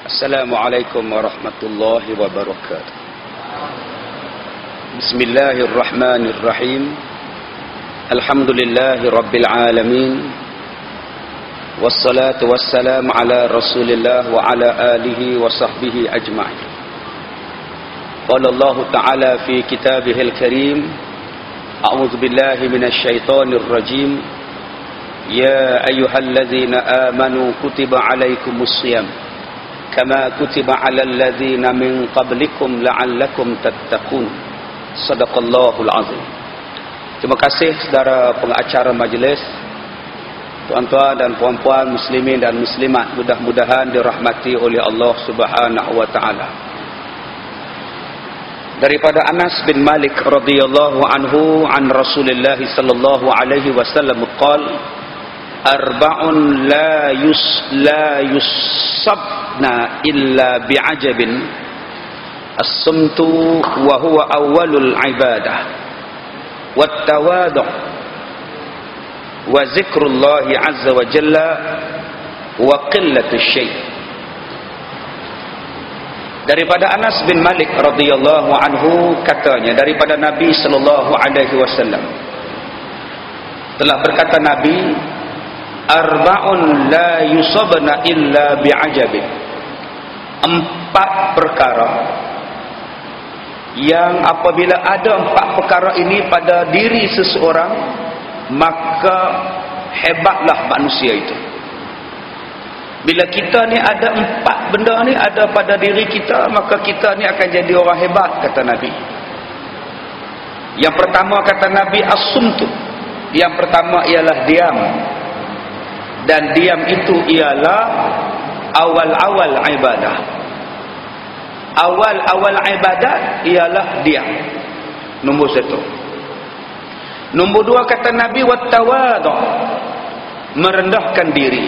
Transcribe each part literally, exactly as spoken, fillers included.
Assalamualaikum warahmatullahi wabarakatuh. Bismillahirrahmanirrahim. Alhamdulillahi rabbil alamin. Wassalatu wassalamu ala rasulillah wa ala alihi wa sahbihi ajma'in. Qala Allah ta'ala fi kitabihil karim, a'udzu billahi minasy syaithanir rajim. Ya ayyuhalladzina amanu kutiba alaikumus shiyam kama kutiba alal ladzina min qablikum la'allakum tattaqun. Sadaqallahul azim. Terima kasih saudara pengacara majlis, tuan-tuan dan puan-puan muslimin dan muslimat, mudah-mudahan dirahmati oleh Allah Subhanahu wa taala. Daripada Anas bin Malik radhiyallahu anhu an Rasulillah sallallahu alaihi wasallam qala arba'un la yus la yusabna illa bi'ajabin as-sumtu wa huwa awwalul ibadah wat tawadu' wa zikrullahi azza wa jalla wa qillatus syai'. Daripada Anas bin Malik radhiyallahu anhu katanya, daripada Nabi sallallahu alaihi wasallam telah berkata Nabi, arba'un la yusabna illa bi'ajabin. Empat perkara yang apabila ada empat perkara ini pada diri seseorang, maka hebatlah manusia itu. Bila kita ni ada empat benda ni ada pada diri kita, maka kita ni akan jadi orang hebat, kata Nabi. Yang pertama kata Nabi, as-sumtu. Yang pertama ialah diam. Dan diam itu ialah awal-awal ibadah. Awal-awal ibadat ialah diam. Nombor satu. Nombor dua kata Nabi, wattawadu', merendahkan diri.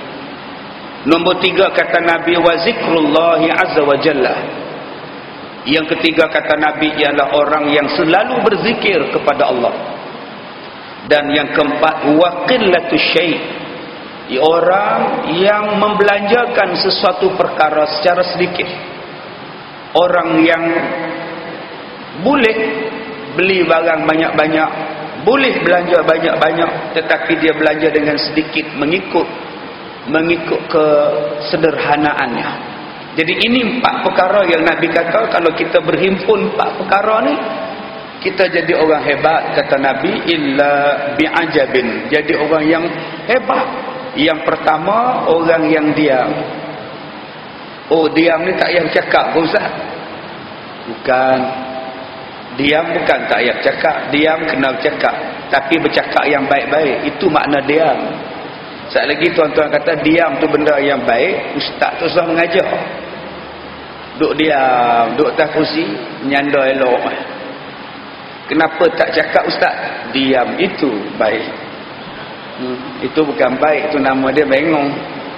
Nombor tiga kata Nabi, wa zikrullahi azza wa jalla. Yang ketiga kata Nabi ialah orang yang selalu berzikir kepada Allah. Dan yang keempat, wa qillatus syai', orang yang membelanjakan sesuatu perkara secara sedikit. Orang yang boleh beli barang banyak-banyak, boleh belanja banyak-banyak, tetapi dia belanja dengan sedikit, mengikut mengikut kesederhanaannya. Jadi ini empat perkara yang Nabi kata, kalau kita berhimpun empat perkara ni, kita jadi orang hebat, kata Nabi, illa bi'ajabin, jadi orang yang hebat. Yang pertama, orang yang diam. Oh, diam ni tak payah cakap ke Ustaz? Bukan. Diam bukan tak payah cakap. Diam kena bercakap, tapi bercakap yang baik-baik. Itu makna diam. Sekali lagi tuan-tuan kata diam tu benda yang baik, Ustaz tu susah mengajar. Duk diam, duk atas kursi, menyanda elok. Kenapa tak cakap Ustaz? Diam itu baik. Hmm, itu bukan baik, itu nama dia bengong.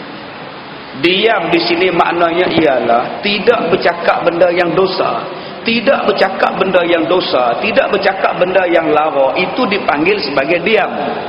Diam di sini maknanya ialah tidak bercakap benda yang dosa, tidak bercakap benda yang dosa, tidak bercakap benda yang lara, itu dipanggil sebagai diam.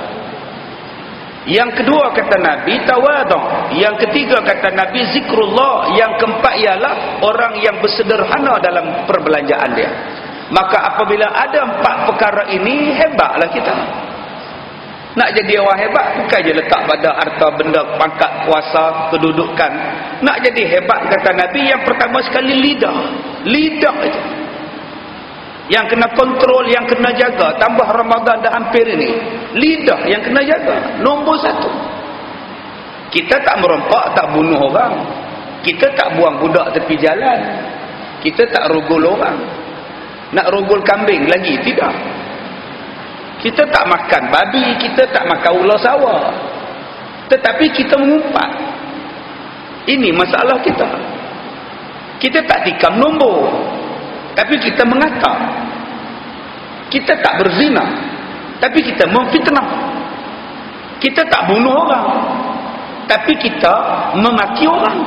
Yang kedua kata Nabi, tawadu'. Yang ketiga kata Nabi, zikrullah. Yang keempat ialah orang yang bersederhana dalam perbelanjaan dia. Maka apabila ada empat perkara ini, hebatlah kita. Nak jadi orang hebat bukan je letak pada harta benda, pangkat, kuasa, kedudukan. Nak jadi hebat kata Nabi, yang pertama sekali lidah. Lidah itu yang kena kontrol, yang kena jaga. Tambah Ramadan dah hampir ini, lidah yang kena jaga. Nombor satu. Kita tak merompak, tak bunuh orang. Kita tak buang budak tepi jalan. Kita tak rogol orang. Nak rogol kambing lagi tidak. Kita tak makan babi, kita tak makan ular sawah, tetapi kita mengumpat. Ini masalah kita. Kita tak tikam nombor, tapi kita mengatak. Kita tak berzina, tapi kita memfitnah. Kita tak bunuh orang, tapi kita memaki orang.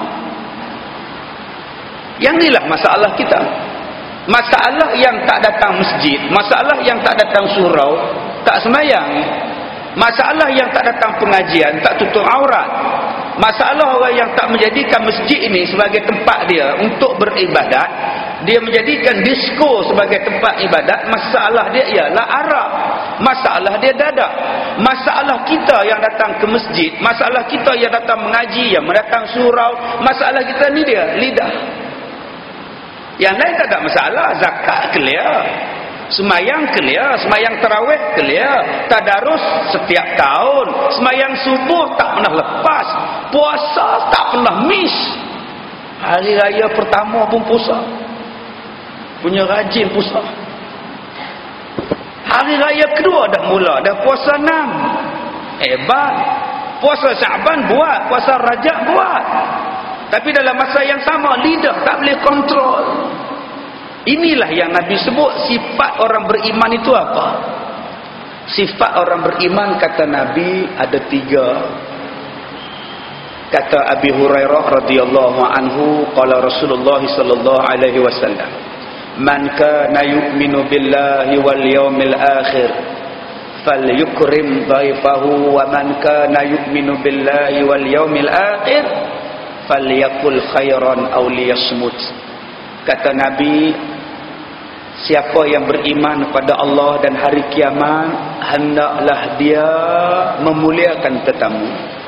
Yang inilah masalah kita. Masalah yang tak datang masjid, masalah yang tak datang surau, tak semayang, masalah yang tak datang pengajian, tak tutup aurat, Masalah orang yang tak menjadikan masjid ini sebagai tempat dia untuk beribadat, dia menjadikan disko sebagai tempat ibadat, masalah dia ialah arak, masalah dia dadak. Masalah kita yang datang ke masjid, masalah kita yang datang mengaji, yang mendatang surau, masalah kita ni dia lidah. Yang lain tak ada masalah. Zakat clear, semayang clear, semayang tarawih clear, tadarus setiap tahun, semayang subuh tak pernah lepas, puasa tak pernah miss. Hari raya pertama pun puasa, punya rajin puasa. Hari raya kedua dah mula, dah puasa enam, hebat. Puasa Syaban buat, puasa Rajab buat, tapi dalam masa yang sama lidah tak boleh kontrol. Inilah yang Nabi sebut sifat orang beriman itu apa? Sifat orang beriman kata Nabi ada tiga. Kata Abi Hurairah radhiyallahu anhu, qala Rasulullah sallallahu alaihi wasallam, man kana yu'minu billahi wal yawmil akhir falyukrim dhaifahu, wa man kana yu'minu billahi wal yawmil akhir falyakul khairan aw liyasmut. Kata Nabi, siapa yang beriman kepada Allah dan hari kiamat, hendaklah dia memuliakan tetamu.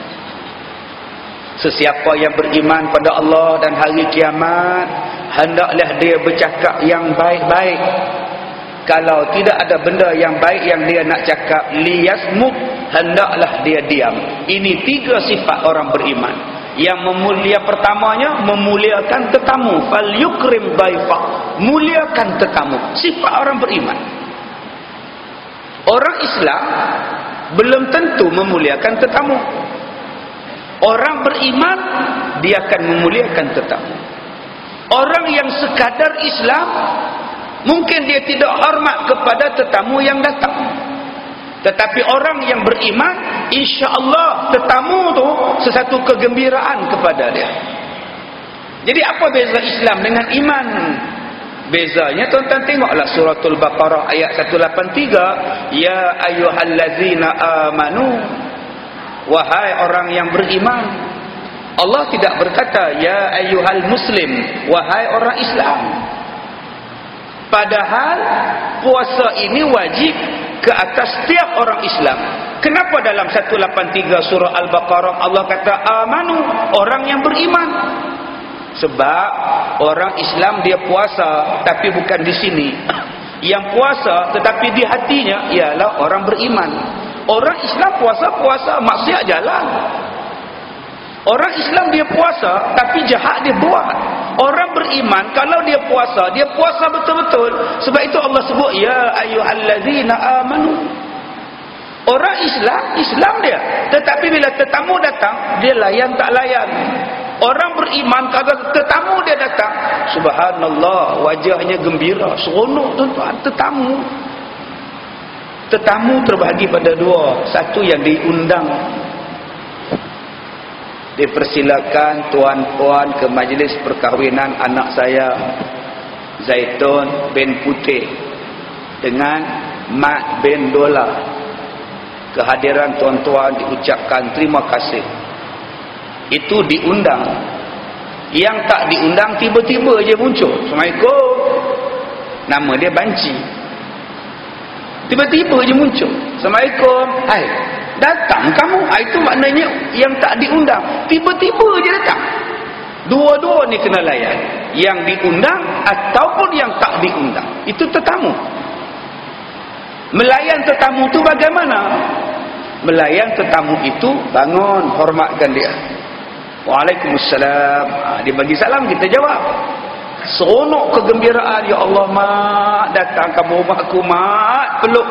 Sesiapa yang beriman pada Allah dan hari kiamat, hendaklah dia bercakap yang baik-baik. Kalau tidak ada benda yang baik yang dia nak cakap, liyasmut, hendaklah dia diam. Ini tiga sifat orang beriman. Yang memulia pertamanya, memuliakan tetamu. Fal yukrim dhaifa, muliakan tetamu. Sifat orang beriman. Orang Islam belum tentu memuliakan tetamu. Orang beriman, dia akan memuliakan tetamu. Orang yang sekadar Islam, mungkin dia tidak hormat kepada tetamu yang datang. Tetapi orang yang beriman, insya-Allah tetamu tu sesuatu kegembiraan kepada dia. Jadi apa beza Islam dengan iman? Bezanya tuan-tuan tengoklah suratul Baqarah ayat seratus lapan puluh tiga, ya ayyuhallazina amanu, wahai orang yang beriman. Allah tidak berkata ya ayyuhal muslim, wahai orang Islam. Padahal puasa ini wajib ke atas setiap orang Islam. Kenapa dalam seratus lapan puluh tiga surah Al-Baqarah Allah kata amanu, orang yang beriman? Sebab orang Islam dia puasa tapi bukan di sini. Yang puasa tetapi di hatinya ialah orang beriman. Orang Islam puasa-puasa maksiat jalan. Orang Islam dia puasa tapi jahat dia buat. Orang beriman kalau dia puasa, dia puasa betul-betul. Sebab itu Allah sebut ya ayyuhallazina amanu. Orang Islam, Islam dia. Tetapi bila tetamu datang, dia layan tak layan. Orang beriman kalau tetamu dia datang, subhanallah, wajahnya gembira, seronok tuan-tuan. Tetamu. Tetamu terbahagi pada dua. Satu yang diundang, dipersilakan tuan-puan ke majlis perkahwinan anak saya Zaitun bin Putih dengan Mat bin Dola. Kehadiran tuan-tuan diucapkan terima kasih. Itu diundang. Yang tak diundang tiba-tiba je muncul. Assalamualaikum. Nama dia Banci. Tiba-tiba je muncul. Assalamualaikum. Hai, datang kamu. Itu maknanya yang tak diundang. Tiba-tiba je datang. Dua-dua ni kena layan. Yang diundang ataupun yang tak diundang. Itu tetamu. Melayan tetamu tu bagaimana? Melayan tetamu itu bangun, hormatkan dia. Waalaikumsalam. Ha, dia bagi salam, kita jawab. Seronok kegembiraan. Ya Allah, mak, datang ke rumah aku, mak, peluk.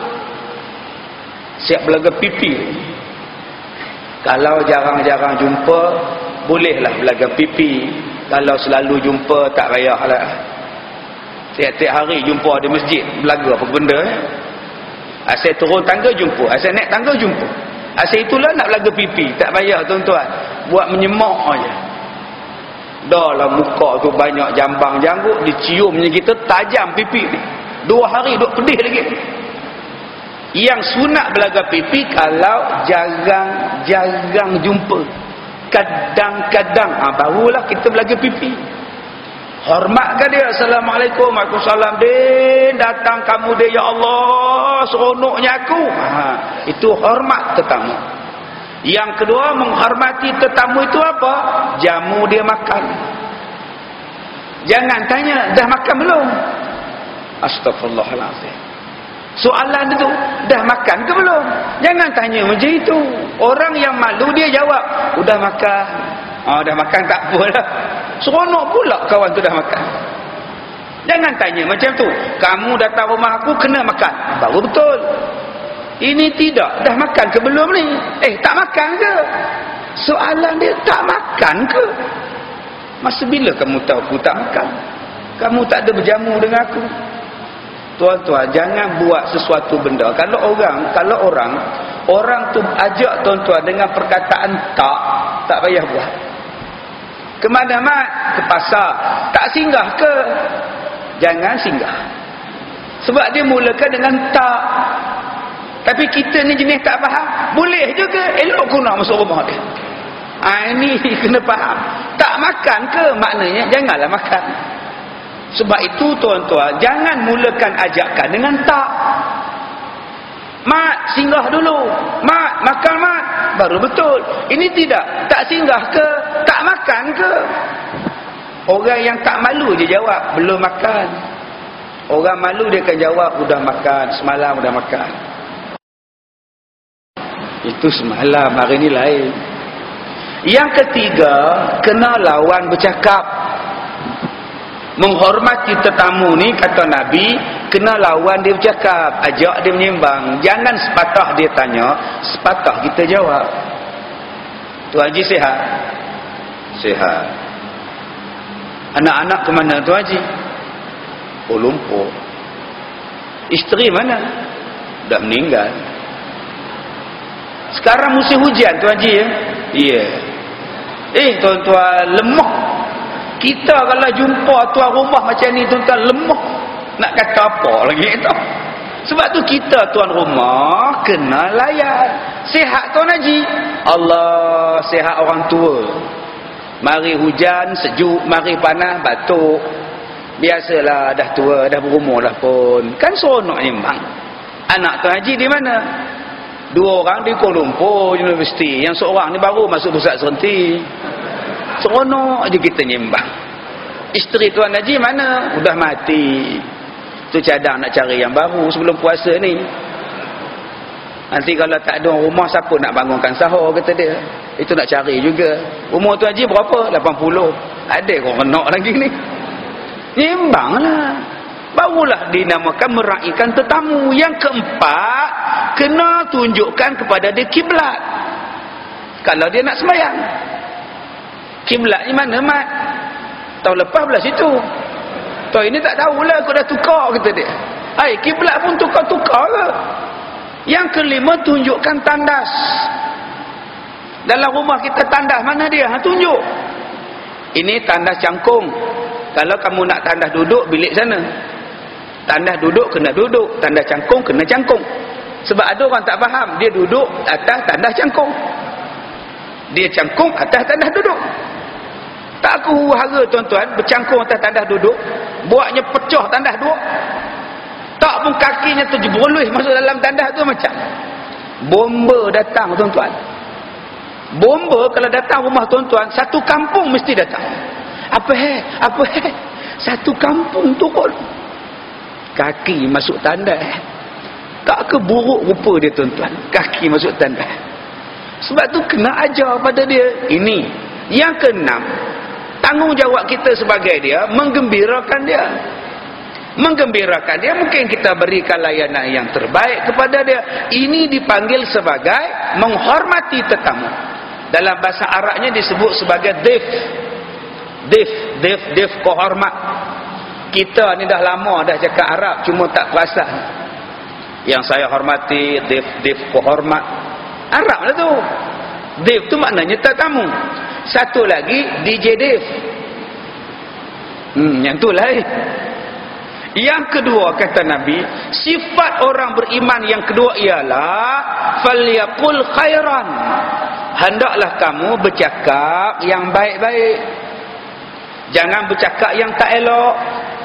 Siap belaga pipi. Kalau jarang-jarang jumpa, bolehlah belaga pipi. Kalau selalu jumpa, tak payahlah. Tiap-tiap hari jumpa di masjid, belaga apa benda. Eh? Asyik turun tangga jumpa, asyik naik tangga jumpa. Asyik itulah nak belaga pipi. Tak payah tuan-tuan, buat menyemak aja. Dah lah muka tu banyak jambang janggut, diciumnya kita tajam pipi ni. Dua hari duk pedih lagi. Yang sunat belaga pipi kalau jarang-jarang jumpa. Kadang-kadang ha, barulah kita belaga pipi. Hormatkan dia. Assalamualaikum, waalaikumsalam. Din, datang kamu dia, ya Allah, seronoknya aku. Ha, itu hormat tetamu. Yang kedua, menghormati tetamu itu apa? Jamu dia makan. Jangan tanya, dah makan belum? Astaghfirullahaladzim. Soalan itu, dah makan ke belum? Jangan tanya macam itu. Orang yang malu dia jawab, udah makan. Oh, dah makan tak apalah. Seronok pula kawan tu dah makan. Jangan tanya macam tu. Kamu datang rumah aku kena makan. Baru betul. Ini tidak. Dah makan ke belum ni? Eh, tak makan ke? Soalan dia, tak makan ke? Masa bila kamu tahu aku tak makan? Kamu tak ada berjamu dengan aku. Tuan-tuan, jangan buat sesuatu benda. Kalau orang, kalau orang, orang tu ajak tuan-tuan dengan perkataan tak, tak payah buat. Kemana mat? Ke pasar. Tak singgah ke? Jangan singgah. Sebab dia mulakan dengan tak. Tapi kita ni jenis tak faham. Boleh juga. Elok aku nak masuk rumah dia. Ha, ini kena faham. Tak makan ke? Maknanya janganlah makan. Sebab itu tuan-tuan, jangan mulakan ajakan dengan tak. Mat, singgah dulu. Mat, makan mat. Baru betul. Ini tidak. Tak singgah ke? Tak makan ke? Orang yang tak malu je jawab, belum makan. Orang malu dia akan jawab, udah makan. Semalam udah makan. Itu semalam, hari ni lain. Yang ketiga, kena lawan bercakap. Menghormati tetamu ni, kata Nabi, kena lawan dia bercakap, ajak dia menyembang. Jangan sepatah dia tanya, sepatah kita jawab. Tuan Haji sihat? Sihat. Anak-anak ke mana Tuan Haji? Oh, Lumpur. Isteri mana? Dah meninggal. Sekarang musim hujan Tuan Haji ya? Ya. Eh tuan-tuan, lemah. Kita kalau jumpa tuan rumah macam ni tuan-tuan, lemah. Nak kata apa lagi tu? Sebab tu kita tuan rumah kena layan. Sihat Tuan Haji? Allah, sihat orang tua. Mari hujan sejuk, mari panas batuk. Biasalah, dah tua, dah berumur dah pun. Kan seronok nyembang. Anak Tuan Haji di mana? Dua orang di Kuala Lumpur Universiti. Yang seorang ni baru masuk pusat serenti. Seronok je kita nyembang. Isteri Tuan Haji mana? Udah mati. Tu cadang nak cari yang baru sebelum puasa ni. Nanti kalau tak ada rumah, siapa nak bangunkan sahur, kata dia. Itu nak cari juga. Umur Tuan Haji berapa? lapan puluh. Ada orang nak lagi ni. Nyembang lah. Barulah dinamakan meraihkan tetamu. Yang keempat, kena tunjukkan kepada dia kiblat. Kalau dia nak sembahyang. Kiblat ni mana mat? Tahun lepas belah situ. Tahun ini tak tahulah, aku dah tukar, kata dia. Hai, kiblat pun tukar-tukar ke? Yang kelima, tunjukkan tandas. Dalam rumah kita tandas mana dia? Ha, tunjuk. Ini tandas cangkung. Kalau kamu nak tandas duduk, bilik sana. Tandas duduk, kena duduk. Tandas cangkung, kena cangkung. Sebab ada orang tak faham. Dia duduk atas tandas cangkung. Dia cangkung atas tandas duduk. Tak aku hara tuan-tuan, bercangkung atas tandas duduk, buatnya pecah tandas duduk. Tak pun kakinya terjeboleh masuk dalam tandas tu macam. Bomba datang tuan-tuan. Bomba kalau datang rumah tuan-tuan, satu kampung mesti datang. Apa he? Apa he? Satu kampung turun. Kaki masuk tandas. Tak ke buruk rupa dia tuan-tuan. Kaki masuk tandas. Sebab tu kena ajar pada dia. Ini. Yang keenam, tanggungjawab kita sebagai dia, menggembirakan dia. Menggembirakan dia, mungkin kita berikan layanan yang terbaik kepada dia. Ini dipanggil sebagai menghormati tetamu. Dalam bahasa Arabnya disebut sebagai dif. Dif, dif, dif kehormat. Kita ni dah lama dah cakap Arab, cuma tak perasan. Yang saya hormati, dif, dif kehormat. Arab lah tu. Dif tu maknanya tetamu. Satu lagi, D J Dif. Hmm, yang tu lah. Yang kedua kata Nabi, sifat orang beriman yang kedua ialah falyaqul khairan. hendaklah kamu bercakap yang baik-baik. Jangan bercakap yang tak elok.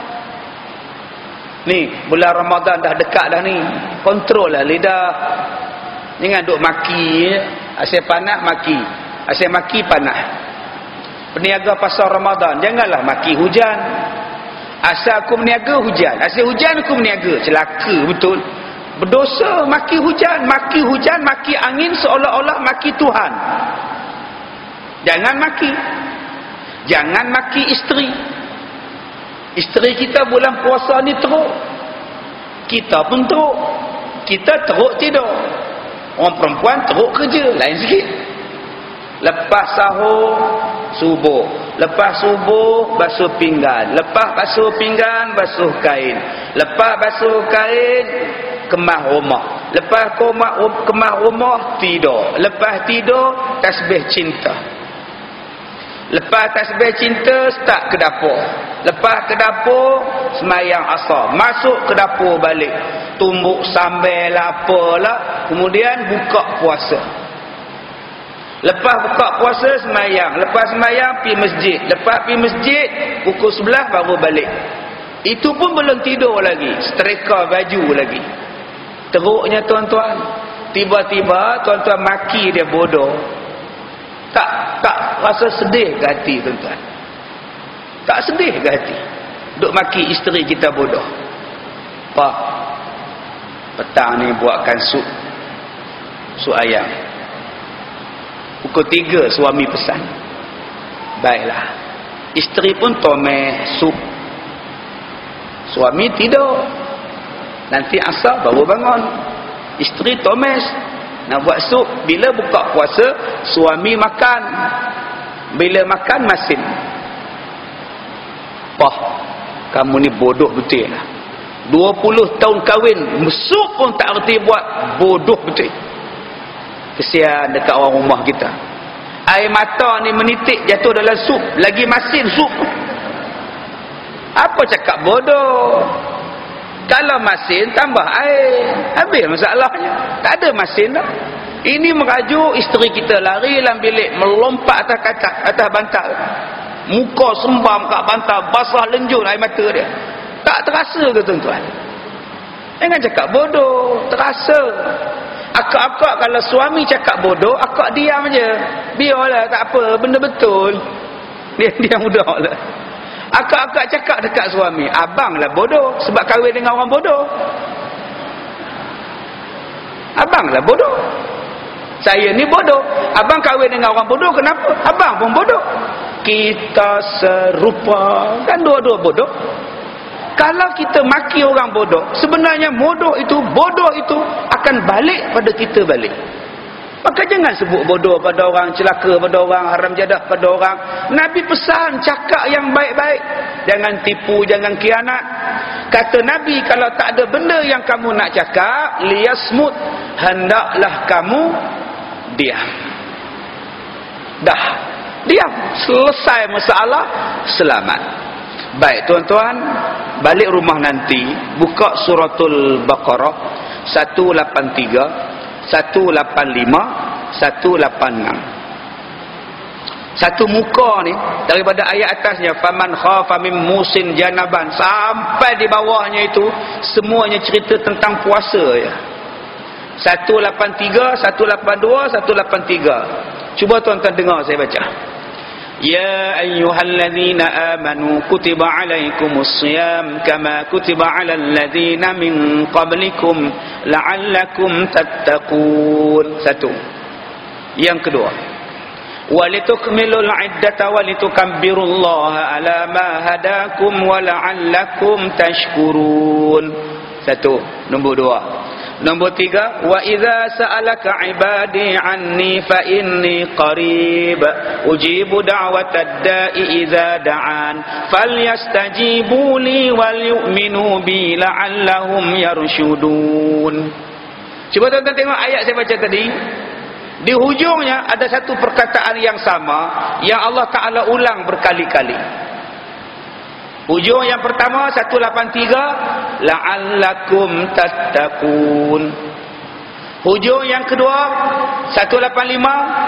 Ni, bulan Ramadan dah dekat dah ni. Kontrol lah lidah. Jangan duk maki. Asyik panas, maki. Asyik maki, panas. Peniaga pasar Ramadan, janganlah maki hujan. Asal aku meniaga, hujan. Asal hujan, aku meniaga. Celaka betul. Berdosa maki hujan. Maki hujan, maki angin, seolah-olah maki Tuhan. Jangan maki. Jangan maki isteri. Isteri kita bulan puasa ni teruk. Kita pun teruk. Kita teruk tidur. Orang perempuan teruk kerja. Lain sikit. Lepas sahur, subuh. Lepas subuh, basuh pinggan. Lepas basuh pinggan, basuh kain. Lepas basuh kain, kemah rumah. Lepas kemah, kemah rumah, tidur. Lepas tidur, tasbih cinta. Lepas tasbih cinta, start ke dapur. Lepas ke dapur, semayang asar. Masuk ke dapur balik. Tumbuk sambal apalah. Kemudian buka puasa. Lepas buka puasa, semayang. Lepas semayang, pergi masjid. Lepas pergi masjid, pukul sebelas baru balik. Itu pun belum tidur lagi. Setrika baju lagi. Teruknya tuan-tuan. Tiba-tiba tuan-tuan maki dia bodoh. Tak tak rasa sedih ke hati tuan-tuan? Tak sedih ke hati? Duk maki isteri kita bodoh. Pak, petang ni buatkan sup. Sup ayam. Pukul tiga suami pesan. Baiklah. Isteri pun tomeh sup. Suami tidur. Nanti asar baru bangun. Isteri tomes. Nak buat sup. Bila buka puasa, suami makan. Bila makan, masin. Wah, kamu ni bodoh betul lah. dua puluh tahun kahwin, sup pun tak erti buat. Bodoh betul. Kesian dekat orang rumah kita. Air mata ni menitik jatuh dalam sup. Lagi masin sup. Apa cakap bodoh? Kalau masin, tambah air. Habis masalahnya. Tak ada masin dah. Ini merajuk isteri kita lari dalam bilik. Melompat atas katak, atas bantal. Muka sembam kat bantal. Basah lenjun air mata dia. Tak terasa ke tuan-tuan? Jangan cakap bodoh. Terasa. Akak-akak kalau suami cakap bodoh, akak diam je. Biarlah, tak apa. Benda betul. Dia diam mudah lah. Akak-akak cakap dekat suami, abang lah bodoh sebab kahwin dengan orang bodoh. Abang lah bodoh. Saya ni bodoh. Abang kahwin dengan orang bodoh, kenapa? Abang pun bodoh. Kita serupa. Kan dua-dua bodoh. Kalau kita maki orang bodoh, sebenarnya bodoh itu, bodoh itu akan balik pada kita balik. Maka jangan sebut bodoh pada orang, celaka pada orang, haram jadah pada orang. Nabi pesan cakap yang baik-baik. Jangan tipu, jangan khianat. Kata Nabi, kalau tak ada benda yang kamu nak cakap, liyasmut, hendaklah kamu diam. Dah, diam. Selesai masalah, selamat. Baik tuan-tuan, balik rumah nanti, buka suratul Baqarah seratus lapan puluh tiga, seratus lapan puluh lima, seratus lapan puluh enam. Satu muka ni daripada ayat atasnya, faman khafa min musin janaban, sampai di bawahnya itu semuanya cerita tentang puasa ya. seratus lapan puluh tiga, seratus lapan puluh dua, seratus lapan puluh tiga. Cuba tuan-tuan dengar saya baca. Ya ayyuhallazina amanu kutiba alaikumus siyam kama kutiba alal ladzina min qablikum la'allakum tattaqun. Satu. Yang kedua, walitukmilul iddata walitukabbirullaha ala ma hadakum wa la'allakum tashkurun. Satu. Nombor dua. Nombor tiga, wa idza sa'alaka ibadi anni fa inni qarib ujibu da'watad da'i idza da'an falyastajibu li wal yu'minu bi la'allahum yarshudun. Cuba tuan-tuan tengok ayat saya baca tadi. Di hujungnya ada satu perkataan yang sama yang Allah Ta'ala ulang berkali-kali. Hujung yang pertama seratus lapan puluh tiga, la'allakum tattaqun. Hujung yang kedua seratus lapan puluh lima,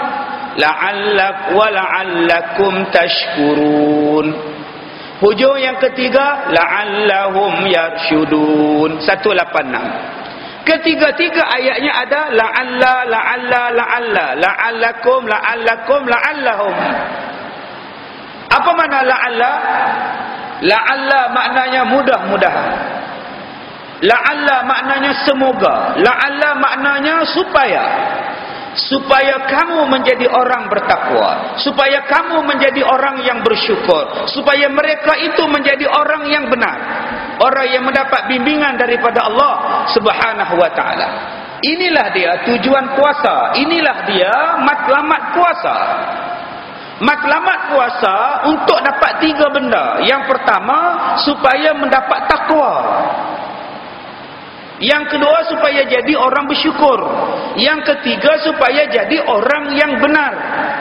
la'allak wa la'allakum tashkurun. Hujung yang ketiga la'allahum yarsyudun. seratus lapan puluh enam. Ketiga-tiga ayatnya ada la'alla la'alla la'alla la'allakum la'allakum la'allahum. Apa makna la'alla? La'alla maknanya mudah-mudahan. La'alla maknanya semoga. La'alla maknanya supaya. Supaya kamu menjadi orang bertakwa. Supaya kamu menjadi orang yang bersyukur. Supaya mereka itu menjadi orang yang benar. Orang yang mendapat bimbingan daripada Allah Subhanahu wa ta'ala. Inilah dia tujuan puasa. Inilah dia matlamat puasa. Matlamat puasa untuk dapat tiga benda. Yang pertama, supaya mendapat takwa. Yang kedua, supaya jadi orang bersyukur. Yang ketiga, supaya jadi orang yang benar.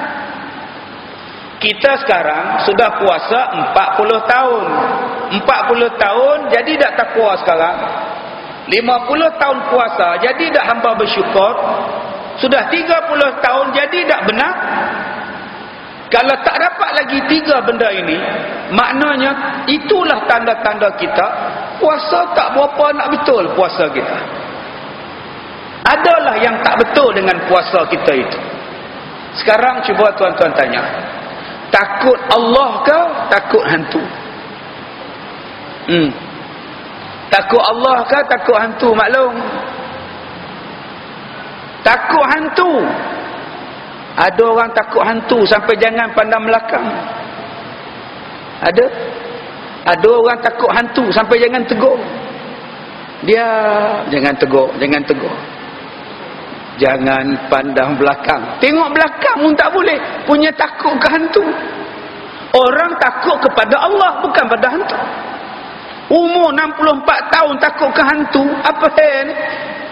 Kita sekarang sudah puasa empat puluh tahun. empat puluh tahun, jadi tak takwa sekarang. lima puluh tahun puasa, jadi tak hamba bersyukur. Sudah tiga puluh tahun, jadi tak benar. Kalau tak dapat lagi tiga benda ini, maknanya itulah tanda-tanda kita puasa tak berapa nak betul puasa kita. Adalah yang tak betul dengan puasa kita itu. Sekarang cuba tuan-tuan tanya, takut Allah ke takut hantu? Hmm. Takut Allah ke takut hantu? Maklum, takut hantu. Ada orang takut hantu sampai jangan pandang belakang. Ada? Ada orang takut hantu sampai jangan tegur. Dia jangan tegur, jangan tegur. Jangan pandang belakang. Tengok belakang pun tak boleh. Punya takut ke hantu. Orang takut kepada Allah, bukan pada hantu. Umur enam puluh empat tahun takut ke hantu. Apa hal ni?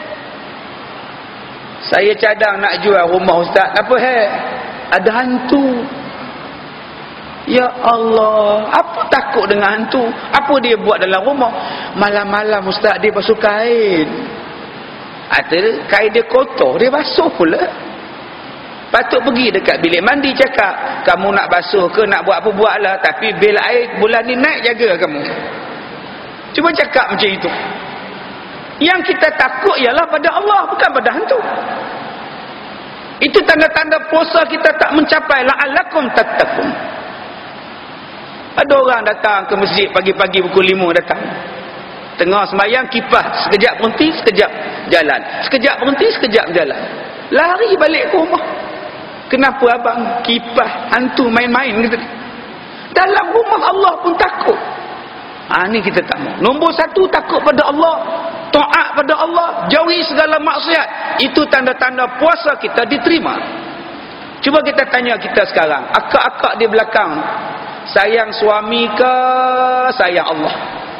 Saya cadang nak jual rumah ustaz. Apa hal? Ada hantu. Ya Allah, apa takut dengan hantu? Apa dia buat dalam rumah? Malam-malam ustaz dia basuh kain. Ada kain dia kotor, dia basuh pula. Patut pergi dekat bilik mandi cakap, kamu nak basuh ke nak buat apa buatlah, tapi bil air bulan ni naik, jaga kamu. Cuba cakap macam itu. Yang kita takut ialah pada Allah, bukan pada hantu. Itu tanda-tanda puasa kita tak mencapai la'allakum tattaqun. Ada orang datang ke masjid pagi-pagi pukul lima datang. Tengah sembahyang kipas, sekejap berhenti, sekejap jalan. Sekejap berhenti, sekejap jalan. Lari balik ke rumah. Kenapa abang? Kipas hantu main-main gitu. Dalam rumah Allah pun takut. Ah, ni kita tak mau. Nombor satu, takut pada Allah, taat pada Allah, jauhi segala maksiat. Itu tanda-tanda puasa kita diterima. Cuba kita tanya kita sekarang, akak-akak di belakang, sayang suami ke sayang Allah?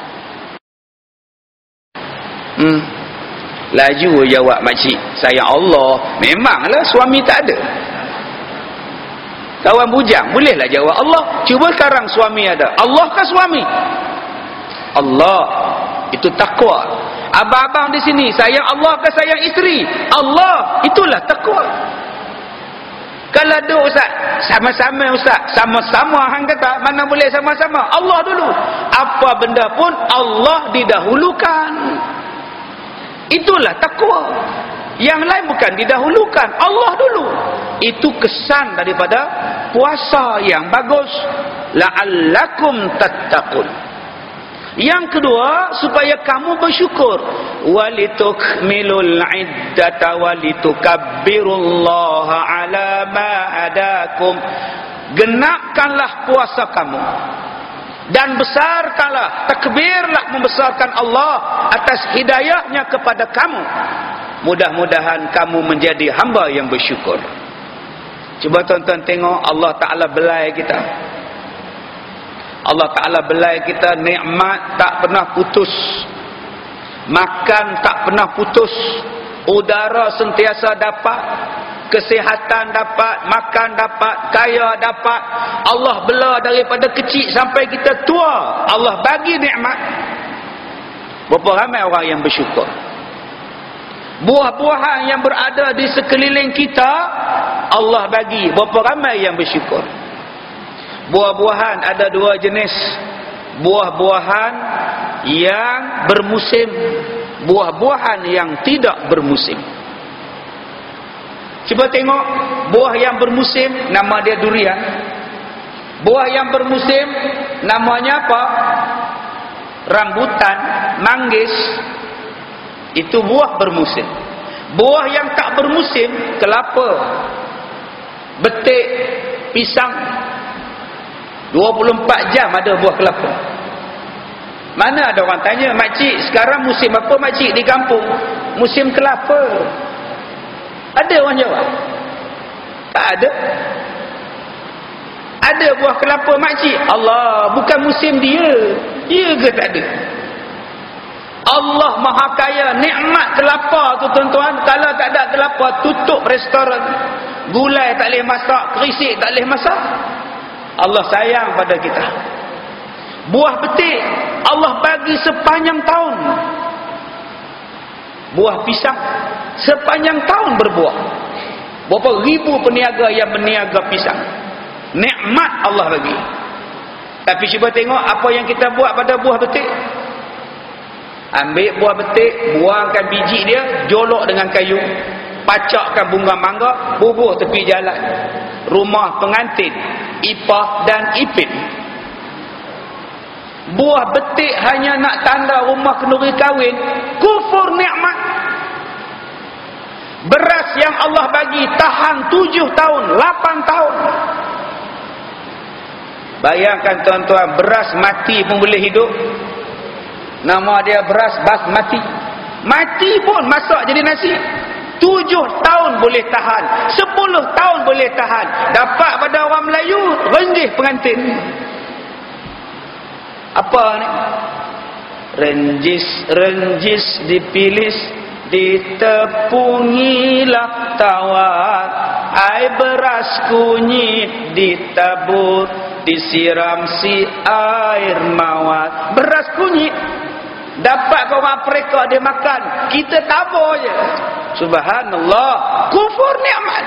Hmm. Laju jawab makcik, sayang Allah. Memanglah suami tak ada. Kawan bujang, bolehlah jawab Allah. Cuba sekarang suami ada. Allah ke suami? Allah. Itu takwa. Abang-abang di sini, sayang Allah ke sayang isteri? Allah. Itulah takwa. Kalau ada ustaz, sama-sama ustaz, sama-sama hang kata, mana boleh sama-sama? Allah dulu. Apa benda pun Allah didahulukan. Itulah takwa. Yang lain bukan didahulukan, Allah dulu. Itu kesan daripada puasa yang bagus. La'allakum tattaqun. Yang kedua, supaya kamu bersyukur. Walitukmilul iddata walitukabbirullaha ala ma hadakum. Genapkanlah puasa kamu dan besarkanlah, takbirlah, membesarkan Allah atas hidayahnya kepada kamu. Mudah-mudahan kamu menjadi hamba yang bersyukur. Cuba tuan-tuan tengok, Allah Ta'ala belai kita. Allah Ta'ala belai kita nikmat tak pernah putus. Makan tak pernah putus. Udara sentiasa dapat. Kesihatan dapat. Makan dapat. Kaya dapat. Allah bela daripada kecil sampai kita tua. Allah bagi nikmat. Berapa ramai orang yang bersyukur. Buah-buahan yang berada di sekeliling kita Allah bagi, berapa ramai yang bersyukur. Buah-buahan ada dua jenis. Buah-buahan yang bermusim, buah-buahan yang tidak bermusim. Cuba tengok buah yang bermusim, nama dia durian. Buah yang bermusim namanya apa? Rambutan, manggis. Itu buah bermusim. Buah yang tak bermusim, kelapa, betik, pisang. dua puluh empat jam ada buah kelapa. Mana ada orang tanya, makcik sekarang musim apa makcik di kampung? Musim kelapa. Ada orang jawab? Tak ada. Ada buah kelapa makcik? Allah, bukan musim dia. Ya ke tak ada? Allah Maha Kaya, nikmat kelapa tu tuan-tuan. Kalau tak ada kelapa, tutup restoran. Gulai tak boleh masak, kerisik tak boleh masak. Allah sayang pada kita. Buah betik Allah bagi sepanjang tahun. Buah pisang sepanjang tahun berbuah. Berapa ribu peniaga yang berniaga pisang. Nikmat Allah bagi. Tapi cuba tengok apa yang kita buat pada buah betik. Ambil buah betik, buangkan biji dia, jolok dengan kayu, pacakkan bunga mangga, bubuh tepi jalan. Rumah pengantin, ipah dan ipin. Buah betik hanya nak tanda rumah kenduri kahwin, kufur nikmat. Beras yang Allah bagi tahan tujuh tahun, lapan tahun. Bayangkan tuan-tuan, beras mati pun boleh hidup. Nama dia beras basmati. Mati pun masak jadi nasi. Tujuh tahun boleh tahan, sepuluh tahun boleh tahan. Dapat pada orang Melayu, renjih pengantin. Apa ni? Renjis, renjis dipilis, ditepungilah tawar. Air beras kunyit ditabur, disiram si air mawar. Beras kunyit dapat ke orang Afrika dia makan, kita tabur je. Subhanallah, kufur nikmat.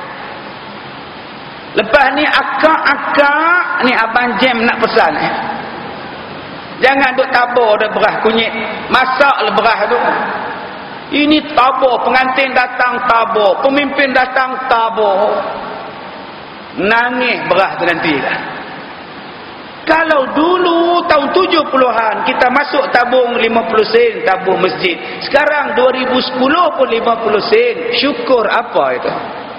Lepas ni akak-akak ni abang Jem nak pesan eh. Jangan duk tabur dah beras kunyit, masaklah beras tu. Ini tabur, pengantin datang tabur, pemimpin datang tabur. Nangis beras tu nanti kan. Kalau dulu tahun tujuh puluhan kita masuk tabung lima puluh sen tabung masjid. Sekarang dua ribu sepuluh pun lima puluh sen. Syukur apa itu?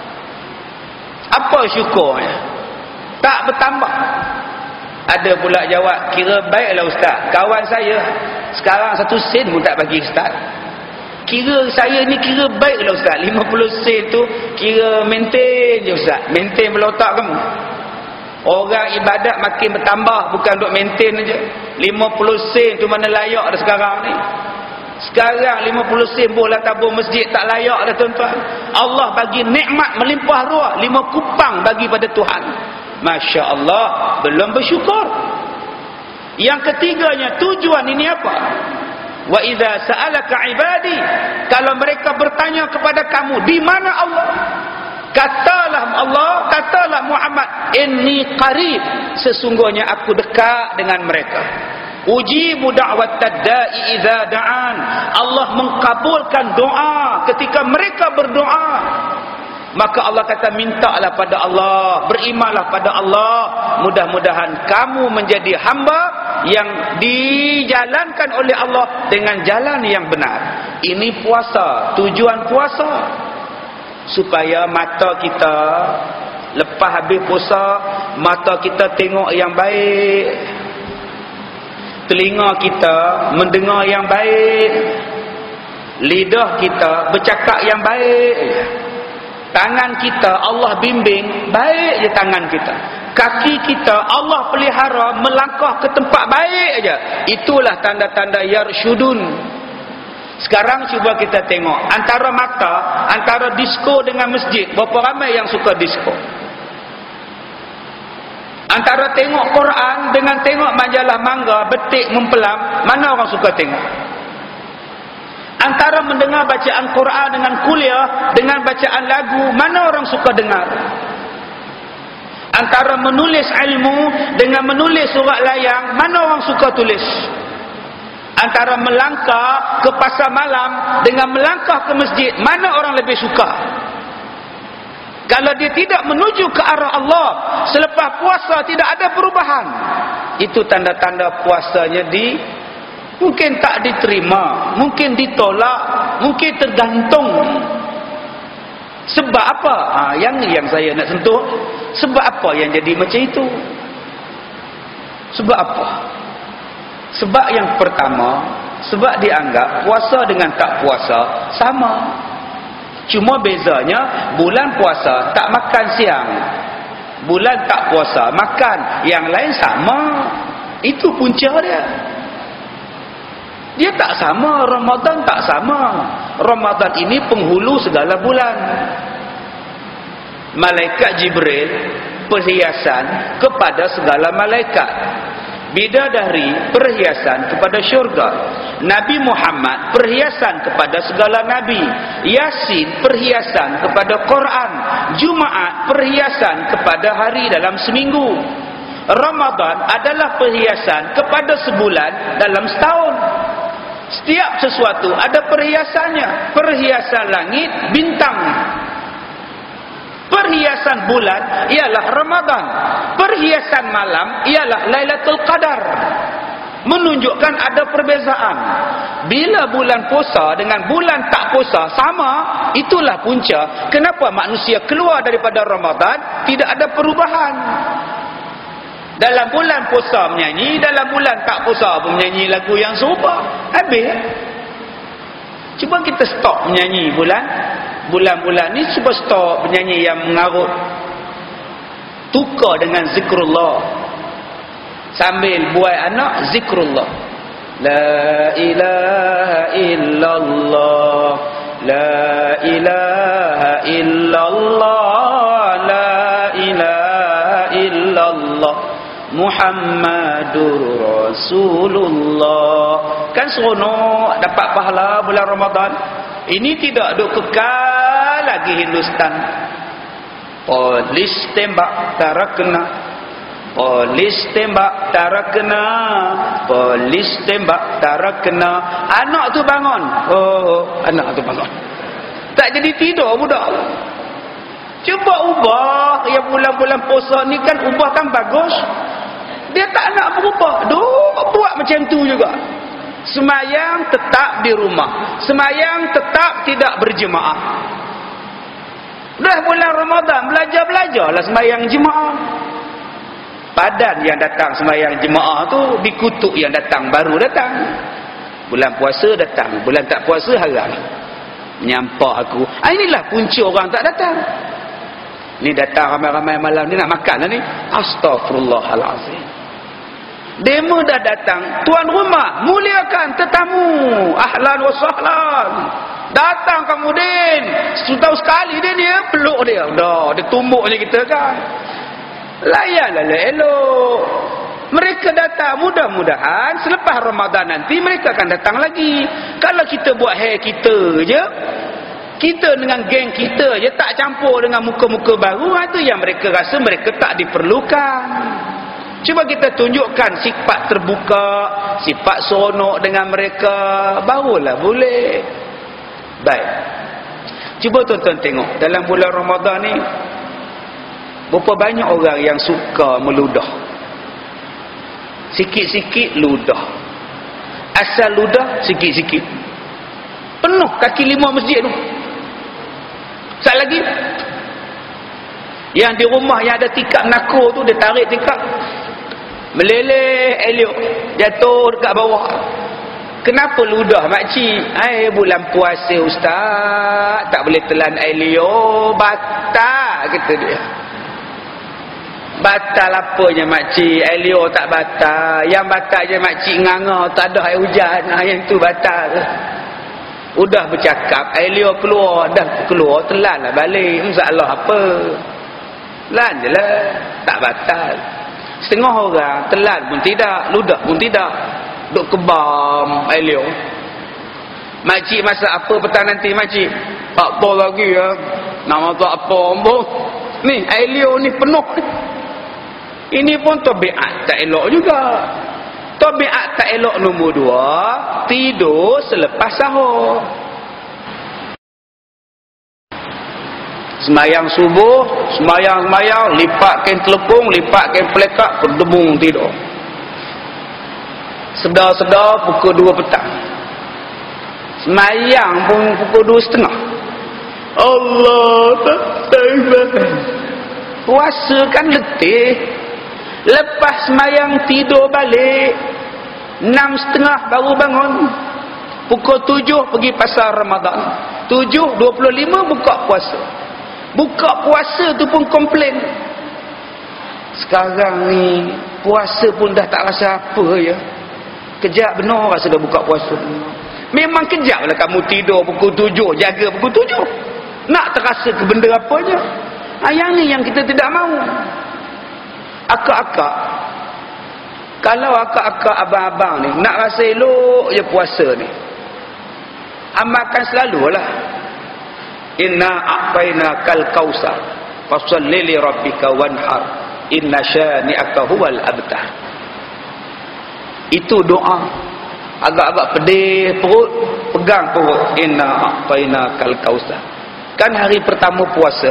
Apa syukurnya? Tak bertambah. Ada pula jawab, kira baiklah ustaz. Kawan saya sekarang satu sen pun tak bagi ustaz. Kira saya ni kira baiklah ustaz. lima puluh sen tu kira maintain je ustaz. Maintain pula otak kamu. Orang ibadat makin bertambah, bukan duk maintain aja. lima puluh sen tu mana layak dah sekarang ni. Sekarang lima puluh sen boleh tabung masjid tak layak dah tuan-tuan. Allah bagi nikmat melimpah ruah, lima kupang bagi pada Tuhan. Masya Allah, belum bersyukur. Yang ketiganya, tujuan ini apa? Wa idza sa'alaka ibadi, kalau mereka bertanya kepada kamu, di mana Allah? Katalah Allah, katalah Muhammad, inni qarib, sesungguhnya aku dekat dengan mereka. Ujibu da'watad da'i idza da'an, Allah mengkabulkan doa ketika mereka berdoa. Maka Allah kata, mintalah pada Allah, berimanlah pada Allah. Mudah-mudahan kamu menjadi hamba yang dijalankan oleh Allah dengan jalan yang benar. Ini puasa, tujuan puasa supaya mata kita lepas habis puasa, mata kita tengok yang baik, telinga kita mendengar yang baik, lidah kita bercakap yang baik, tangan kita Allah bimbing baik je tangan kita, kaki kita Allah pelihara melangkah ke tempat baik aja. Itulah tanda-tanda yarsyudun. Sekarang cuba kita tengok antara mata, antara disko dengan masjid, berapa ramai yang suka disko? Antara tengok Quran dengan tengok majalah mangga, betik mempelam, mana orang suka tengok? Antara mendengar bacaan Quran dengan kuliah, dengan bacaan lagu, mana orang suka dengar? Antara menulis ilmu dengan menulis surat layang, mana orang suka tulis? Antara melangkah ke pasar malam dengan melangkah ke masjid, mana orang lebih suka? Kalau dia tidak menuju ke arah Allah selepas puasa, tidak ada perubahan. Itu tanda-tanda puasanya di mungkin tak diterima, mungkin ditolak, mungkin tergantung. Sebab apa? Ha, yang yang saya nak sentuh, sebab apa yang jadi macam itu? Sebab apa? Sebab yang pertama, sebab dianggap puasa dengan tak puasa sama. Cuma bezanya bulan puasa tak makan siang, bulan tak puasa makan, yang lain sama. Itu punca dia. Dia tak sama, Ramadan tak sama. Ramadan ini penghulu segala bulan. Malaikat Jibril perhiasan kepada segala malaikat. Bidadari perhiasan kepada syurga. Nabi Muhammad perhiasan kepada segala nabi. Yasin perhiasan kepada Quran. Jumaat perhiasan kepada hari dalam seminggu. Ramadan adalah perhiasan kepada sebulan dalam setahun. Setiap sesuatu ada perhiasannya. Perhiasan langit, bintang. Perhiasan bulan ialah Ramadan. Perhiasan malam ialah Lailatul Qadar. Menunjukkan ada perbezaan. Bila bulan puasa dengan bulan tak puasa sama, itulah punca kenapa manusia keluar daripada Ramadan tidak ada perubahan. Dalam bulan puasa menyanyi, dalam bulan tak puasa pun menyanyi lagu yang serupa. Habis. Cuba kita stop menyanyi bulan bulan-bulan ni, cuba stop menyanyi yang mengarut. Tukar dengan zikrullah. Sambil buat anak zikrullah. La ilaha illallah, la ilaha illallah, la ilaha illallah, Muhammadur Rasulullah. Kan seronok dapat pahala bulan Ramadan. Ini tidak duk kekal lagi Hindustan. Polis tembak tak kena, polis tembak tak kena, polis tembak tak kena. Anak tu bangun. Oh, anak tu bangun. Tak jadi tidur budak. Cuba ubah. Yang bulan-bulan puasa ni kan ubah kan bagus. Dia tak nak berubah. Duk buat macam tu juga. Semayang tetap di rumah. Semayang tetap tidak berjemaah. Dah bulan Ramadan, belajar-belajarlah semayang jemaah. Padan yang datang semayang jemaah tu dikutuk yang datang baru datang. Bulan puasa datang, bulan tak puasa haram. Menyampah aku. Ah, inilah punca orang tak datang. Ni datang ramai-ramai malam ni nak makan lah ni. Astaghfirullahalazim. Demo dah datang, tuan rumah muliakan tetamu, ahlan wa sahlan. Datang kamu Din, setahun sekali dia ni peluk dia, dah dia tumbuk je kita kan. Layanlah elok. Mereka datang, mudah-mudahan selepas Ramadan nanti mereka akan datang lagi. Kalau kita buat hair kita je, kita dengan geng kita je, tak campur dengan muka-muka baru, itu yang mereka rasa mereka tak diperlukan. Cuba kita tunjukkan sifat terbuka, sifat seronok dengan mereka, barulah boleh. Baik. Cuba tuan-tuan tengok dalam bulan Ramadan ni berapa banyak orang yang suka meludah. Sikit-sikit ludah. Asal ludah sikit-sikit. Penuh kaki lima masjid tu. Sat lagi yang di rumah yang ada tikap nakor tu, dia tarik tikap, meleleh elok, jatuh dekat bawah. Kenapa ludah makcik? Ai bulan puasa ustaz, tak boleh telan air liur, batal kata dia. Batal apanya makcik? Air liur tak batal. Yang batal je makcik nganga tak ada air hujan. Ha, yang tu batal. Udah bercakap, air liur keluar, dah keluar, telan lah balik. Masalah apa? Telan je lah, tak batal. Setengah orang telan pun tidak, ludah pun tidak, duk kebam air liur. Makcik masak apa petang nanti makcik? Tak apa lagi ya. Nak masak apa ambung? Ni air liur ni penuh. Ini pun tabiat tak elok juga. Tabiat tak elok nombor dua, tidur selepas sahur. Semayang subuh, semayang-semayang, lipat kain telekung, lipat kain pelekak, berdebung tidur. Sedar-sedar pukul dua petang. Semayang pun pukul dua setengah. Allah tak tahu. Puasa kan letih. Lepas semayang tidur balik. Enam setengah baru bangun. Pukul tujuh pergi pasar Ramadan. Tujuh, dua puluh lima buka puasa. Buka puasa tu pun komplain. Sekarang ni puasa pun dah tak rasa apa ya. Kejap benar rasa dah buka puasa. Memang kejap lah kamu tidur pukul tujuh, jaga pukul tujuh. Nak terasa ke benda apanya? Ha, yang ni yang kita tidak mahu. Akak-akak, kalau akak-akak abang-abang ni nak rasa elok je puasa ni, amalkan selalulah. Inna a'taina kal kausar fasalli li rabbika wanhar inna syani'aka huwal abtar. Itu doa. Agak-agak pedih perut, pegang perut. Inna a'taina kal kausar. Kan hari pertama puasa,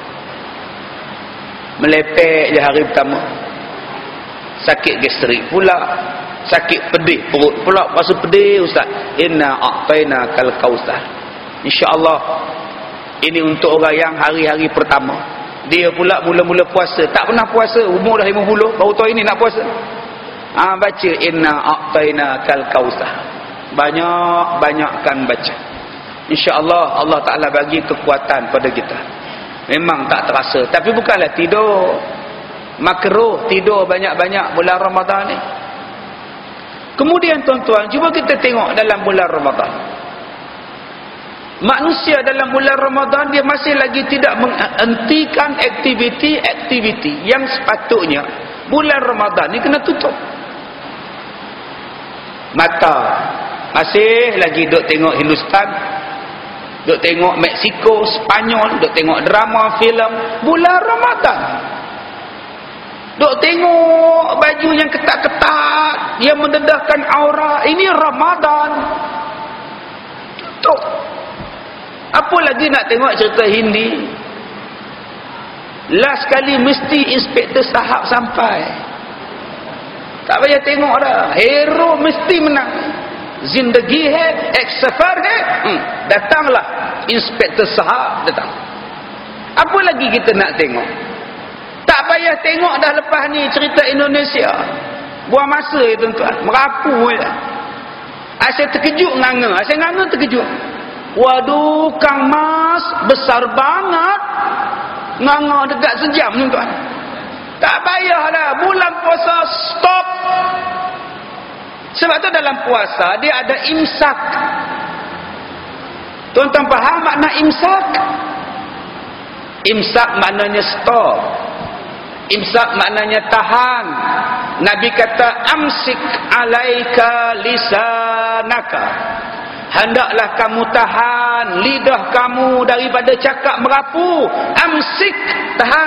melepek je hari pertama, sakit gastrik pula, sakit pedih perut pula, puasa pedih ustaz. Inna a'taina kal kausar. InsyaAllah ini untuk orang yang hari-hari pertama. Dia pula mula-mula puasa, tak pernah puasa, umur dah lima puluh, baru tahu ini nak puasa. Ah, baca inna a'taina kal kausar. Banyak-banyakkan baca. InsyaAllah Allah Ta'ala bagi kekuatan pada kita. Memang tak terasa, tapi bukanlah tidur makruh tidur banyak-banyak bulan Ramadan ni. Kemudian tuan-tuan, cuba kita tengok dalam bulan Ramadan. Manusia dalam bulan Ramadan dia masih lagi tidak menghentikan aktiviti-aktiviti yang sepatutnya bulan Ramadan ni kena tutup. Mata masih lagi duk tengok Hindustan, duk tengok Meksiko, Spanyol, duk tengok drama, filem bulan Ramadan. Duk tengok baju yang ketat-ketat yang mendedahkan aura. Ini Ramadan. Tutup. Apa lagi nak tengok cerita Hindi? Last kali mesti Inspektor Sahab sampai. Tak payah tengok dah. Hero mesti menang. Zindagi hai, ek safar hai. Hmm. Datanglah Inspektor Sahab datang. Apa lagi kita nak tengok? Tak payah tengok dah lepas ni cerita Indonesia. Buang masa ya tuan-tuan. Merapu je. Asyik terkejut nganga. Asyik nganga terkejut. Waduh, Kang Mas besar banget. Nganga dekat sejam tuan-tuan. Tak payahlah. Bulan puasa stop. Sebab tu dalam puasa dia ada imsak. Tuan-tuan faham makna imsak? Imsak maknanya stop. Imsak maknanya tahan. Nabi kata amsik alaika lisanaka. Hendaklah kamu tahan lidah kamu daripada cakap merapu. Amsik, tahan.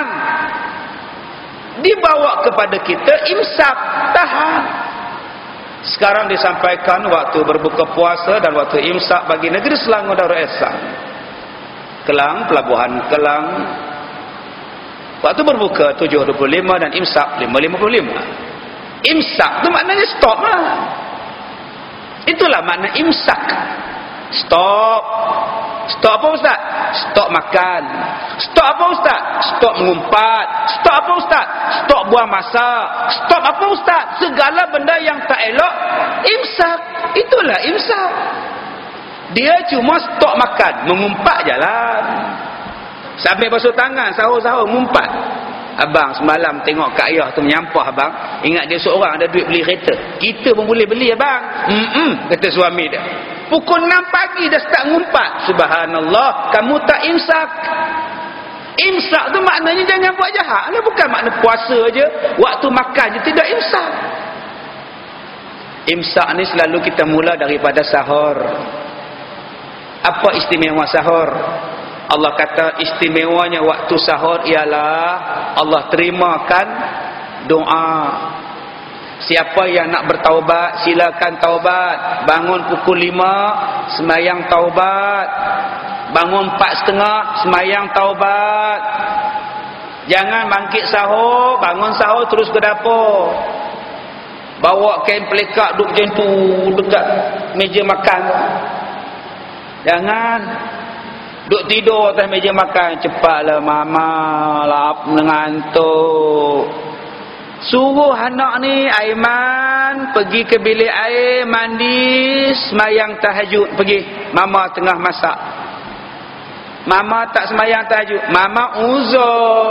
Dibawa kepada kita imsak, tahan. Sekarang disampaikan waktu berbuka puasa dan waktu imsak bagi negeri Selangor Darul Ihsan. Kelang, pelabuhan Kelang. Waktu berbuka tujuh dua puluh lima dan imsak lima lima puluh lima. Imsak tu maknanya stop lah. Itulah makna imsak. Stop. Stop apa ustaz? Stop makan. Stop apa ustaz? Stop mengumpat. Stop apa ustaz? Stop buang masa. Stop apa ustaz? Segala benda yang tak elok, imsak. Itulah imsak. Dia cuma stop makan, mengumpat jalan. Sampai basuh tangan, sahur-sahur ngumpat. Abang semalam tengok Kak Ayah tu menyampah abang. Ingat dia seorang ada duit beli kereta. Kita pun boleh beli abang. Hmm, kata suami dia. Pukul enam pagi dah start ngumpat. Subhanallah, kamu tak imsak. Imsak tu maknanya jangan buat jahat. Lah bukan makna puasa je, waktu makan je tidak imsak. Imsak ni selalu kita mula daripada sahur. Apa istimewa sahur? Allah kata istimewanya waktu sahur ialah Allah terimakan doa. Siapa yang nak bertaubat, silakan taubat. Bangun pukul lima, semayang taubat. Bangun empat setengah, semayang taubat. Jangan bangkit sahur, bangun sahur terus ke dapur. Bawa kain pelekak duduk macam tu dekat meja makan. Jangan duduk tidur atas meja makan. Cepatlah mama, lap mengantuk. Suruh anak ni Aiman pergi ke bilik air, mandi, semayang tahajud. Pergi. Mama tengah masak. Mama tak semayang tahajud. Mama uzur.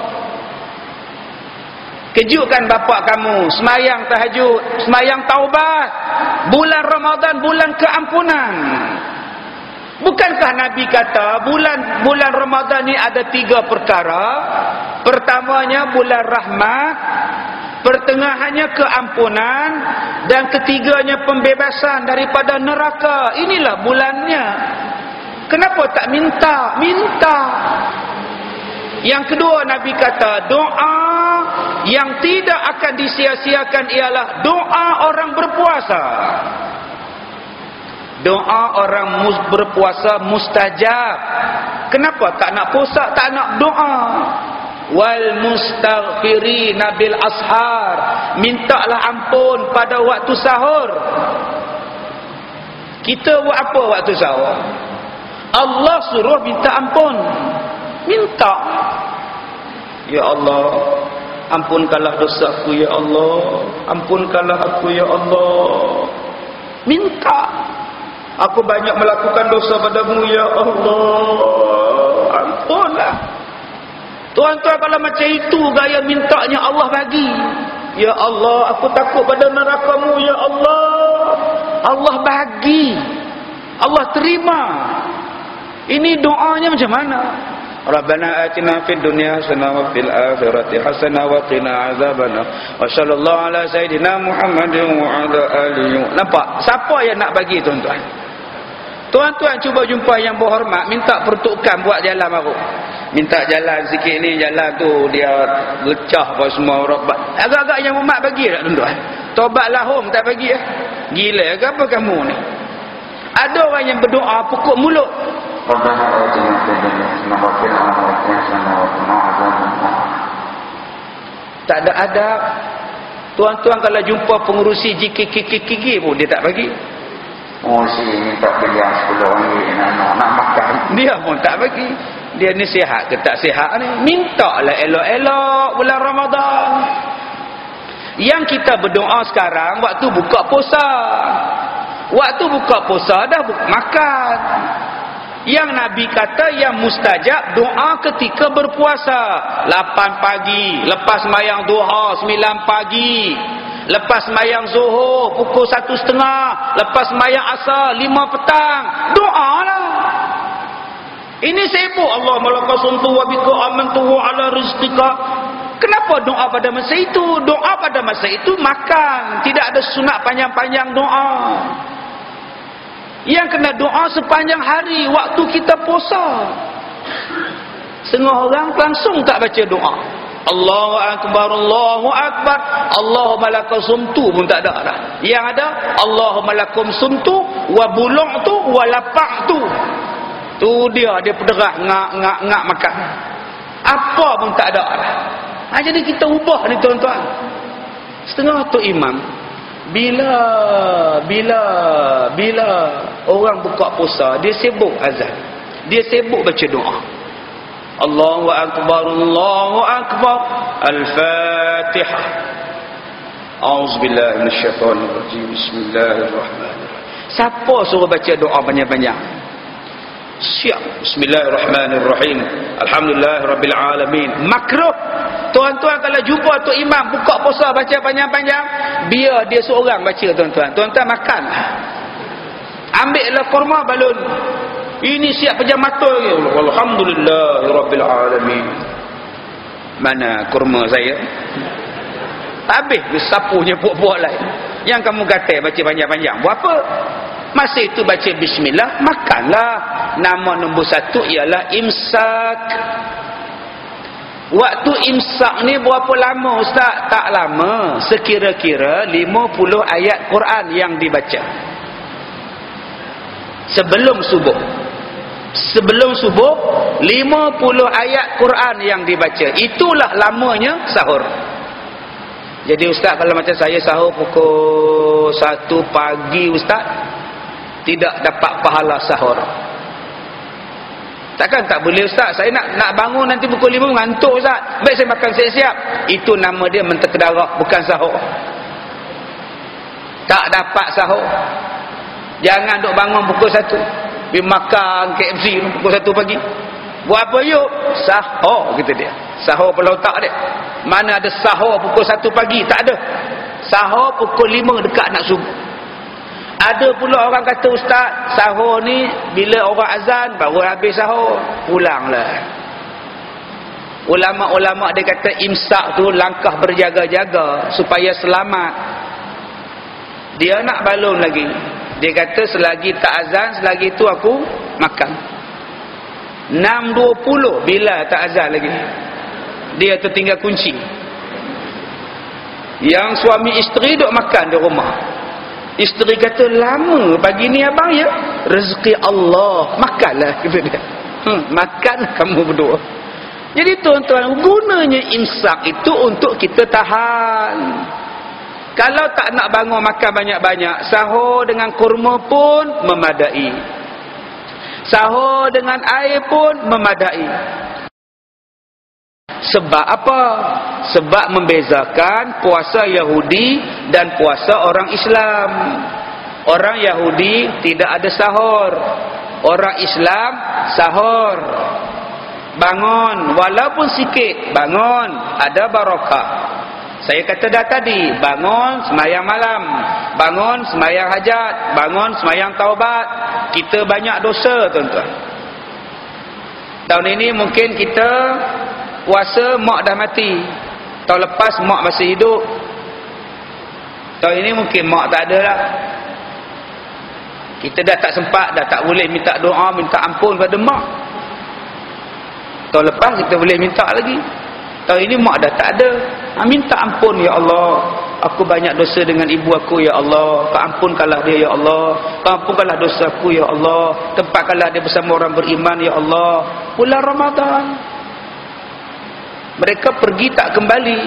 Kejutkan bapak kamu. Semayang tahajud. Semayang taubat. Bulan Ramadan, bulan keampunan. Bukankah Nabi kata bulan bulan Ramadan ni ada tiga perkara? Pertamanya bulan rahmat, pertengahannya keampunan, dan ketiganya pembebasan daripada neraka. Inilah bulannya. Kenapa tak minta? Minta. Yang kedua Nabi kata doa yang tidak akan disia-siakan ialah doa orang berpuasa. Doa orang berpuasa mustajab. Kenapa tak nak puasa, tak nak doa? Wal mustaghfirina bil ashar. Mintalah ampun pada waktu sahur. Kita buat apa waktu sahur? Allah suruh minta ampun. Minta. Ya Allah, ampunkanlah dosaku ya Allah. Ampunkanlah aku ya Allah. Minta. Aku banyak melakukan dosa padamu ya Allah. Ampunlah. Tuan-tuan, kalau macam itu gaya mintanya, Allah bagi. Ya Allah, aku takut pada neraka-Mu ya Allah. Allah bagi. Allah terima. Ini doanya macam mana? Rabbana atina fid dunya hasanah wa fil akhirati hasanah wa qina azabannar. Wa sallallahu ala sayidina Muhammadin wa ala alihi. Nampak? Siapa yang nak bagi, tuan-tuan? Tuan-tuan cuba jumpa yang berhormat, minta peruntukan buat jalan baru. Minta jalan sikit ni, jalan tu dia lecah apa semua orang. Agak-agak yang umat bagi tak, tuan-tuan? Tobat lahum tak bagi eh? Gila ke apa kamu ni? Ada orang yang berdoa pukul mulut. Tak ada adab. Tuan-tuan kalau jumpa pengurusi J K K K K pun dia tak bagi. Pengurusi minta beliau sepuluh ringgit nak nak makan, dia pun tak bagi. Dia ni sihat ke tak sihat ni? Mintalah elok-elok bulan Ramadan. Yang kita berdoa sekarang waktu buka puasa. Waktu buka puasa dah makan. Yang Nabi kata yang mustajab doa ketika berpuasa. lapan pagi, lepas sembahyang duha, sembilan pagi, lepas sembahyang zuhur pukul satu setengah, lepas sembahyang asar lima petang. Doalah. Ini sibuk Allah malakasumtu wa bika amantu wa ala rizqika. Kenapa doa pada masa itu? Doa pada masa itu makan. Tidak ada sunat panjang-panjang doa. Yang kena doa sepanjang hari waktu kita puasa. Setengah orang langsung tak baca doa. Allahu akbar, Allahu akbar, Allahumma lakal sumtu pun tak ada dah. Yang ada Allahumma lakum sumtu wa bulugtu wa lapaqtu. Tu dia dia pederah ngak ngak ngak makan. Apa pun tak ada dah. Ha, jadi kita ubah ni, tuan-tuan. Setengah tu imam bila bila bila orang buka puasa, dia sibuk azan, dia sibuk baca doa. Allahu akbar, Allahu akbar, al-Fatihah. A'udzubillahi minasyaitonir rajim. Bismillahirrahmanirrahim. Siapa suruh baca doa banyak-banyak? Siap. Bismillahirrahmanirrahim. Alhamdulillahirabbil alamin. Makruh. Tuan-tuan kalau jumpa tu imam buka puasa baca panjang-panjang, biar dia seorang baca, tuan-tuan. Tuan-tuan makan. Ambillah kurma balun. Ini siap pejam mata lagi. Alhamdulillahirabbil alamin. Mana kurma saya? Habis disapunya puak-puak lain. Yang kamu kata baca panjang-panjang. Buat apa? Masa itu baca bismillah, makanlah. Nama nombor satu ialah imsak. Waktu imsak ni berapa lama Ustaz? Tak lama. Sekira-kira lima puluh ayat Quran yang dibaca sebelum subuh. Sebelum subuh lima puluh ayat Quran yang dibaca. Itulah lamanya sahur. Jadi Ustaz, kalau macam saya sahur pukul satu pagi Ustaz, tidak dapat pahala sahur. Takkan tak boleh Ustaz? Saya nak nak bangun nanti pukul lima ngantuk Ustaz. Baik saya makan siap-siap. Itu nama dia menterkedarah, bukan sahur. Tak dapat sahur. Jangan duk bangun pukul satu. Pergi makan K F C pukul satu pagi. Buat apa yuk? Sahur kata dia. Sahur pula otak dia. Mana ada sahur pukul satu pagi? Tak ada. Sahur pukul lima dekat nak subuh. Ada pula orang kata Ustaz, sahur ni bila orang azan baru habis sahur. Pulanglah. Ulama-ulama dia kata imsak tu langkah berjaga-jaga supaya selamat. Dia nak balon lagi. Dia kata selagi tak azan, selagi tu aku makan. enam dua puluh bila tak azan lagi. Dia tu tinggal kunci. Yang suami isteri duk makan di rumah. Isteri kata, lama pagi ni abang ya? Rezeki Allah. Makanlah kata dia. Hmm, makan kamu berdua. Jadi tuan-tuan, gunanya imsak itu untuk kita tahan. Kalau tak nak bangun makan banyak-banyak, sahur dengan kurma pun memadai. Sahur dengan air pun memadai. Sebab apa? Sebab membezakan puasa Yahudi dan puasa orang Islam. Orang Yahudi tidak ada sahur. Orang Islam sahur. Bangun, walaupun sikit, bangun, ada barakah. Saya kata dah tadi, bangun semayang malam, bangun semayang hajat, bangun semayang taubat. Kita banyak dosa tuan-tuan. Tahun ini mungkin kita puasa mak dah mati. Tahun lepas mak masih hidup. Tahun ini mungkin mak tak ada lah. Kita dah tak sempat, dah tak boleh minta doa, minta ampun pada mak. Tahun lepas kita boleh minta lagi. Tahun ini mak dah tak ada. Ha, minta ampun ya Allah. Aku banyak dosa dengan ibu aku ya Allah. Kau ampunkanlah dia ya Allah. Kau ampunkanlah dosa aku ya Allah. Tempatkanlah dia bersama orang beriman ya Allah. Bulan Ramadan. Mereka pergi tak kembali.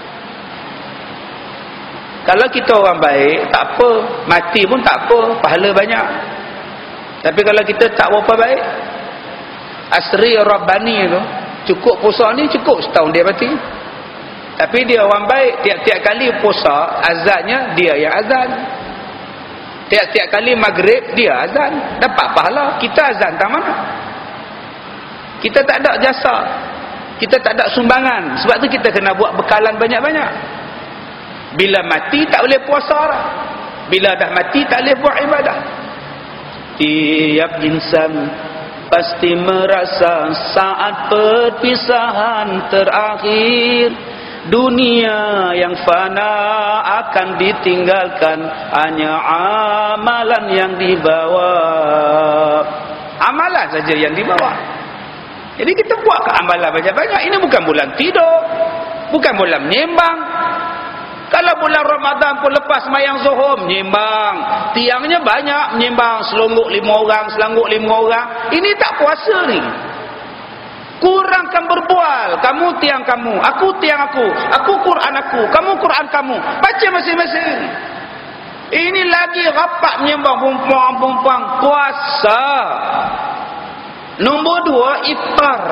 Kalau kita orang baik, tak apa. Mati pun tak apa. Pahala banyak. Tapi kalau kita tak berapa baik, Asri Rabbani tu, cukup puasa ni cukup setahun dia mati. Tapi dia orang baik, tiap-tiap kali puasa azannya dia yang azan. Tiap-tiap kali maghrib dia azan, dapat pahala. Kita azan tak mana? Kita tak ada jasa. Kita tak ada sumbangan. Sebab tu kita kena buat bekalan banyak-banyak. Bila mati tak boleh puasa lah. Bila dah mati tak boleh buat ibadah. Tiap insan pasti merasa saat perpisahan terakhir, dunia yang fana akan ditinggalkan, hanya amalan yang dibawa. Amalan saja yang dibawa. Jadi kita buat ke amalan banyak-banyak. Ini bukan bulan tidur, bukan bulan menyembang. Kalau bulan Ramadan pun lepas mayang zuhur menyembang, tiangnya banyak menyembang, selungguk lima orang, selanguk lima orang. Ini tak puasa ni. Kurangkan berbual. Kamu tiang kamu, aku tiang aku, aku Quran aku, kamu Quran kamu. Baca masing-masing. Ini lagi rapat menyembang perempuan-perempuan. Puasa. Nombor dua, iftar.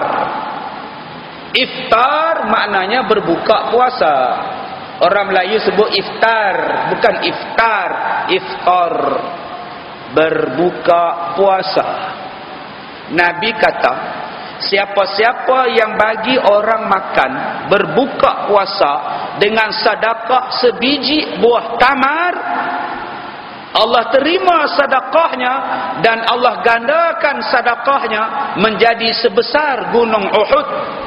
Iftar maknanya berbuka puasa. Orang Melayu sebut iftar, bukan iftar, iftar, berbuka puasa. Nabi kata, siapa-siapa yang bagi orang makan berbuka puasa dengan sedekah sebiji buah tamar, Allah terima sedekahnya dan Allah gandakan sedekahnya menjadi sebesar gunung Uhud.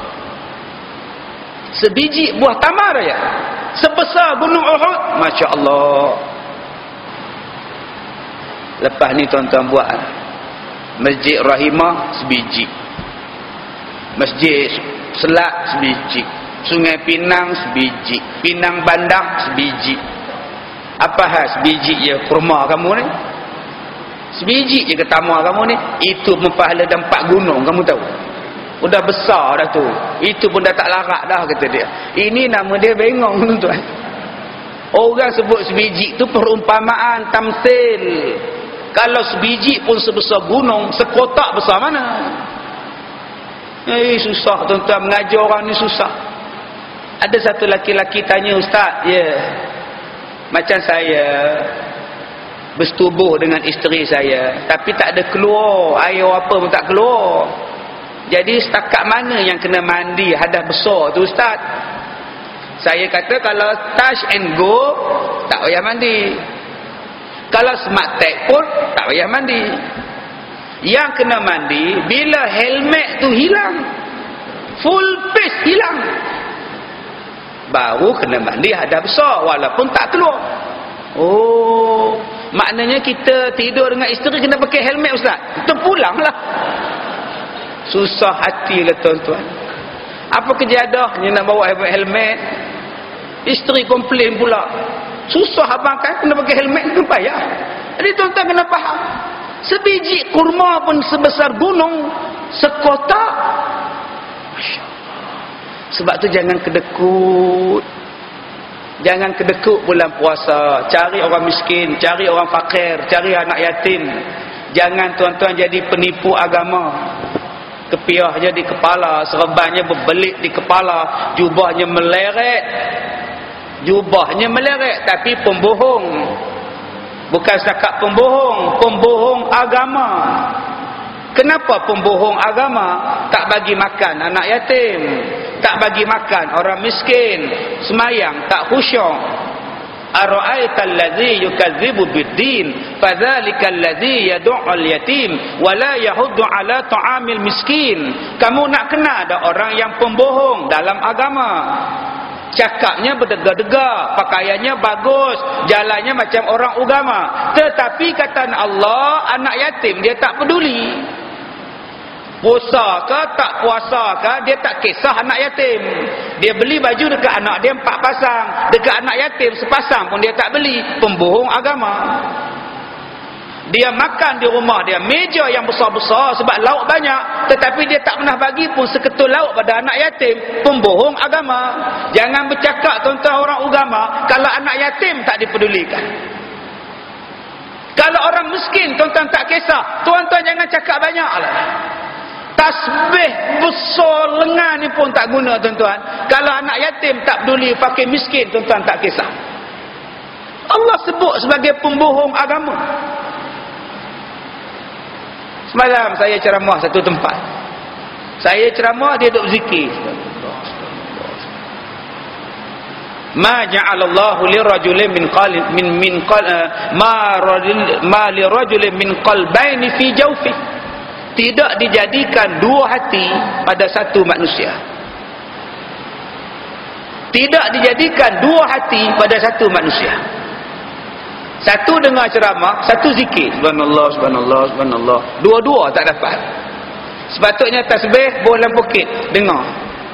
Sebiji buah tamar ya, sebesar gunung Uhud. Masya Allah. Lepas ni tuan-tuan buat Masjid Rahimah sebiji, Masjid Selat sebiji, Sungai Pinang sebiji, Pinang Bandar sebiji. Apa hal sebiji je kurma kamu ni? Sebiji je ke tamar kamu ni? Itu mempahala dan empat gunung, kamu tahu? Udah besar dah tu. Itu pun dah tak larat dah, kata dia. Ini nama dia bengong, tuan-tuan. Orang sebut sebiji tu perumpamaan, tamsil. Kalau sebiji pun sebesar gunung, sekotak besar mana? Eh, susah tuan-tuan, mengajar orang ni susah. Ada satu laki-laki tanya ustaz, ya, yeah, macam saya bersetubuh dengan isteri saya, tapi tak ada keluar, air apa pun tak keluar. Jadi setakat mana yang kena mandi hadas besar tu ustaz? Saya kata kalau touch and go tak payah mandi. Kalau smart tag pun tak payah mandi. Yang kena mandi bila helmet tu hilang, full face hilang, baru kena mandi hadas besar walaupun tak keluar. Oh, maknanya kita tidur dengan isteri kena pakai helmet ustaz? Kita pulanglah. Susah hati lah tuan-tuan. Apa kejadiannya nak bawa helmet? Isteri komplain pula. Susah abang kan kena pakai helmet, kena payah. Jadi tuan-tuan kena faham. Sebiji kurma pun sebesar gunung, sekotak. Masya Allah. Sebab tu jangan kedekut. Jangan kedekut bulan puasa. Cari orang miskin, cari orang fakir, cari anak yatim. Jangan tuan-tuan jadi penipu agama. Kepiahnya di kepala, serbannya berbelit di kepala, jubahnya meleret. Jubahnya meleret tapi pembohong. Bukan setakat pembohong, pembohong agama. Kenapa pembohong agama? Tak bagi makan anak yatim, tak bagi makan orang miskin, semayang tak khusyuk. Ara'aital ladzi yukadzibu bid-din fadzalikal ladzi yad'ul yatim wa la yahuddu 'ala ta'amil miskin. Kamu nak kenal ada orang yang pembohong dalam agama? Cakapnya berdega-dega, pakaiannya bagus, jalannya macam orang agama, tetapi kata Allah, anak yatim dia tak peduli. Puasa ke tak puasa ke, dia tak kisah anak yatim. Dia beli baju dekat anak dia empat pasang, dekat anak yatim sepasang pun dia tak beli. Pembohong agama. Dia makan di rumah dia meja yang besar-besar sebab lauk banyak, tetapi dia tak pernah bagi pun seketul lauk pada anak yatim. Pembohong agama. Jangan bercakap tuan-tuan orang agama kalau anak yatim tak dipedulikan. Kalau orang miskin tuan-tuan tak kisah, tuan-tuan jangan cakap banyaklah. Tasbih besar lengan ni pun tak guna tuan-tuan. Kalau anak yatim tak peduli, fakir miskin tuan-tuan tak kisah. Allah sebut sebagai pembohong agama. Semalam saya ceramah satu tempat. Saya ceramah, dia duduk zikir. Ma ja'alallahu lirajulin min qalb min min qal ma rajul ma lirajulin min qalbaini fi jawfi. Tidak dijadikan dua hati pada satu manusia. Tidak dijadikan dua hati pada satu manusia. Satu dengar ceramah, satu zikir. Subhanallah, subhanallah, subhanallah. Dua-dua tak dapat. Sepatutnya tasbih bolam bukit, dengar.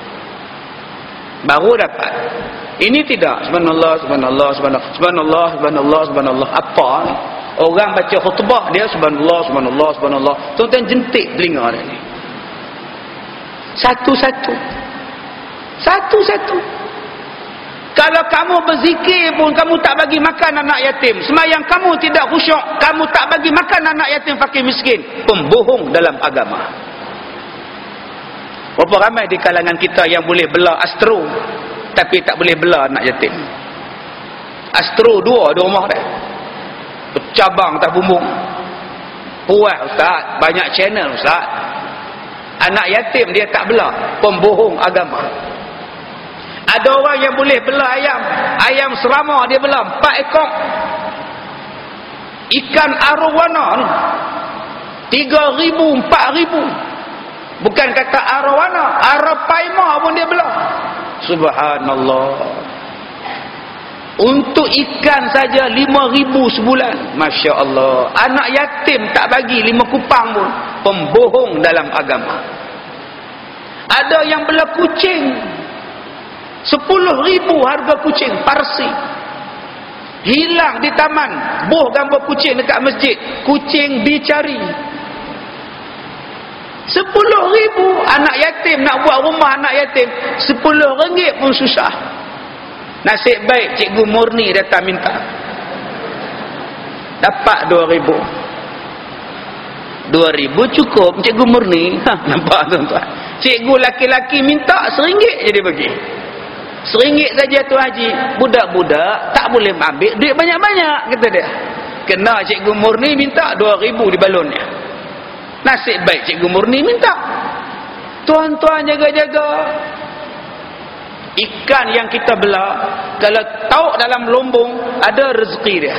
Baru dapat. Ini tidak. Subhanallah, subhanallah, subhanallah, subhanallah, subhanallah, subhanallah. Apa ni? Orang baca khutbah dia subhanallah, subhanallah, subhanallah. Tuan-tuan jentik telinga dia ni. Satu-satu. Satu-satu. Kalau kamu berzikir pun kamu tak bagi makan anak yatim, semayang kamu tidak khusyuk, kamu tak bagi makan anak yatim fakir miskin, pembohong dalam agama. Berapa ramai di kalangan kita yang boleh bela astro tapi tak boleh bela anak yatim. Astro dua di rumah dia, bercabang tak bumbung. Puas ustaz, banyak channel ustaz. Anak yatim dia tak bela, pembohong agama. Ada orang yang boleh bela ayam, ayam serama dia bela empat ekor. Ikan arowana ni tiga ribu, empat ribu. Bukan kata arowana, arapaima pun dia bela. Subhanallah. Untuk ikan saja lima ribu sebulan. Masya Allah. Anak yatim tak bagi lima kupang pun. Pembohong dalam agama. Ada yang bela kucing. Sepuluh ribu harga kucing Parsi. Hilang di taman. Boh gambar kucing dekat masjid. Kucing dicari. Sepuluh ribu. Anak yatim nak buat rumah anak yatim. Sepuluh ringgit pun susah. Nasib baik Cikgu Murni datang minta. Dapat dua ribu. Dua ribu cukup Cikgu Murni. Ha, nampak tuan-tuan. Cikgu laki-laki minta seringgit je dia bagi. Seringgit saja tu haji. Budak-budak tak boleh ambil duit banyak-banyak, kata dia. Kena Cikgu Murni minta dua ribu di balonnya. Nasib baik Cikgu Murni minta. Tuan-tuan jaga-jaga. Ikan yang kita bela, kalau tauk dalam lombong, ada rezeki dia.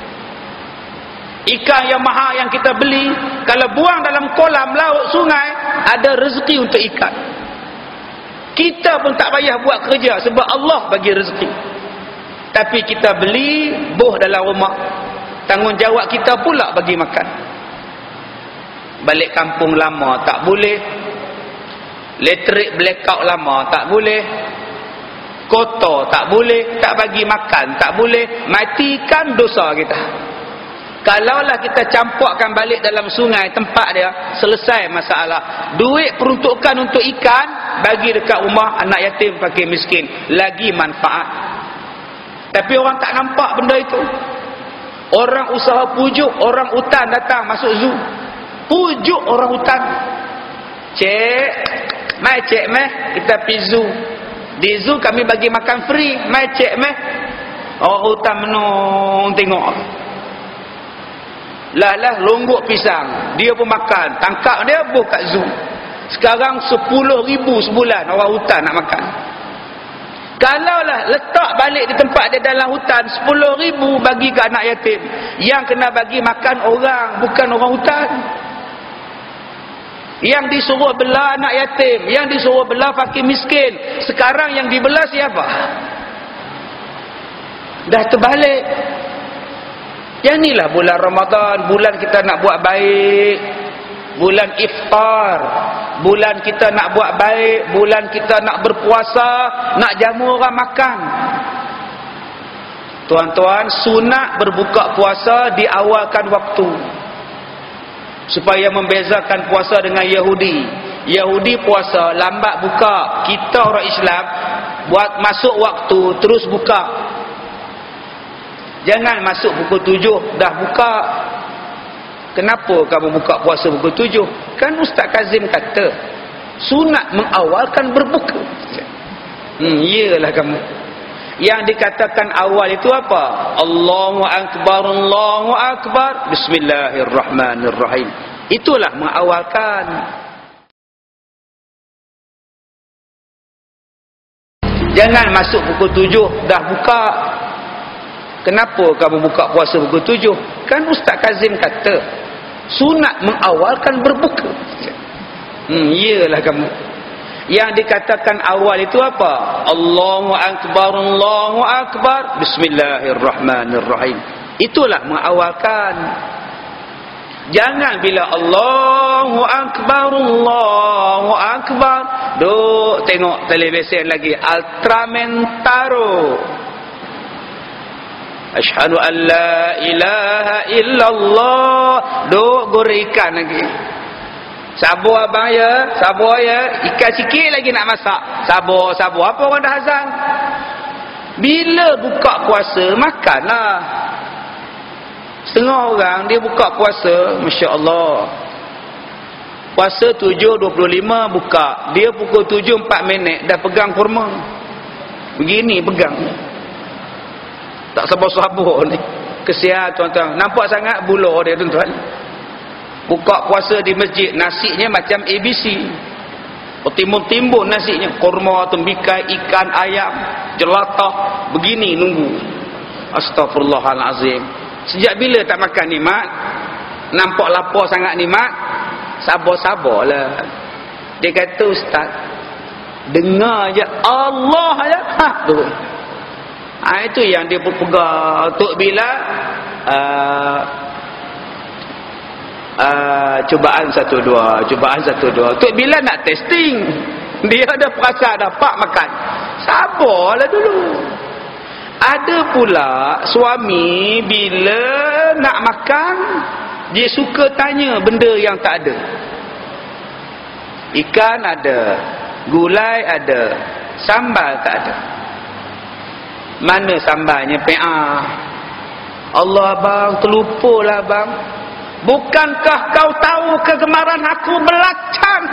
Ikan yang mahal yang kita beli, kalau buang dalam kolam, laut, sungai, ada rezeki untuk ikan. Kita pun tak payah buat kerja sebab Allah bagi rezeki. Tapi kita beli, boh dalam rumah. Tanggungjawab kita pula bagi makan. Balik kampung lama tak boleh. Elektrik blackout lama tak boleh. Kotor tak boleh, tak bagi makan tak boleh, matikan dosa kita. Kalaulah kita campurkan balik dalam sungai tempat dia, selesai masalah. Duit peruntukan untuk ikan bagi dekat rumah anak yatim fakir miskin, lagi manfaat. Tapi orang tak nampak benda itu. Orang usaha pujuk orang hutan datang masuk zoo, pujuk orang hutan. Cik, mai cik meh kita pergi zoo. Di zoo kami bagi makan free. Mai cek meh. Orang hutan menung tengok. Lah lah longgok pisang. Dia pun makan. Tangkap dia buh kat zoo. Sekarang sepuluh ribu sebulan orang hutan nak makan. Kalaulah letak balik di tempat dia dalam hutan, sepuluh ribu bagi ke anak yatim. Yang kena bagi makan orang, bukan orang hutan. Yang disuruh bela anak yatim, yang disuruh bela fakir miskin. Sekarang yang dibela siapa? Dah terbalik. Yang inilah bulan Ramadan, bulan kita nak buat baik, bulan iftar, bulan kita nak buat baik, bulan kita nak berpuasa, nak jamu orang makan. Tuan-tuan, sunat berbuka puasa diawalkan waktu, supaya membezakan puasa dengan Yahudi. Yahudi puasa lambat buka. Kita orang Islam buat masuk waktu terus buka. Jangan masuk pukul tujuh dah buka. Kenapa kamu buka puasa pukul tujuh? Kan Ustaz Kazim kata sunat mengawalkan berbuka. Hmm, iyalah kamu. Yang dikatakan awal itu apa? Allahu Akbar, Allahu Akbar, Bismillahirrahmanirrahim. Itulah mengawalkan. Jangan masuk pukul tujuh dah buka. Kenapa kamu buka puasa pukul tujuh? Kan Ustaz Kazim kata sunat mengawalkan berbuka. Hmm, iyalah kamu. Yang dikatakan awal itu apa? Allahu Akbar, Allahu Akbar, Bismillahirrahmanirrahim. Itulah mengawalkan. Jangan bila Allahu Akbar, Allahu Akbar, duk tengok televisyen lagi, Ultramentaro. Asyhadu an la ilaha illallah, duk goreng ikan lagi. Sabar abang ya, sabar ya, ikan sikit lagi nak masak. Sabar, sabar. Apa orang dah azan? Bila buka puasa, makanlah. Setengah orang dia buka puasa, Masya Allah. Puasa tujuh dua puluh lima buka. Dia pukul tujuh empat minit dah pegang kurma. Begini pegang. Tak sabar-sabar ni. Kesian tuan-tuan. Nampak sangat buluh dia tuan-tuan. Buka puasa di masjid, nasinya macam A B C. Timbun-timbun nasinya. Kurma, tembikai, ikan, ayam, jelatah. Begini nunggu. Astaghfirullahalazim. Sejak bila tak makan ni, Mak? Nampak lapar sangat ni, Mak? Sabar-sabarlah. Dia kata, Ustaz, dengar je Allah je. Ha, tu. Ha, itu yang dia pegang. Tok Bilal uh, uh, cubaan satu dua, cubaan satu dua. Tok Bilal nak testing. Dia ada perasa dapat makan. Sabarlah dulu. Ada pula suami bila nak makan, dia suka tanya benda yang tak ada. Ikan ada, gulai ada, sambal tak ada. Mana sambalnya? Pe'ah. Allah bang, terlupalah bang. Bukankah kau tahu kegemaran aku belacan?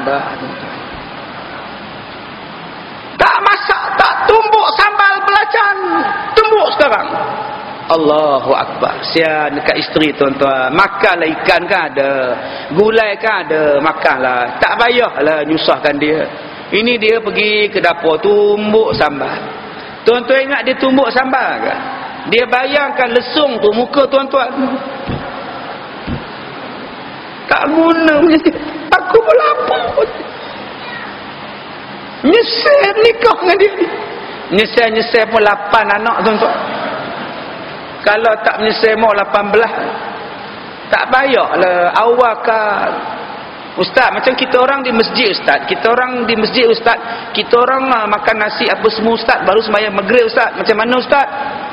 Tak masak, tak tumbuk sambal belacan. Tumbuk sekarang. Allahu Akbar. Sian dekat isteri tuan-tuan. Makanlah ikan kan ada. Gulai kan ada. Makanlah. Tak payahlah nyusahkan dia. Ini dia pergi ke dapur tumbuk sambal. Tuan-tuan ingat dia tumbuk sambal ke? Dia bayangkan lesung tu muka tuan-tuan. Tak guna. Aku berlapuk. Nyesel nikah dengan dia. Nyesel-nyesel pun lapan anak tuan-tuan. Kalau tak menyesal mau lapan belas. Tak payahlah awakkan. Ustaz, macam kita orang di masjid Ustaz. Kita orang di masjid Ustaz. Kita orang uh, makan nasi apa semua Ustaz. Baru sembahyang maghrib Ustaz. Macam mana Ustaz?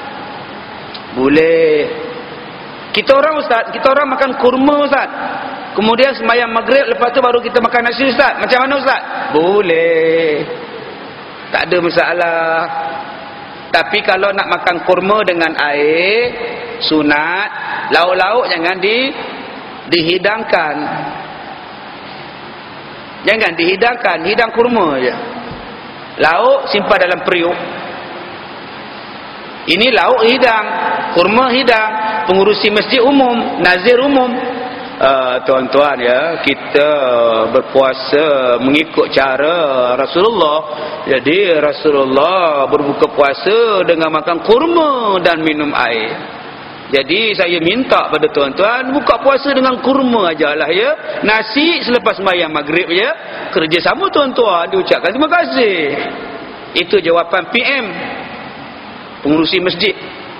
Boleh. Kita orang Ustaz. Kita orang makan kurma Ustaz. Kemudian sembahyang maghrib. Lepas tu baru kita makan nasi Ustaz. Macam mana Ustaz? Boleh. Tak ada masalah. Tapi kalau nak makan kurma dengan air, sunat, lauk-lauk jangan di dihidangkan. Jangan dihidangkan, hidang kurma je. Lauk simpan dalam periuk. Ini lauk hidang, kurma hidang. Pengurusi masjid umum, nazir umum. Uh, tuan-tuan ya, kita berpuasa mengikut cara Rasulullah. Jadi Rasulullah berbuka puasa dengan makan kurma dan minum air. Jadi saya minta pada tuan-tuan buka puasa dengan kurma ajalah ya. Nasi selepas sembahyang maghrib ya. Kerjasama tuan-tuan diucapkan terima kasih. Itu jawapan P M pengurusi masjid.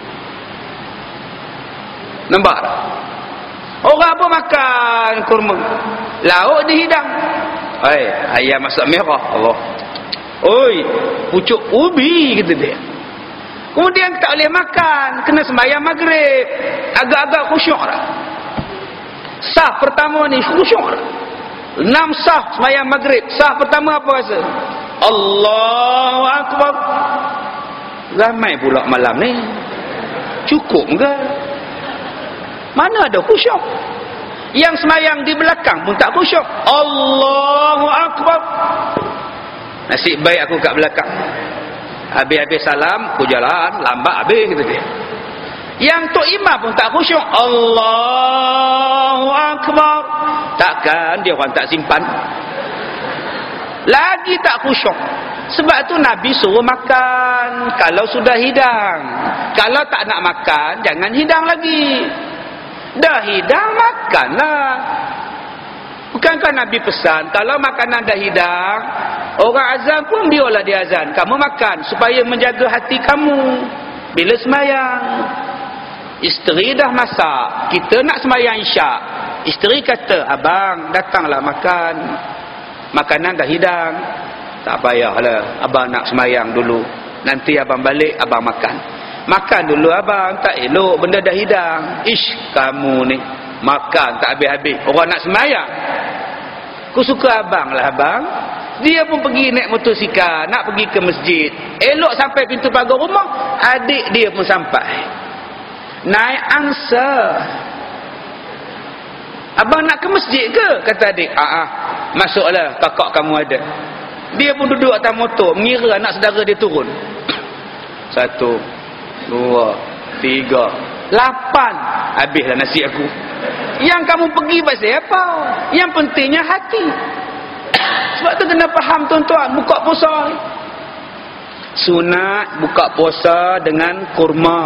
Nampak? Orang apa makan kurma? Lauk dihidang. Hai, ayam masak merah. Allah. Oi, pucuk ubi kata dia. Kemudian tak boleh makan, kena sembahyang maghrib. Agak-agak khusyuk dah. Sah pertama ni khusyuk dah. Enam sah sembahyang maghrib. Sah pertama apa rasa? Allahu Akbar. Ramai pula malam ni. Cukup ke? Mana ada khusyuk? Yang sembahyang di belakang pun tak khusyuk. Allahu Akbar. Nasib baik aku kat belakang. Habis-habis salam, aku jalan, lambat habis kata dia. Yang tok imam pun tak khusyuk. Allahu Akbar. Takkan dia orang tak simpan. Lagi tak khusyuk. Sebab tu Nabi suruh makan kalau sudah hidang. Kalau tak nak makan, jangan hidang lagi. Dah hidang, makanlah. Bukankah Nabi pesan, kalau makanan dah hidang, orang azan pun biarlah dia azan. Kamu makan supaya menjaga hati kamu bila sembahyang. Isteri dah masak, kita nak sembahyang isyak. Isteri kata, abang datanglah makan. Makanan dah hidang. Tak payahlah, abang nak sembahyang dulu. Nanti abang balik, abang makan. Makan dulu abang, tak elok benda dah hidang. Ish, kamu ni makan tak habis-habis. Orang nak sembahyang. Aku suka abang lah abang. Dia pun pergi naik motosikal, nak pergi ke masjid. Elok sampai pintu pagar rumah, adik dia pun sampai. Naik angsa. Abang nak ke masjid ke? Kata adik. Ah, ah. Masuklah, kakak kamu ada. Dia pun duduk atas motor, mengira anak saudara dia turun. Satu, dua, tiga, lapan. Habislah nasi aku. Yang kamu pergi pasal apa? Yang pentingnya hati. Sebab tu kena faham tuan-tuan, buka puasa. Sunat buka puasa dengan kurma.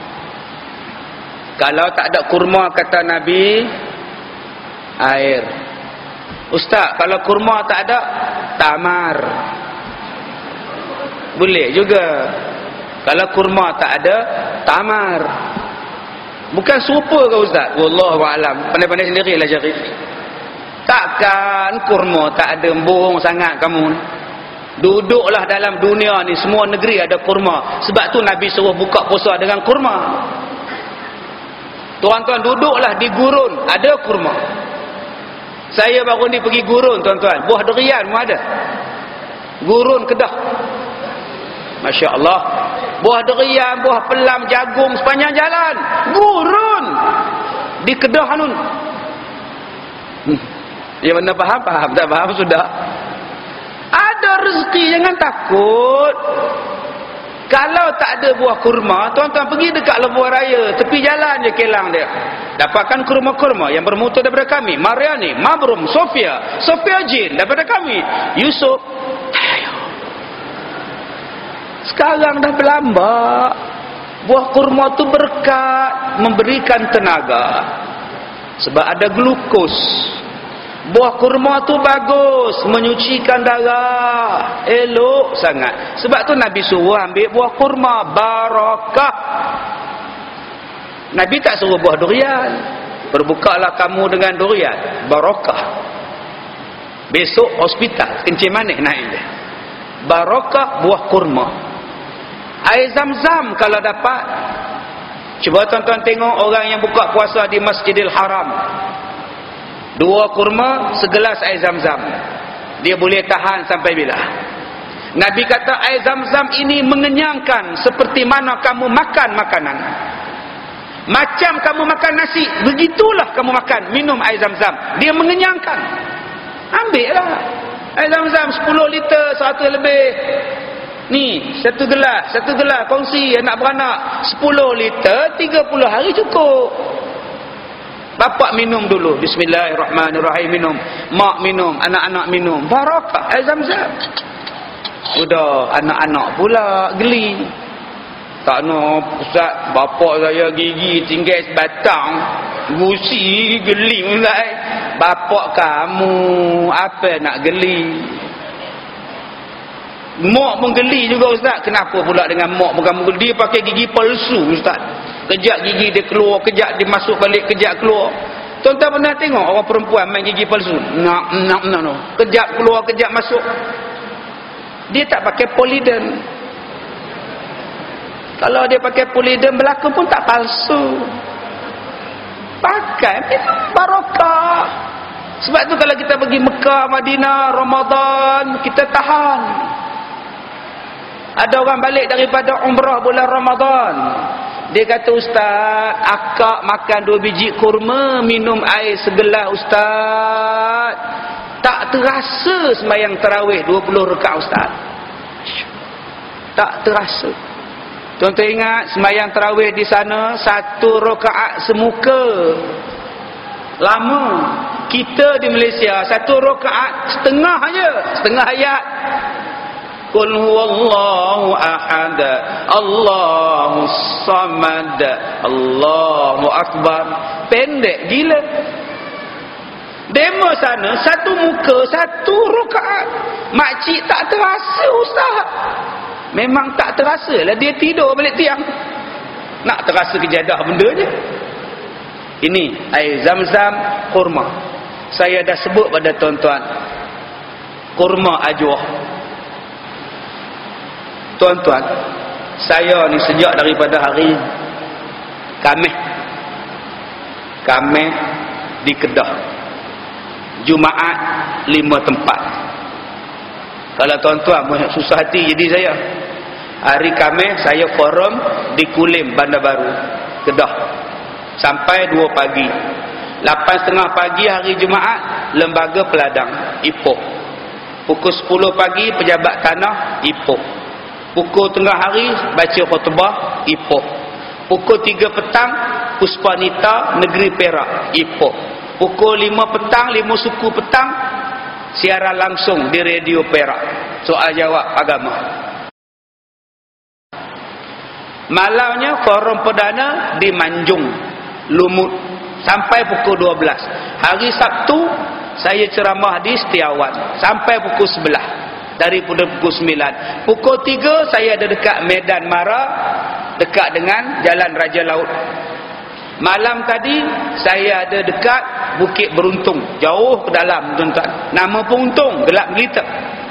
Kalau tak ada kurma kata Nabi, air. Ustaz, kalau kurma tak ada, tamar. Boleh juga. Kalau kurma tak ada, tamar. Bukan serupa ke Ustaz? Wallahu a'lam. Pandai-pandai sendirilah Syarif. Takkan kurma tak ada, bohong sangat kamu. Duduklah dalam dunia ni, semua negeri ada kurma. Sebab tu Nabi suruh buka puasa dengan kurma. Tuan-tuan duduklah di gurun, ada kurma. Saya baru ni pergi gurun tuan-tuan, buah durian pun ada. Gurun Kedah. Masya Allah. Buah durian, buah pelam, jagung sepanjang jalan. Gurun. Di Kedah nun. Hmm. Yang mana faham? Faham. Tak faham sudah. Ada rezeki, jangan takut. Kalau tak ada buah kurma, tuan-tuan pergi dekat lebuh raya, tepi jalan je kelang dia. Dapatkan kurma-kurma yang bermutu daripada kami. Mariani, Mabrum, Sofia, Sofia Jin daripada kami. Yusuf. Sekarang dah berlambak. Buah kurma tu berkat, memberikan tenaga. Sebab ada glukos. Buah kurma tu bagus, menyucikan darah, elok sangat. Sebab tu Nabi suruh ambil buah kurma, barakah. Nabi tak suruh buah durian. Berbukalah kamu dengan durian, barakah. Besok hospital, kencing manis naik dia. Barakah buah kurma. Air Zam-Zam kalau dapat. Cuba tuan-tuan tengok orang yang buka puasa di Masjidil Haram. Dua kurma, segelas air Zam-Zam. Dia boleh tahan sampai bila? Nabi kata air Zam-Zam ini mengenyangkan seperti mana kamu makan makanan. Macam kamu makan nasi, begitulah kamu makan, minum air Zam-Zam. Dia mengenyangkan. Ambil lah. Air Zam-Zam sepuluh liter, seratus lebih. Ni, satu gelas, satu gelas, kongsi anak beranak. sepuluh liter, tiga puluh hari cukup. Bapak minum dulu, bismillahirrahmanirrahim, minum. Mak minum, anak-anak minum. Barakah air Zam-Zam. Udah, anak-anak pula geli. Tak nak, Ustaz, bapak saya gigi tinggal sebatang. Gusi, geli mulai. Bapak kamu, apa nak geli? Mak pun geli juga Ustaz. Kenapa pula dengan mak pun kamu geli? Dia pakai gigi palsu Ustaz. Kejap gigi dia keluar, kejap dia masuk balik, kejap keluar. Tuan-tuan pernah tengok orang perempuan main gigi palsu? Nak, nak, nak, nak. Kejap keluar, kejap masuk. Dia tak pakai Polident. Kalau dia pakai Polident, belaka pun tak palsu. Pakai, memang barakah. Sebab tu kalau kita pergi Mekah, Madinah, Ramadan, kita tahan. Ada orang balik daripada umrah bulan Ramadan. Dia kata, Ustaz, akak makan dua biji kurma, minum air segelas Ustaz. Tak terasa sembahyang tarawih dua puluh rakaat Ustaz. Tak terasa. Tuan-tuan ingat sembahyang tarawih di sana satu rakaat semuka. Lama. Kita di Malaysia satu rakaat setengah aja, setengah ayat. Qul huwallahu ahad, Allahus samad, Allahu akbar. Pendek gila. Demo sana satu muka, satu rakaat. Makcik tak terasa Ustaz. Memang tak terasa lah, dia tidur balik tiang. Nak terasa kejadah benda je. Ini air Zam-Zam, kurma. Saya dah sebut pada tuan-tuan, kurma ajwah. Tuan-tuan, saya ni sejak daripada hari Khamis Khamis di Kedah, Jumaat lima tempat. Kalau tuan-tuan susah hati jadi saya, hari Khamis saya forum di Kulim, Bandar Baru, Kedah, sampai dua pagi. Lapan setengah pagi hari Jumaat, Lembaga Peladang, Ipoh. Pukul sepuluh pagi, Pejabat Tanah, Ipoh. Pukul tengah hari, baca khutbah, Ipoh. Pukul tiga petang, Puspanita, Negeri Perak, Ipoh. Pukul lima petang, lima suku petang, siaran langsung di Radio Perak, soal jawab agama. Malamnya forum perdana di Manjung, Lumut, sampai pukul dua belas. Hari Sabtu saya ceramah di Setiawan sampai pukul sebelas. daripada pukul sembilan. Pukul tiga saya ada dekat Medan Mara, dekat dengan Jalan Raja Laut. Malam tadi saya ada dekat Bukit Beruntung, jauh ke dalam tuan-tuan. Nama pun Untung, gelap gelita.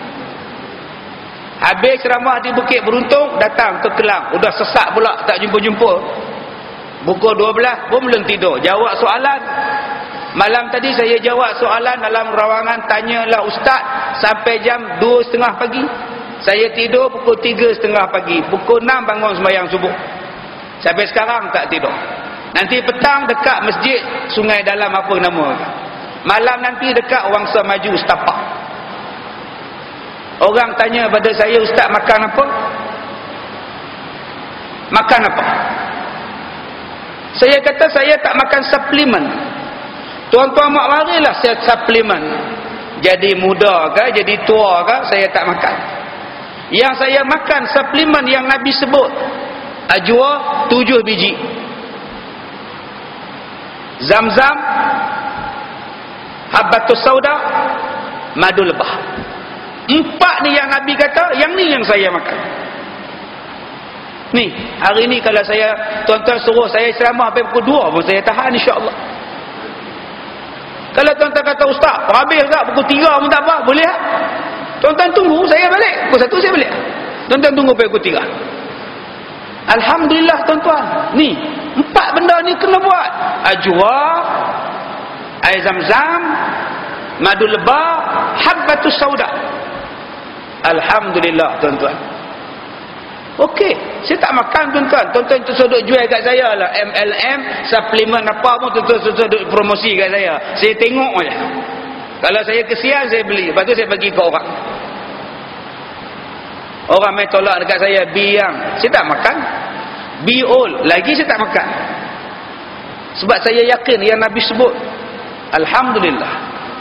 Habis ceramah di Bukit Beruntung, datang ke Kelang, udah sesak pula tak jumpa-jumpa. Pukul dua belas pun belum tidur, jawab soalan. Malam tadi saya jawab soalan dalam rawangan Tanyalah Ustaz sampai jam dua tiga puluh pagi. Saya tidur pukul tiga tiga puluh pagi, pukul enam bangun sembahyang subuh. Sampai sekarang tak tidur. Nanti petang dekat masjid Sungai Dalam, apa nama? Malam nanti dekat Wangsa Maju Setapak. Orang tanya pada saya, Ustaz makan apa? Makan apa? Saya kata saya tak makan suplemen. Tuan-tuan mak marilah saya suplemen. Jadi muda ke, jadi tua ke, saya tak makan. Yang saya makan suplemen yang Nabi sebut, ajwa tujuh biji, Zam-zam, Habbatus sauda, madu lebah. Empat ni yang Nabi kata, yang ni yang saya makan. Ni, hari ni kalau saya, tuan-tuan suruh saya ceramah sampai pukul dua pun saya tahan, insya-Allah. Kalau tuan-tuan kata, Ustaz, habis tak pukul tiga pun tak apa, boleh tak? Tuan-tuan tunggu saya balik, pukul satu saya balik. Tuan-tuan tunggu sampai pukul tiga. Alhamdulillah tuan-tuan, ni empat benda ni kena buat. Ajwa, air zam-zam, madu lebah, habbatus sauda. Alhamdulillah tuan-tuan. Okey, saya tak makan tuan-tuan. Tuan-tuan tu sudut jual kat saya lah M L M, suplemen apa pun tuan-tuan sudut promosi kat saya. Saya tengok aja. Kalau saya kesian saya beli, lepas tu saya bagi ke orang. Orang main tolak dekat saya, biang, saya tak makan. Biol, lagi saya tak makan. Sebab saya yakin yang Nabi sebut. Alhamdulillah.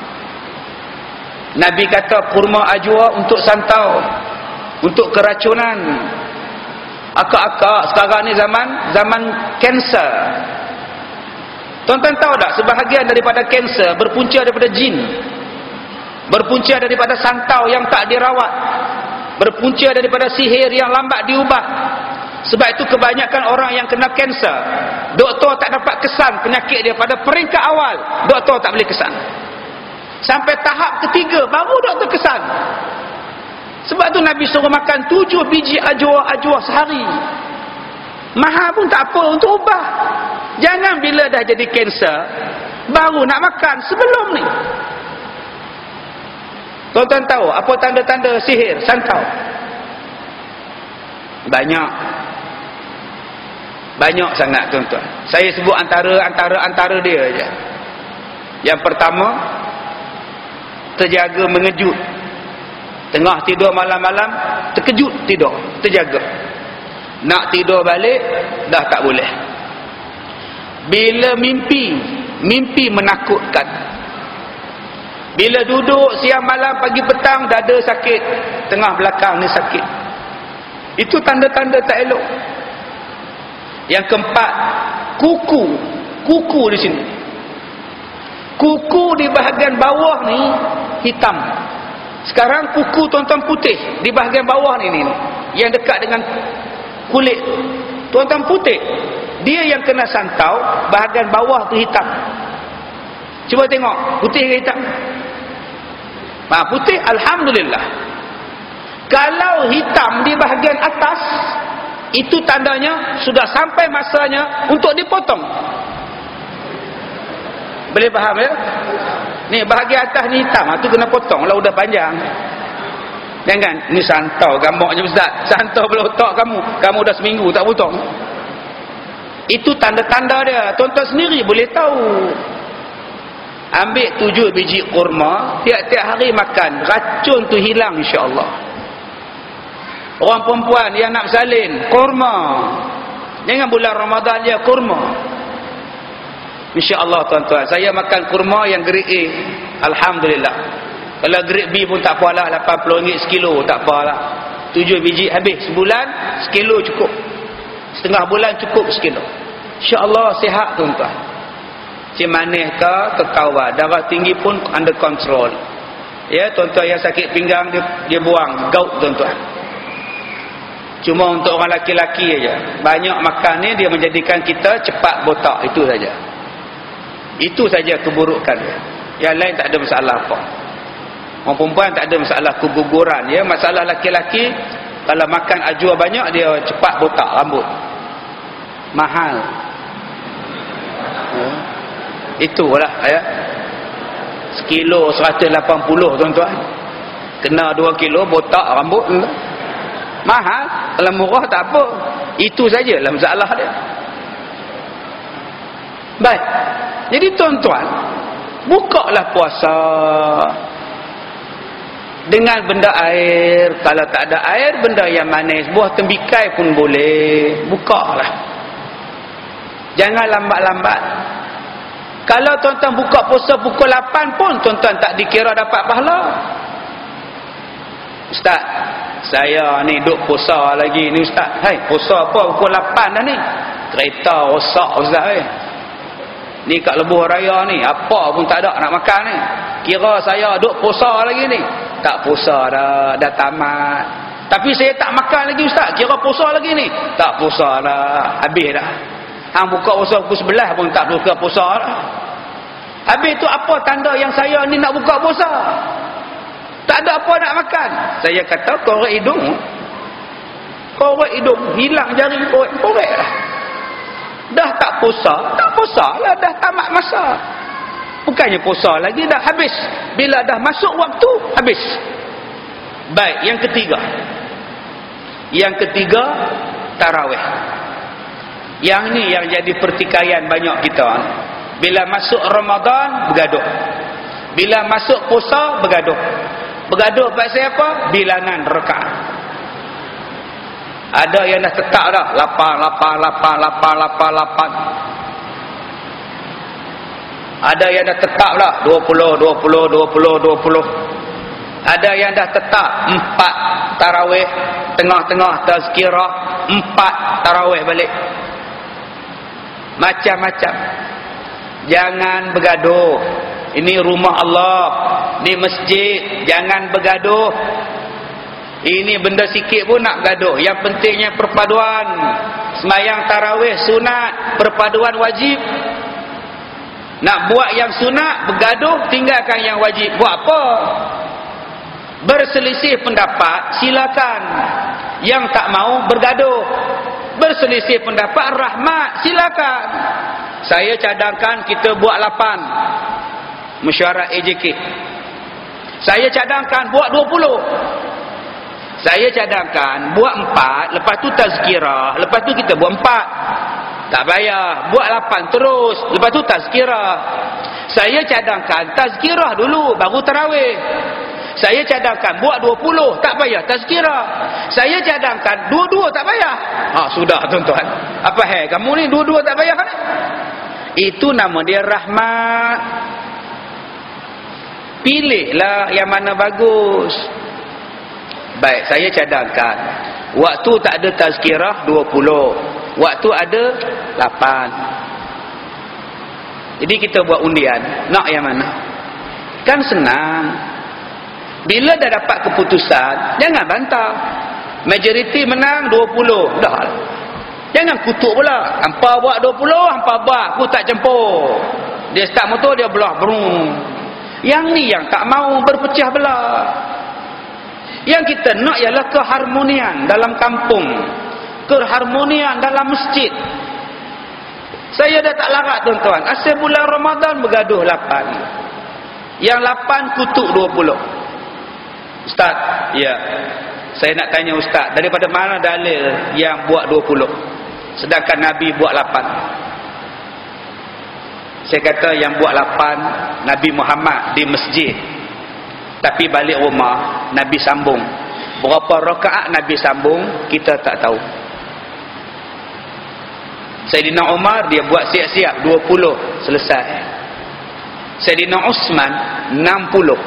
Nabi kata kurma ajwa untuk santau, untuk keracunan. Akak-akak sekarang ni zaman zaman kanser. Tuan-tuan tahu tak, sebahagian daripada kanser berpunca daripada jin, berpunca daripada santau yang tak dirawat, berpunca daripada sihir yang lambat diubah. Sebab itu kebanyakan orang yang kena kanser, doktor tak dapat kesan penyakit dia pada peringkat awal. Doktor tak boleh kesan. Sampai tahap ketiga baru doktor kesan. Sebab tu Nabi suruh makan tujuh biji ajwa-ajwa sehari. Mahal pun tak apa untuk ubah. Jangan bila dah jadi kanser baru nak makan sebelum ni. Tuan-tuan tahu apa tanda-tanda sihir, santau? Banyak. Banyak sangat tuan-tuan. Saya sebut antara-antara-antara dia aja. Yang pertama, terjaga mengejut. Tengah tidur malam-malam, terkejut tidur, terjaga. Nak tidur balik, dah tak boleh. Bila mimpi, mimpi menakutkan. Bila duduk siang malam, pagi petang, dada sakit, tengah belakang ni sakit. Itu tanda-tanda tak elok. Yang keempat, kuku. Kuku di sini. Kuku di bahagian bawah ni hitam. Sekarang kuku tuan-tuan putih di bahagian bawah ni, ni yang dekat dengan kulit. Tuan-tuan putih. Dia yang kena santau, bahagian bawah tu hitam. Cuba tengok, putih ke hitam? Ha, putih, alhamdulillah. Kalau hitam di bahagian atas, itu tandanya sudah sampai masanya untuk dipotong. Boleh faham ya? Ni bahagian atas ni hitam, tu kena potong lah, udah panjang. Jangan ni santau gambarnya Ustaz, santau belah otak kamu, kamu dah seminggu tak potong. Itu tanda-tanda dia, tuan-tuan sendiri boleh tahu. Ambil tujuh biji kurma, tiap-tiap hari makan, racun tu hilang insya-Allah. Orang perempuan yang nak bersalin, kurma. Jangan bulan Ramadan je kurma. InsyaAllah tuan-tuan, saya makan kurma yang grade A, alhamdulillah. Kalau grade B pun tak apalah, lapan puluh ringgit sekilo, tak apalah. tujuh biji habis, sebulan sekilo cukup. Setengah bulan cukup sekilo. InsyaAllah sihat tuan-tuan. Cik manis ke, kekawal, darah tinggi pun under control. Ya, tuan-tuan yang sakit pinggang dia, dia buang gout tuan-tuan. Cuma untuk orang laki-laki aja. Banyak makan ni dia menjadikan kita cepat botak, itu saja. Itu saja keburukan dia. Yang lain tak ada masalah apa. Orang perempuan tak ada masalah keguguran ya. Masalah laki-laki kalau makan ajwa banyak dia cepat botak rambut. Mahal. Ya. Itulah ya. Sekilo seratus lapan puluh tuan-tuan. Kena dua kilo botak rambut. Mahal. Kalau murah tak apa. Itu sajalah masalah dia. Baik. Jadi tuan-tuan, bukalah puasa dengan benda air. Kalau tak ada air, benda yang manis, buah tembikai pun boleh. Bukalah. Jangan lambat-lambat. Kalau tuan-tuan buka puasa pukul lapan pun tuan-tuan tak dikira dapat pahala. Ustaz, saya ni duk puasa lagi ni Ustaz. Hai, puasa apa pukul lapan dah ni? Kereta rosak Ustaz eh. Ni kat lebuh raya ni, apa pun tak ada nak makan ni. Kira saya duk puasa lagi ni. Tak puasa dah, dah tamat. Tapi saya tak makan lagi Ustaz. Kira puasa lagi ni. Tak puasa dah, habis dah. Hang buka puasa pukul sebelas pun tak buka puasa dah. Habis tu apa tanda yang saya ni nak buka puasa? Tak ada apa nak makan. Saya kata korek hidung. Korek hidung, hilang jari korek, korek lah. Dah tak puasa, tak puasa lah, dah tamat masa. Bukannya puasa lagi, dah habis. Bila dah masuk waktu, habis. Baik, yang ketiga. Yang ketiga, tarawih. Yang ni yang jadi pertikaian banyak kita. Bila masuk Ramadan, bergaduh. Bila masuk puasa, bergaduh. Bergaduh pasal apa? Bilangan rakaat. Ada yang dah tetap dah. Lapan, lapan, lapan, lapan, lapan, lapan. Ada yang dah tetap dah. Dua puluh, dua puluh, dua puluh, dua puluh. Ada yang dah tetap. Empat tarawih. Tengah-tengah tazkirah. Empat tarawih balik. Macam-macam. Jangan bergaduh. Ini rumah Allah. Ini masjid. Jangan bergaduh. Ini benda sikit pun nak bergaduh. Yang pentingnya perpaduan. Semayang tarawih sunat, perpaduan wajib. Nak buat yang sunat, bergaduh, tinggalkan yang wajib. Buat apa? Berselisih pendapat, silakan. Yang tak mau bergaduh. Berselisih pendapat, rahmat, silakan. Saya cadangkan kita buat lapan. Mesyuarat A J K. Saya cadangkan buat dua puluh. Saya cadangkan buat empat, lepas tu tazkirah, lepas tu kita buat empat. Tak payah, buat lapan terus, lepas tu tazkirah. Saya cadangkan tazkirah dulu, baru tarawih. Saya cadangkan buat dua puluh, tak payah tazkirah. Saya cadangkan dua-dua, tak payah. Ha, sudah tuan-tuan. Apa hai, kamu ni dua-dua tak payah ni? Itu nama dia rahmat. Pilihlah yang mana bagus. Baik, saya cadangkan waktu tak ada tazkirah dua puluh, waktu ada lapan. Jadi kita buat undian, nak yang mana? Kan senang. Bila dah dapat keputusan, jangan bantah. Majoriti menang dua puluh, dah. Jangan kutuk pula. Hampa buat dua puluh, hampa buat, aku tak campur. Dia start motor, dia belah brum. Yang ni yang tak mau berpecah belah. Yang kita nak ialah keharmonian dalam kampung, keharmonian dalam masjid. Saya dah tak larat tuan-tuan. Asal bulan Ramadan bergaduh lapan. Yang lapan kutuk dua puluh. Ustaz, ya. Saya nak tanya Ustaz, daripada mana dalil yang buat dua puluh? Sedangkan Nabi buat lapan. Saya kata yang buat lapan Nabi Muhammad di masjid. Tapi balik rumah Nabi sambung. Berapa rakaat Nabi sambung kita tak tahu. Sayyidina Umar dia buat siap-siap dua puluh selesai. Sayyidina Uthman enam puluh.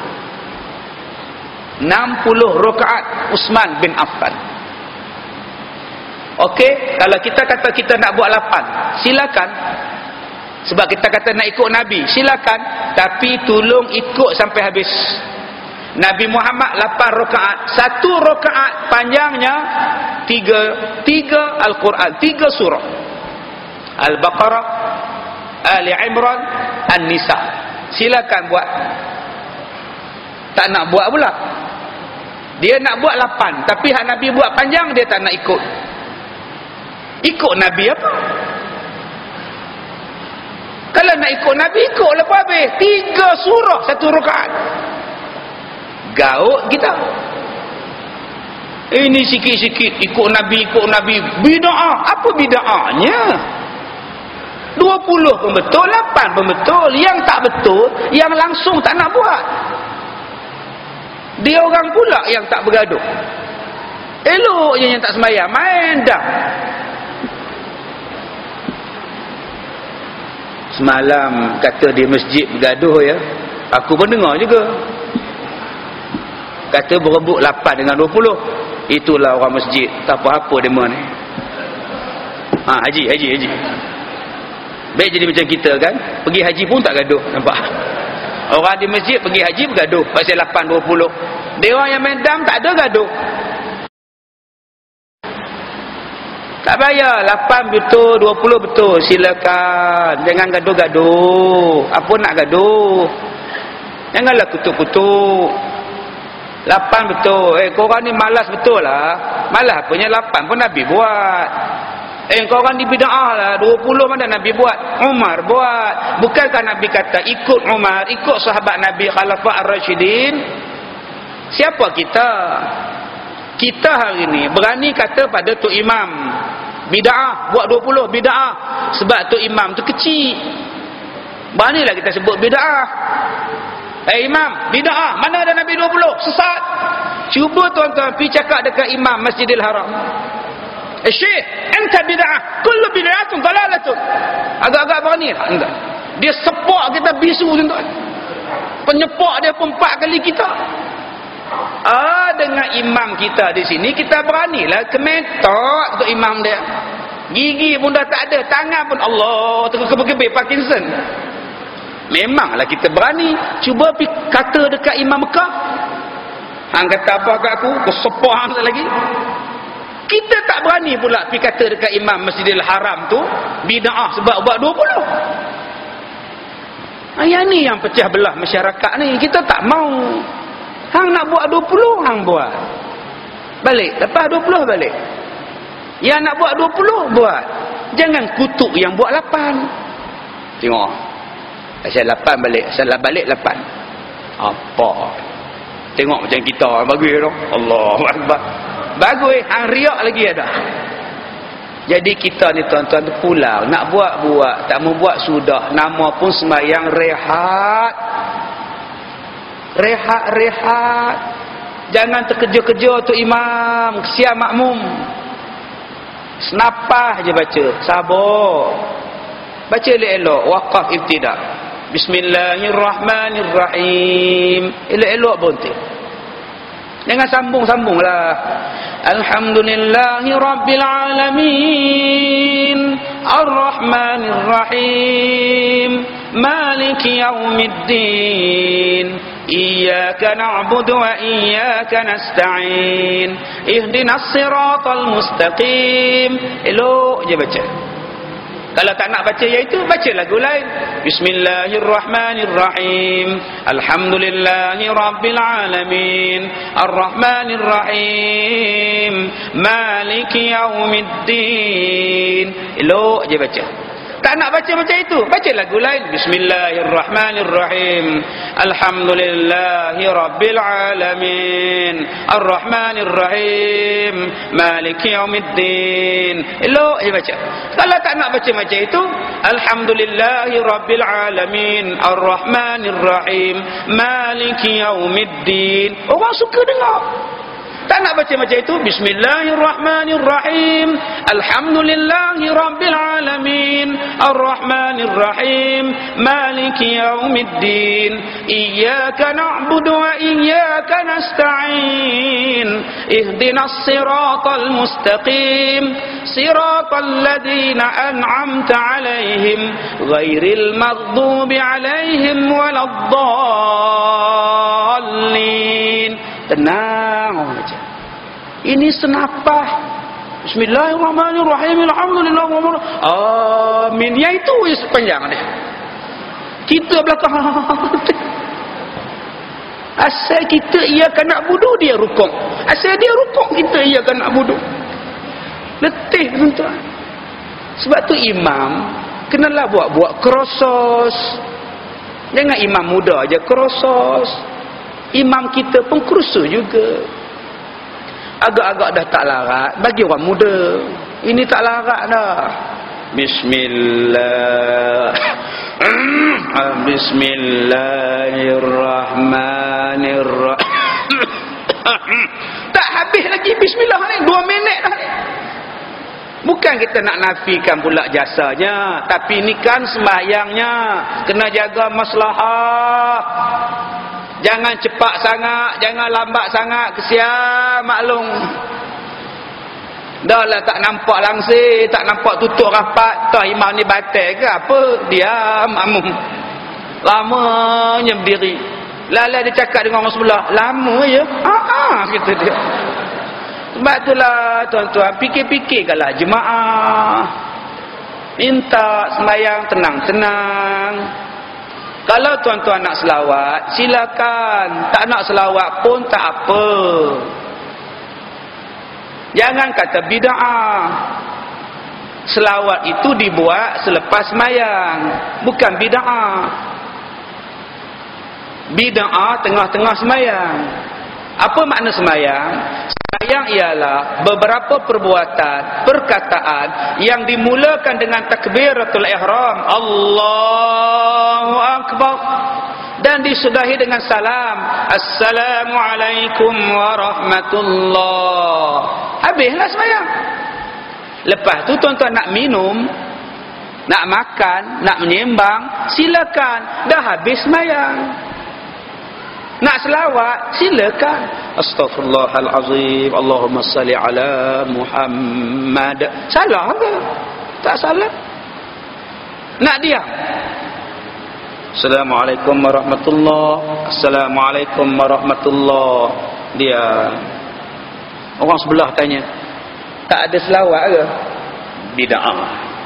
enam puluh rakaat Uthman bin Affan. Okey, kalau kita kata kita nak buat lapan, silakan. Sebab kita kata nak ikut Nabi, silakan. Tapi tolong ikut sampai habis. Nabi Muhammad lapan rakaat. Satu rakaat panjangnya tiga tiga Al-Quran, tiga surah. Al-Baqarah, Ali Imran, An-Nisa. Silakan buat. Tak nak buat pula. Dia nak buat lapan, tapi hak Nabi buat panjang dia tak nak ikut. Ikut Nabi apa? Kalau nak ikut Nabi, ikutlah apa habis. Tiga surah satu rakaat. Gaut kita. Ini sikit-sikit ikut Nabi, ikut Nabi. Bida'ah. Apa bida'ahnya? dua puluh pun betul, lapan pun betul. Yang tak betul, yang langsung tak nak buat. Dia orang pula yang tak bergaduh. Elok je yang tak sembahyang, main dah. Semalam kata di masjid bergaduh ya. Aku pun dengar juga. Kata berebut lapan dengan dua puluh. Itulah orang masjid. Tak apa-apa demo ni. Ha, haji, haji, haji. Baik jadi macam kita kan. Pergi haji pun tak gaduh. Nampak? Orang di masjid pergi haji bergaduh. Pasal lapan dua puluh. Dia orang yang main dam tak ada gaduh. Tak payah. lapan betul, dua puluh betul. Silakan. Jangan gaduh-gaduh. Apa nak gaduh? Janganlah kutuk-kutuk. lapan betul. Eh, korang ni malas betul lah. Malas apanya lapan pun Nabi buat. Eh, korang ni bida'ah lah. dua puluh mana Nabi buat? Umar buat. Bukankah Nabi kata ikut Umar, ikut sahabat Nabi Khalafah Ar-Rashidin? Siapa kita? Kita hari ni berani kata pada Tok Imam bida'ah, buat dua puluh bida'ah. Sebab Tok Imam tu kecil. Beranilah kita sebut bida'ah. Eh Imam, bida'ah. Mana ada Nabi dua puluh? Sesat. Cuba tuan-tuan pergi cakap dekat Imam Masjidil Haram. Eh Syekh, anta bida'ah. Kullu bida'atun dalalatun. Agak-agak berani lah. Enggak. Dia sepak kita bisu tuan-tuan. Penyepak dia pun empat kali kita. Ah, dengan imam kita di sini kita beranilah kemetok untuk imam dia. Gigi pun dah tak ada, tangan pun Allah terkebir-kebir Parkinson. Memanglah kita berani. Cuba pergi kata dekat Imam Mekah. Hang kata apa kat aku? Aku sepak hang lagi. Kita tak berani pula pergi kata dekat Imam Masjidil Haram tu bida'ah sebab buat dua puluh. Yang ni yang pecah belah masyarakat ni. Kita tak mau. Hang nak buat dua puluh, hang buat. Balik. Lepas dua puluh balik. Yang nak buat dua puluh, buat. Jangan kutuk yang buat lapan. Tengok. Asal lapan balik. Asal balik lapan. Apa? Tengok macam kita. Bagus tu. Allahu Akbar. Bagus. Hang riak lagi ada. Jadi kita ni tuan-tuan tu pulang. Nak buat-buat. Tak mau buat sudah. Nama pun sembahyang rehat. Rehat-rehat. Jangan terkeja-keja tu imam. Kesian makmum. Senapah je baca. Sabar. Baca elok-elok. Waqaf ibtidak. Bismillahirrahmanirrahim. Elok-elok berhenti. Jangan sambung-sambunglah. Alhamdulillahi Rabbil Alamin. Ar-Rahmanir-Rahim. Maliki Yawmiddin. Iyyaka na'budu wa iyyaka nasta'in. Ihdinas siratal mustaqim. Elok je baca. Kalau tak nak baca iaitu, baca lagu lain. Bismillahirrahmanirrahim. Alhamdulillahi Rabbil Alamin. Ar-Rahmanir-Rahim. Maliki Yawmiddin. Elok je baca. Tak nak baca macam itu, baca lagu lain. Bismillahirrahmanirrahim. Alhamdulillahi Rabbil Alamin. Ar-Rahmanir-Rahim. Maliki Yawmiddin. Elok je baca. Kalau tak nak baca macam itu, Alhamdulillahi Rabbil Alamin. Ar-Rahmanir-Rahim. Maliki Yawmiddin. Orang suka dengar. Tak nak baca macam itu, Bismillahirrahmanirrahim. Alhamdulillahi Rabbil Alamin. Ar-Rahmanir-Rahim. Maliki Yawmiddin. Iyyaka na'budu wa iyyaka nasta'in. Ihdinas siratal mustaqim. Siratal ladzina an'amta 'alaihim ghairil maghdubi 'alaihim waladdallin. dhalin. Tenang orang baca. Ini senapah. Bismillahirrahmanirrahim. Alhamdulillah. Amin. Yang itu je sepanjang dia. Kita belakang. Asal kita iakan nak budu, dia rukuk. Asal dia rukuk, kita iakan nak budu. Letih tuan-tuan. Sebab tu imam kenalah buat-buat kerosos. Jangan imam muda aja kerosos. Imam kita pun kerusu juga. Agak-agak dah tak larat bagi orang muda. Ini tak larat dah. Bismillah. Bismillahirrahmanirrahim. Tak habis lagi bismillah ni, dua minit dah ni. Bukan kita nak nafikan pula jasanya, tapi ni kan sembahyangnya kena jaga maslahah. Jangan cepat sangat, jangan lambat sangat, kesian maklum. Dah lah tak nampak langsir, tak nampak tutup rapat, tah imam ni batal ke apa? Diam makmum. Lamanya berdiri. Lala dia cakap dengan orang sebelah, lama ya? Ha-ha, kata dia. Sebab itulah tuan-tuan, fikir-fikirkanlah jemaah. Minta sembahyang tenang-tenang. Kalau tuan-tuan nak selawat, silakan. Tak nak selawat pun tak apa. Jangan kata bid'ah. Selawat itu dibuat selepas sembahyang, bukan bid'ah. Bid'ah tengah-tengah sembahyang. Apa makna sembahyang? Sembahyang ialah beberapa perbuatan, perkataan yang dimulakan dengan takbiratul ihram, Allahu akbar, dan disudahi dengan salam, Assalamualaikum warahmatullah. Habislah sembahyang. Lepas tu tuan-tuan nak minum, nak makan, nak menyembang, silakan. Dah habis sembahyang. Nak selawat, silakan. Astaghfirullahalazim. Allahumma salli ala Muhammad. Salah ke? Tak salah. Nak diam. Assalamualaikum warahmatullahi. Assalamualaikum warahmatullahi. Dia. Orang sebelah tanya, tak ada selawat ke? Bid'ah.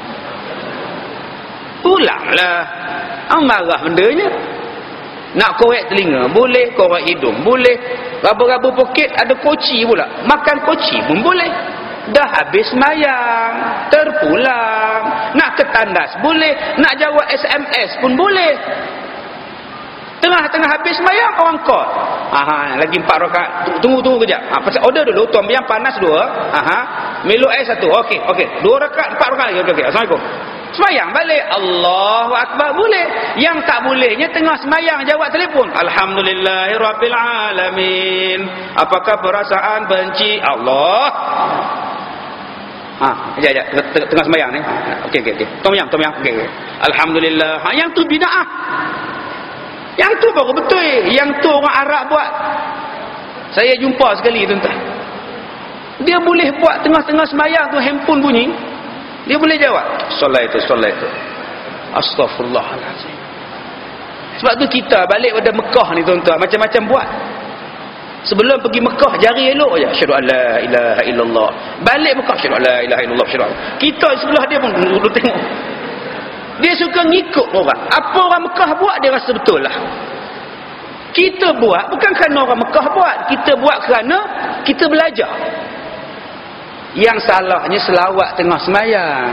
Pulanglah. Amarah bendanya. Nak korek telinga boleh, korek hidung boleh, rabu-rabu poket ada koci pula, makan koci pun boleh. Dah habis sembahyang, terpulang, nak ke tandas boleh, nak jawab S M S pun boleh. Tengah-tengah habis sembahyang orang call, aha, lagi empat rakaat, tunggu tunggu kejap, ha, pasal order dulu, tuan yang panas dua, aha, Milo air satu, okey okey, dua rakaat, empat rakaat lagi, okey okey, assalamualaikum. Sembayang balik, Allahu Akbar boleh. Yang tak bolehnya tengah sembayang jawab telefon, Alhamdulillahirabbil alamin. Apakah perasaan benci Allah? Ha, jap jap, tengah sembayang ni. Okey okey okey. Tom yang, tom yang. Okey okey. Alhamdulillah. Ha, yang tu bid'ah. Yang tu baru betul. Yang tu orang Arab buat. Saya jumpa sekali tuan-tuan. Dia boleh buat tengah-tengah sembayang tu handphone bunyi. Dia boleh jawab, solat itu, solat itu. Astaghfirullahaladzim. Sebab tu kita balik pada Mekah ni tuan-tuan, macam-macam buat. Sebelum pergi Mekah, jari elok je. Asyhadu an la ilaha illallah. Balik Mekah, asyhadu an la ilaha illallah. Asyhadu. Kita sebelah dia pun duduk tengok. Dia suka ngikut orang. Apa orang Mekah buat, dia rasa betul lah. Kita buat, bukan kerana orang Mekah buat. Kita buat kerana kita belajar. Yang salahnya selawat tengah sembahyang.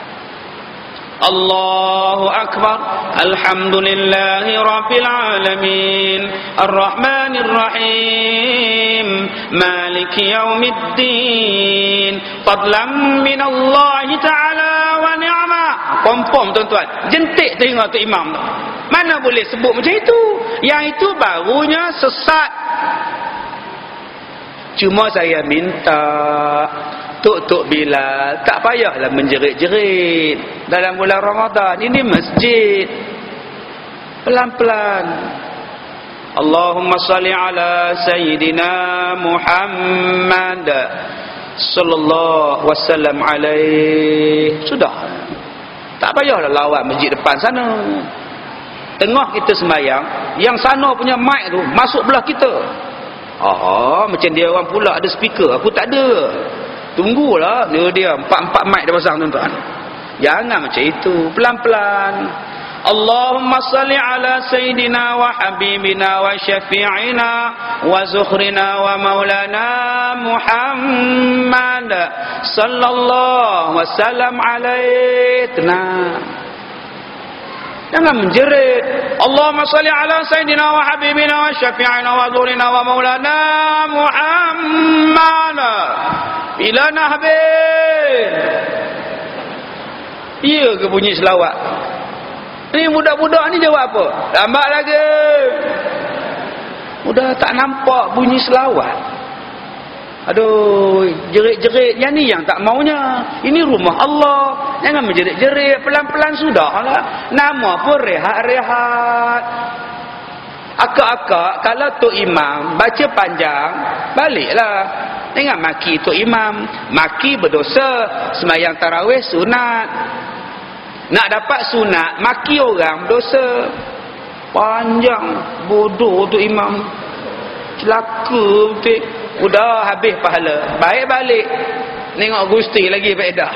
Allahu Akbar. Alhamdulillahi Rabbil Alamin. Ar-Rahmanir Rahim. Maliki Yaumiddin. Fadlan minallahi ta'ala wa ni'ma. Kompom tuan-tuan. Jentik telinga tu imam tu. Mana boleh sebut macam itu? Yang itu barunya sesat. Cuma saya minta Tok-tok Bilal, tak payahlah menjerit-jerit dalam bulan Ramadan. Ini masjid. Pelan-pelan. Allahumma salli ala Sayyidina Muhammad sallallahu wasallam alaih. Sudah. Tak payahlah lawat masjid depan sana. Tengah kita sembahyang, yang sana punya mic tu masuk belah kita. Oh, macam dia orang pula ada speaker, aku tak ada. Tunggulah dia dia empat-empat mic dia pasang tuan-tuan. Jangan macam itu, pelan-pelan. Allahumma salli ala sayyidina wa habibina wa syafi'ina wa zukhrina wa maulana Muhammad sallallahu wasallam alaihi. Tenang, jangan menjerit. Allahumma salli ala sayyidina wa habibina wa syafi'ina wa zukhrina wa maulana Muhammad. Bila nak habis? Iya ke bunyi selawat? Ni budak-budak ni jawab apa? Lambat lagi. Udah tak nampak bunyi selawat. Aduh, jerit-jerit yang ni yang tak maunya. Ini rumah Allah. Jangan menjerit-jerit, pelan-pelan sudahlah. Nama pun rehat-rehat. Akak-akak kalau Tok Imam baca panjang, baliklah. Jangan maki Tok Imam. Maki berdosa. Sembahyang tarawih sunat. Nak dapat sunat, maki orang dosa. Panjang, bodoh tu imam. Celaka betul. Udah habis pahala. Baik balik. Tengok Gusti lagi faedah.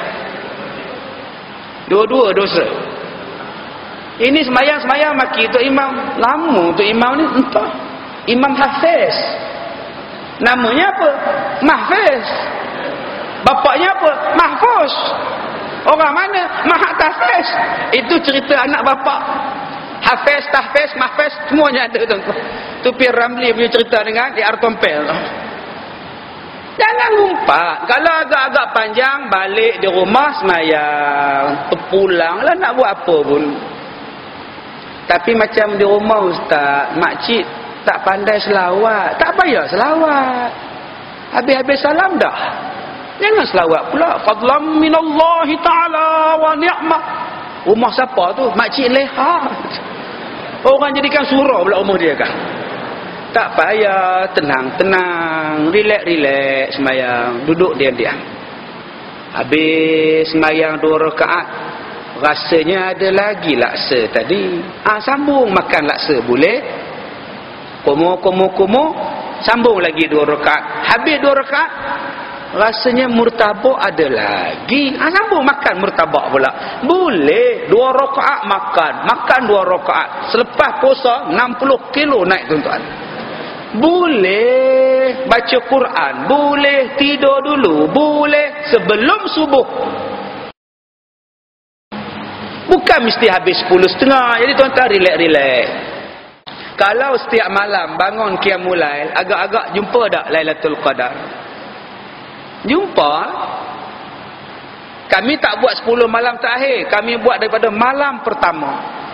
Dua-dua dosa. Ini semayang-semayang maki tu imam. Lama tu imam ni entah. Imam Hafiz. Namanya apa? Mahfiz. Bapaknya apa? Mahfuz. Orang mana? Mahat Hafiz. Itu cerita anak bapa. Hafiz, Tahfiz, Mahfiz, semuanya ada tuan-tuan. Tu P. Ramli punya cerita dengan di Artompel. Jangan ngumpat. Kalau agak-agak panjang, balik di rumah semayang. Terpulang lah nak buat apa pun. Tapi macam di rumah ustaz, makcik tak pandai selawat. Tak payah selawat. Habis-habis salam dah. Jangan selawat pula. Fadlam minallahi ta'ala wa ni'mah. Rumah siapa tu? Makcik Leha. Orang jadikan surau pula rumah dia kan. Tak payah. Tenang-tenang. Relax-relax semayang. Duduk diam-diam. Habis semayang dua rakaat. Rasanya ada lagi laksa tadi. Ah, sambung makan laksa boleh. Komo-komo-komo. Sambung lagi dua rakaat. Habis dua rakaat. Rasanya murtabak ada lagi. Ha, sambung makan murtabak pula. Boleh. Dua rakaat makan. Makan dua rakaat. Selepas puasa enam puluh kilo naik tuan-tuan. Boleh. Baca Quran. Boleh. Tidur dulu. Boleh. Sebelum subuh. Bukan mesti habis sepuluh setengah. Jadi tuan-tuan relax-relax. Kalau setiap malam bangun qiyamul lail, agak-agak jumpa tak Lailatul Qadar? Jumpa. Kami tak buat sepuluh malam terakhir. Kami buat daripada malam pertama.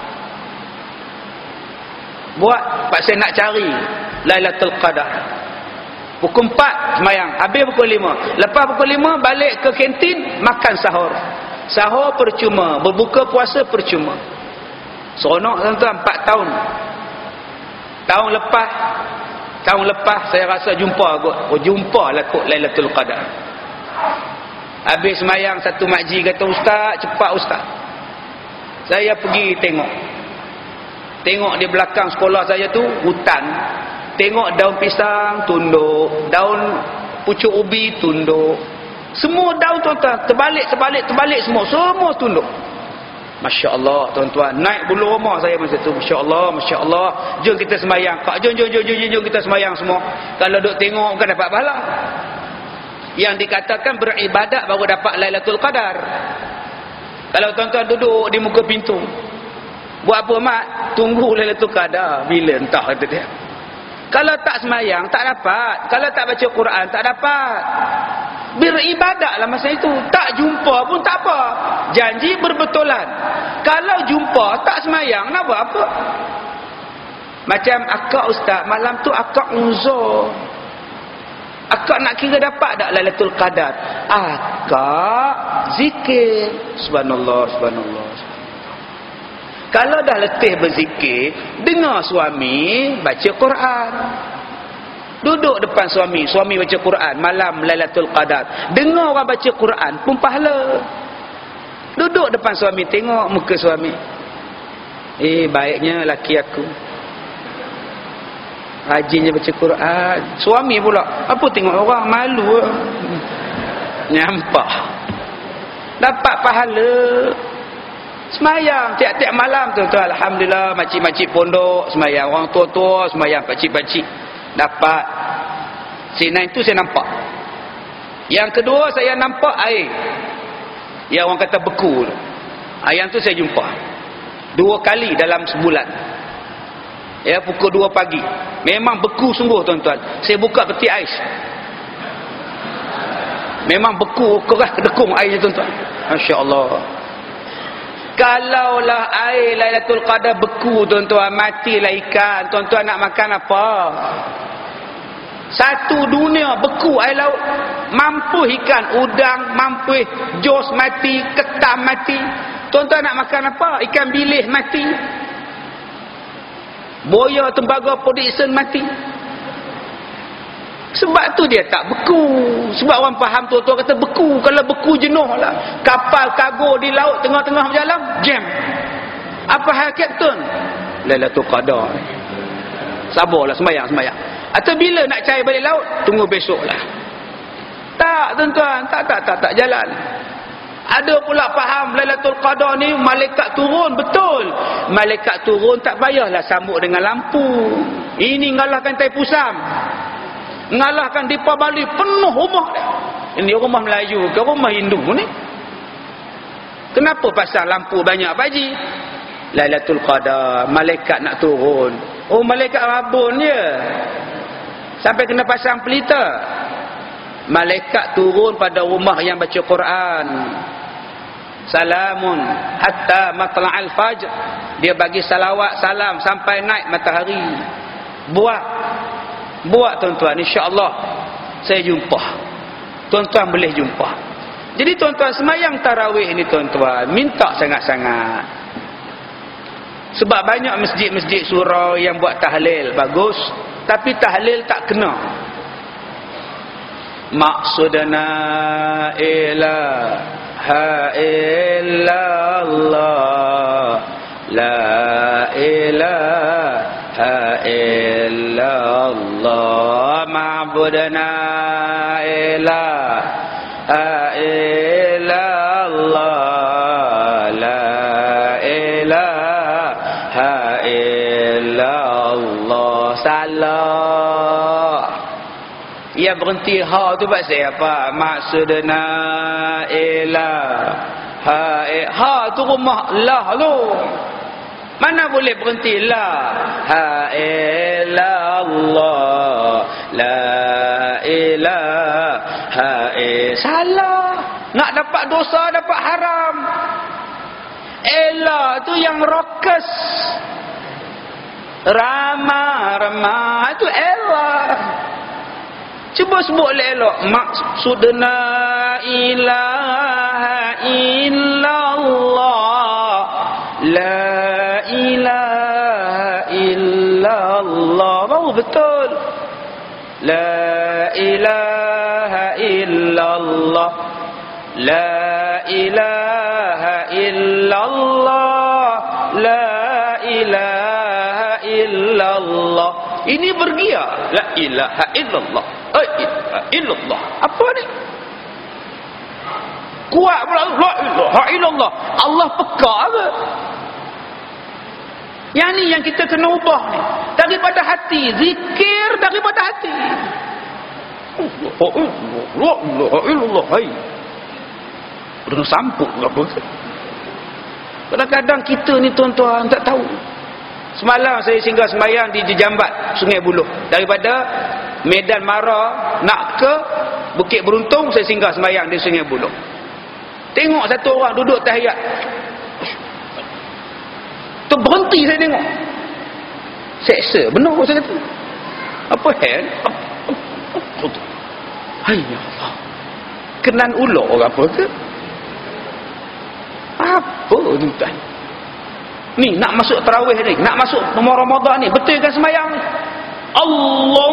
Buat pasal nak cari Lailatul Qadar. Pukul empat semayang. Habis pukul lima. Lepas pukul lima balik ke kantin. Makan sahur. Sahur percuma. Berbuka puasa percuma. Seronok tuan-tuan. Empat tahun. Tahun lepas. Tahun lepas saya rasa jumpa kot. Oh jumpa lah kot Lailatul Qadar. Habis semayang satu makji kata, ustaz cepat ustaz. Saya pergi tengok. Tengok di belakang sekolah saya tu hutan. Tengok daun pisang tunduk. Daun pucuk ubi tunduk. Semua daun tuan-tuan. Terbalik, terbalik, terbalik semua. Semua tunduk. Masya Allah tuan-tuan. Naik bulu rumah saya masa tu. Masya Allah, Masya Allah. Jom kita semayang. Kak, jom, jom, jom, jom, jom kita semayang semua. Kalau duk tengok bukan dapat pahala. Yang dikatakan beribadat baru dapat Lailatul Qadar. Kalau tuan-tuan duduk di muka pintu. Buat apa mak? Tunggu Lailatul Qadar. Bila entah kata dia. Kalau tak semayang tak dapat. Kalau tak baca Quran tak dapat. Beribadatlah masa itu. Tak jumpa pun tak apa. Janji berbetulan. Kalau jumpa tak semayang nak buat apa? Macam akak ustaz, malam tu akak uzur. Akak nak kira dapat tak Lailatul Qadar? Akak zikir. Subhanallah, subhanallah. Kalau dah letih berzikir, dengar suami baca Quran. Duduk depan suami, suami baca Quran malam Lailatul Qadar. Dengar orang baca Quran pun pahala. Duduk depan suami, tengok muka suami. Eh, baiknya laki aku. rajinnya baca Quran. Suami pula, apa tengok orang malu. Nyampak. Dapat pahala. Semayang tiap-tiap malam tu, tu alhamdulillah, makcik-makcik pondok semayang, orang tua-tua semayang, pakcik-pakcik dapat. Sini itu saya nampak. Yang kedua saya nampak air. Yang orang kata beku. Yang tu saya jumpa. Dua kali dalam sebulan. Ya, pukul dua pagi. Memang beku sungguh tuan-tuan. Saya buka peti ais. Memang beku, keras kedekung airnya tuan-tuan. Masya-Allah. Kalaulah air Lailatul Qadar beku tuan-tuan, matilah ikan. Tuan-tuan nak makan apa? Satu dunia beku air laut. Mampu ikan udang, mampu jos mati, ketam mati. Tuan-tuan nak makan apa? Ikan bilis mati. Boya tembaga production mati. Sebab tu dia tak beku. Sebab orang faham tuan-tuan kata beku. Kalau beku jenuh lah. Kapal kargo di laut tengah-tengah berjalan, jam. Apa hal kapten? Lailatul Qadar. Sabarlah, semayang-semayang. Atau bila nak cair balik laut? Tunggu besok lah. Tak tuan-tuan, tak tak tak tak jalan. Ada pula faham Lailatul Qadar ni malaikat turun, betul. Malaikat turun tak payahlah sambut dengan lampu. Ini ngalahkan tai pusam. Ngalahkan di Bali penuh rumah dia. Ini rumah Melayu ke rumah Hindu ni? Kenapa pasang lampu banyak baji? Lailatul Qadar, malaikat nak turun. Oh, malaikat rabun je. Sampai kena pasang pelita. Malaikat turun pada rumah yang baca Quran. Salamun hatta matla'al fajr. Dia bagi salawat salam sampai naik matahari. Buat Buat tuan-tuan, insya-Allah saya jumpa. Tuan-tuan boleh jumpa. Jadi tuan-tuan semayang tarawih ni tuan-tuan, minta sangat-sangat. Sebab banyak masjid-masjid surau yang buat tahlil bagus, tapi tahlil tak kena. Maksudna ilaha illallah, la ilaha illallah, ma'budna ilaha illallah, la ilaha illallah. Salah. Ia berhenti ha tu buat saya apa? Maksudna ilaha ha tu rumah lah tu. Mana boleh berhenti la ha illallah, la ilaha illallah. Salah. Nak dapat dosa, dapat haram. Ella tu yang rokas. Ramah-ramah itu ella. Cuba sebut elok. Maksudna ilaha illallah, la ilaha illallah. Baru betul. La ilaha illallah, la ilaha illallah, la ilaha illallah. Ini bergia. La ilaha illallah, la ilaha illallah. Apa ni? Kuat pula. La ilaha illallah. Allah peka ke? Yang ni yang kita kena ubah ni. Daripada hati. Zikir daripada hati. La ilaha illallah. Hai. Kena sampuk ke apa? Kadang-kadang kita ni tuan-tuan tak tahu. Semalam saya singgah sembahyang di Jambat, Sungai Buloh. Daripada Medan Mara nak ke Bukit Beruntung, saya singgah sembahyang di Sungai Buloh. Tengok satu orang duduk tahiyat. Terberhenti saya tengok. Seksa, benar saya kata. Apa hal? Hai Allah. Kenan ular ke apa ke? Apa tuan? Ni nak masuk tarawih ni, nak masuk nomor Ramadan ni, betulkan sembahyang ni. Allah.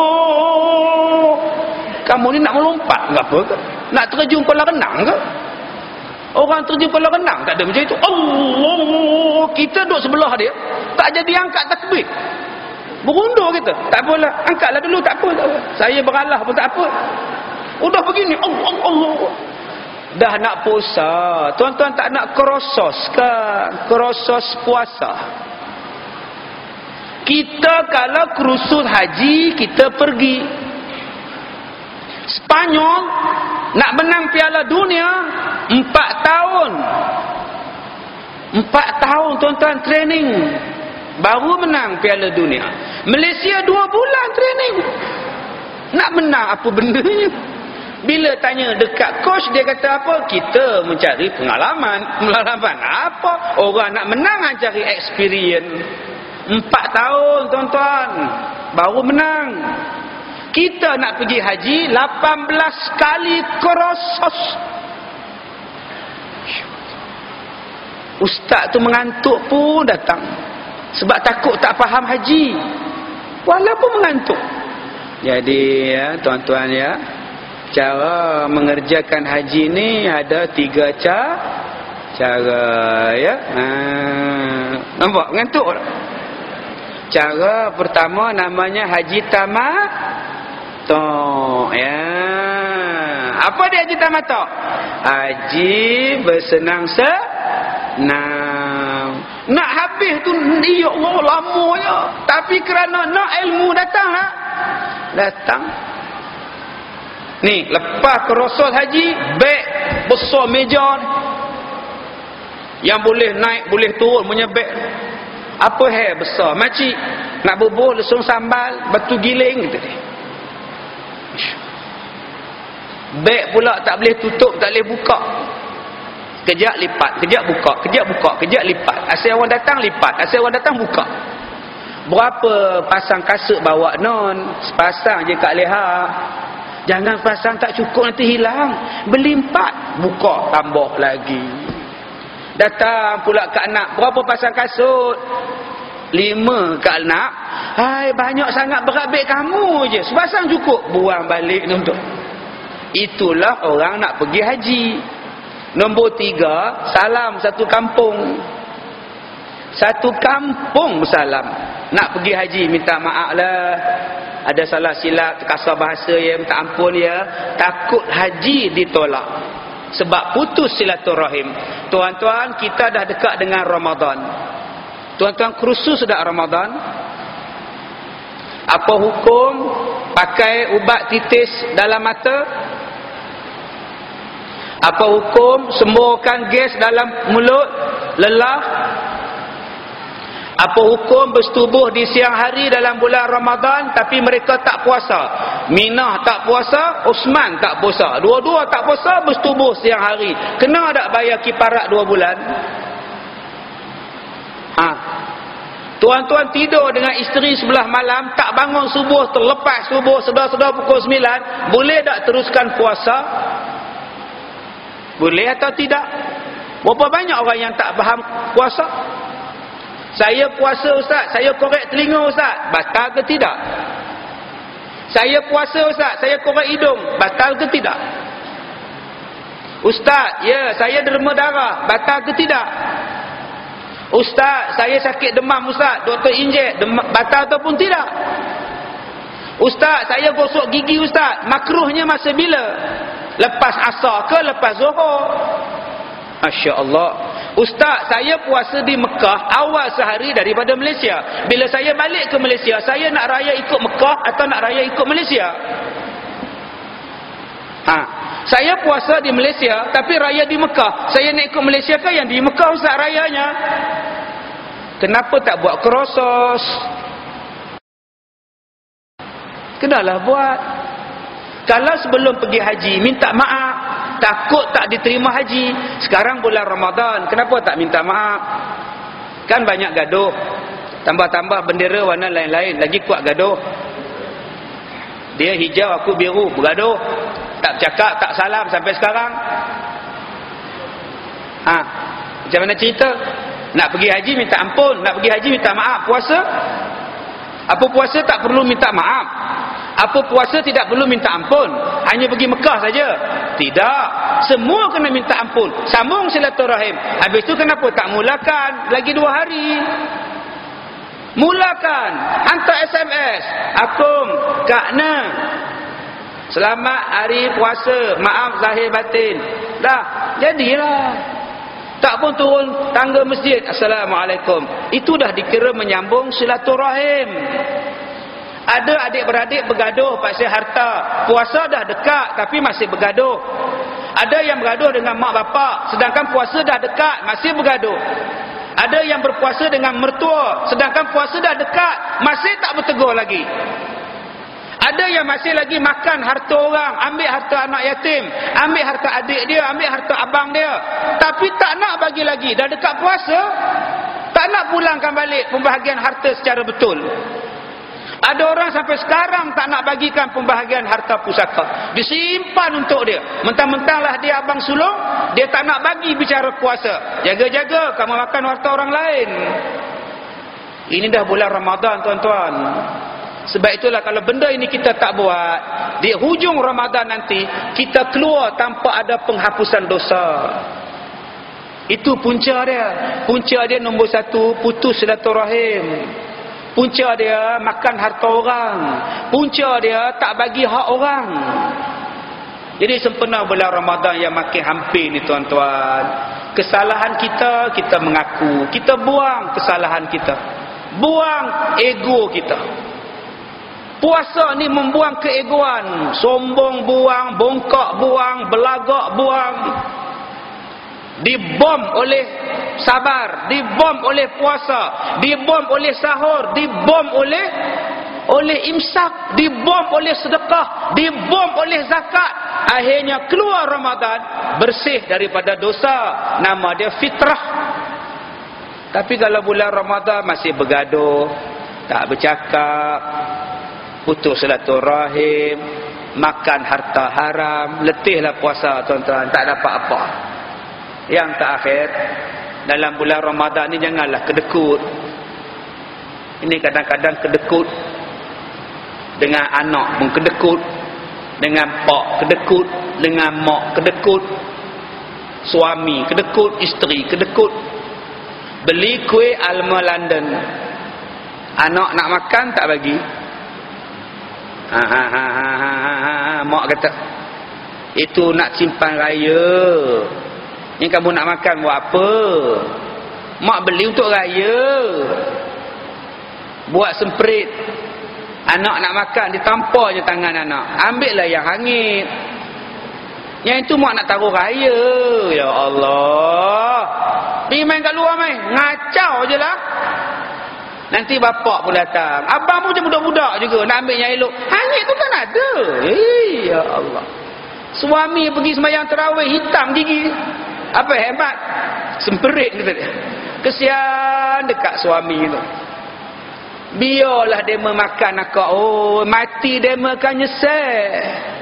Kamu ni nak melompat ke apa ke? Nak terjun kolam renang ke? Orang terjun kolam renang tak ada macam itu. Allah. Kita duduk sebelah dia, tak jadi angkat takbir. Berundur kita. Tak apalah, angkatlah dulu, tak apa, tak apa. Saya beralah pun tak apa. Udah begini, Allah, Allah. Dah nak puasa. Tuan-tuan tak nak kerosos ke? Kerosos puasa. Kita kalau kursus haji, kita pergi. Spanyol nak menang Piala Dunia empat tahun. Empat tahun tuan-tuan training. Baru menang Piala Dunia. Malaysia dua bulan training. Nak menang apa bendanya? Bila tanya dekat coach, dia kata apa? Kita mencari pengalaman. Pengalaman apa? Orang nak menang cari experience. Empat tahun tuan-tuan baru menang. Kita nak pergi haji lapan belas kali kursus. Ustaz tu mengantuk pun datang. Sebab takut tak faham haji. Walaupun mengantuk. Jadi ya tuan-tuan ya, cara mengerjakan haji ni ada tiga cara. Cara ya. Ha, nampak mengantuk tak? Cara pertama namanya haji tamattu, ya. Apa dia haji tamattu? Haji bersenang-senang. Nak habis tu, ya Allah, lamanya. Tapi kerana nak ilmu datang lah. Datang. Ni, lepas kursus haji, beg besar meja. Yang boleh naik, boleh turun, punya beg. Apa hair besar? Makcik nak bubuh lesung sambal, batu giling gitu dia. Beg pula tak boleh tutup, tak boleh buka. Kejap lipat, kejap buka, kejap buka, kejap lipat. Asal orang datang lipat, asal orang datang buka. Berapa pasang kasut bawa non? Sepasang je kat leher. Jangan pasang tak cukup nanti hilang. Beli empat, buka tambah lagi. Datang pula ke anak, berapa pasang kasut? Lima ke anak. Hai, banyak sangat berat beg kamu je. Sepasang cukup, buang balik untuk. Itulah orang nak pergi haji. Nombor tiga, salam satu kampung. Satu kampung salam. Nak pergi haji, minta maaf lah. Ada salah silap, terkasar bahasa ya, minta ampun ya. Takut haji ditolak. Sebab putus silaturahim. Tuan-tuan, kita dah dekat dengan Ramadan. Tuan-tuan, kursus dah Ramadan. Apa hukum pakai ubat titis dalam mata? Apa hukum semburkan gas dalam mulut? Lelah? Apa hukum bersetubuh di siang hari dalam bulan Ramadan tapi mereka tak puasa? Minah tak puasa, Osman tak puasa. Dua-dua tak puasa, bersetubuh siang hari. Kena tak bayar kiparat dua bulan? Ha. Tuan-tuan tidur dengan isteri sebelah malam, tak bangun subuh, terlepas subuh, sedar-sedar pukul sembilan, boleh tak teruskan puasa? Boleh atau tidak? Berapa banyak orang yang tak faham puasa? Saya puasa ustaz, saya korek telinga ustaz, batal ke tidak? Saya puasa ustaz, saya korek hidung, batal ke tidak? Ustaz, ya, saya derma darah, batal ke tidak? Ustaz, saya sakit demam ustaz, doktor injek, demam, batal ataupun tidak? Ustaz, saya gosok gigi ustaz, makruhnya masa bila? Lepas asar ke lepas zuhur? Masya Allah. Ustaz, saya puasa di Mekah awal sehari daripada Malaysia. Bila saya balik ke Malaysia, saya nak raya ikut Mekah atau nak raya ikut Malaysia? Ha, saya puasa di Malaysia tapi raya di Mekah. Saya nak ikut Malaysia ke yang di Mekah ustaz rayanya? Kenapa tak buat kursus? Kenalah buat. Kalau sebelum pergi haji minta maaf, takut tak diterima haji. Sekarang bulan Ramadan, kenapa tak minta maaf? Kan banyak gaduh. Tambah-tambah bendera warna lain-lain, lagi kuat gaduh. Dia hijau, aku biru, bergaduh. Tak cakap, tak salam sampai sekarang. Ha, macam mana cerita? Nak pergi haji minta ampun, nak pergi haji minta maaf. Puasa? Apa puasa tak perlu minta maaf? Apa puasa tidak perlu minta ampun? Hanya pergi Mekah saja? Tidak. Semua kena minta ampun. Sambung silaturahim. Habis tu kenapa tak mulakan lagi dua hari? Mula Mulakan hantar S M S. Akum, Kak Na, selamat hari puasa, maaf zahir batin. Dah, jadilah. Tak pun turun tangga masjid, Assalamualaikum. Itu dah dikira menyambung silaturahim. Ada adik-beradik bergaduh pasal harta. Puasa dah dekat tapi masih bergaduh. Ada yang bergaduh dengan mak bapak, sedangkan puasa dah dekat masih bergaduh. Ada yang berpuasa dengan mertua, sedangkan puasa dah dekat masih tak bertegur lagi. Ada yang masih lagi makan harta orang, ambil harta anak yatim, ambil harta adik dia, ambil harta abang dia, tapi tak nak bagi lagi. Dah dekat puasa, tak nak pulangkan balik pembahagian harta secara betul. Ada orang sampai sekarang tak nak bagikan pembahagian harta pusaka, disimpan untuk dia. Mentang-mentanglah dia abang sulung, dia tak nak bagi bicara puasa. Jaga-jaga kamu makan harta orang lain. Ini dah bulan Ramadan, tuan-tuan. Sebab itulah kalau benda ini kita tak buat, di hujung Ramadan nanti kita keluar tanpa ada penghapusan dosa. Itu punca dia. Punca dia nombor satu, putus silaturahim. Punca dia makan harta orang. Punca dia tak bagi hak orang. Jadi sempena bulan Ramadan yang makin hampir ni, tuan-tuan, kesalahan kita, kita mengaku. Kita buang kesalahan kita, buang ego kita. Puasa ni membuang keegoan. Sombong buang, bongkak buang, belagak buang. Dibom oleh sabar, dibom oleh puasa, dibom oleh sahur, dibom oleh oleh imsak, dibom oleh sedekah, dibom oleh zakat. Akhirnya keluar Ramadan bersih daripada dosa. Nama dia fitrah. Tapi kalau bulan Ramadan masih bergaduh, tak bercakap, putus silaturahim, makan harta haram, letihlah puasa, tuan-tuan, tak dapat apa. Yang terakhir, dalam bulan Ramadan ni janganlah kedekut. Ini kadang-kadang kedekut dengan anak pun kedekut, dengan pak kedekut, dengan mak kedekut, suami kedekut, isteri kedekut. Beli kuih Alma London, anak nak makan tak bagi. Ha, ha, ha, ha, ha, ha, ha. Mak kata, itu nak simpan raya. Ni kamu nak makan buat apa? Mak beli untuk raya. Buat semprit. Anak nak makan, ditampar je tangan anak. Ambillah yang hangit. Yang itu mak nak taruh raya. Ya Allah. Pergi main kat luar main. Ngacau je lah. Nanti bapak pun datang. Abang pun macam budak-budak juga nak ambil yang elok. Hangit tu kan ada. Eh, ya Allah. Suami pergi sembahyang tarawih, hitam gigi. Apa hebat? Semperit kata dia. Kesian dekat suami tu. Biarlah dia memakan akak. Oh, mati dia makan nyesel.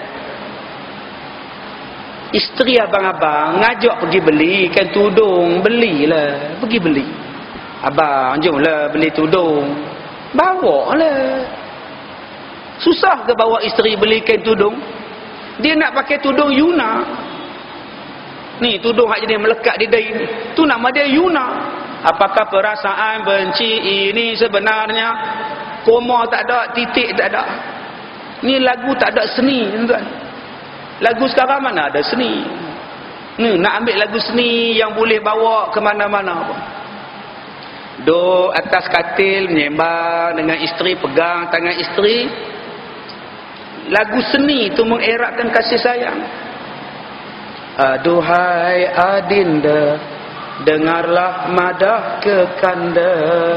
Isteri abang-abang ngajak pergi beli kain tudung. Belilah. Pergi beli. Abang, jomlah beli tudung. Bawa lah. Susah ke bawa isteri beli kain tudung? Dia nak pakai tudung Yuna. Ni tudung hak jadi melekat di dahi ni. Tu nama dia Yuna. Apakah perasaan benci ini sebenarnya? Koma tak ada, titik tak ada. Ni lagu tak ada seni, tuan. Lagu sekarang mana ada seni? Ni nak ambil lagu seni yang boleh bawa ke mana-mana pun. Duduk atas katil menyembang dengan isteri, pegang tangan isteri. Lagu seni itu mengeratkan kasih sayang. Aduhai adinda, dengarlah madah kekanda.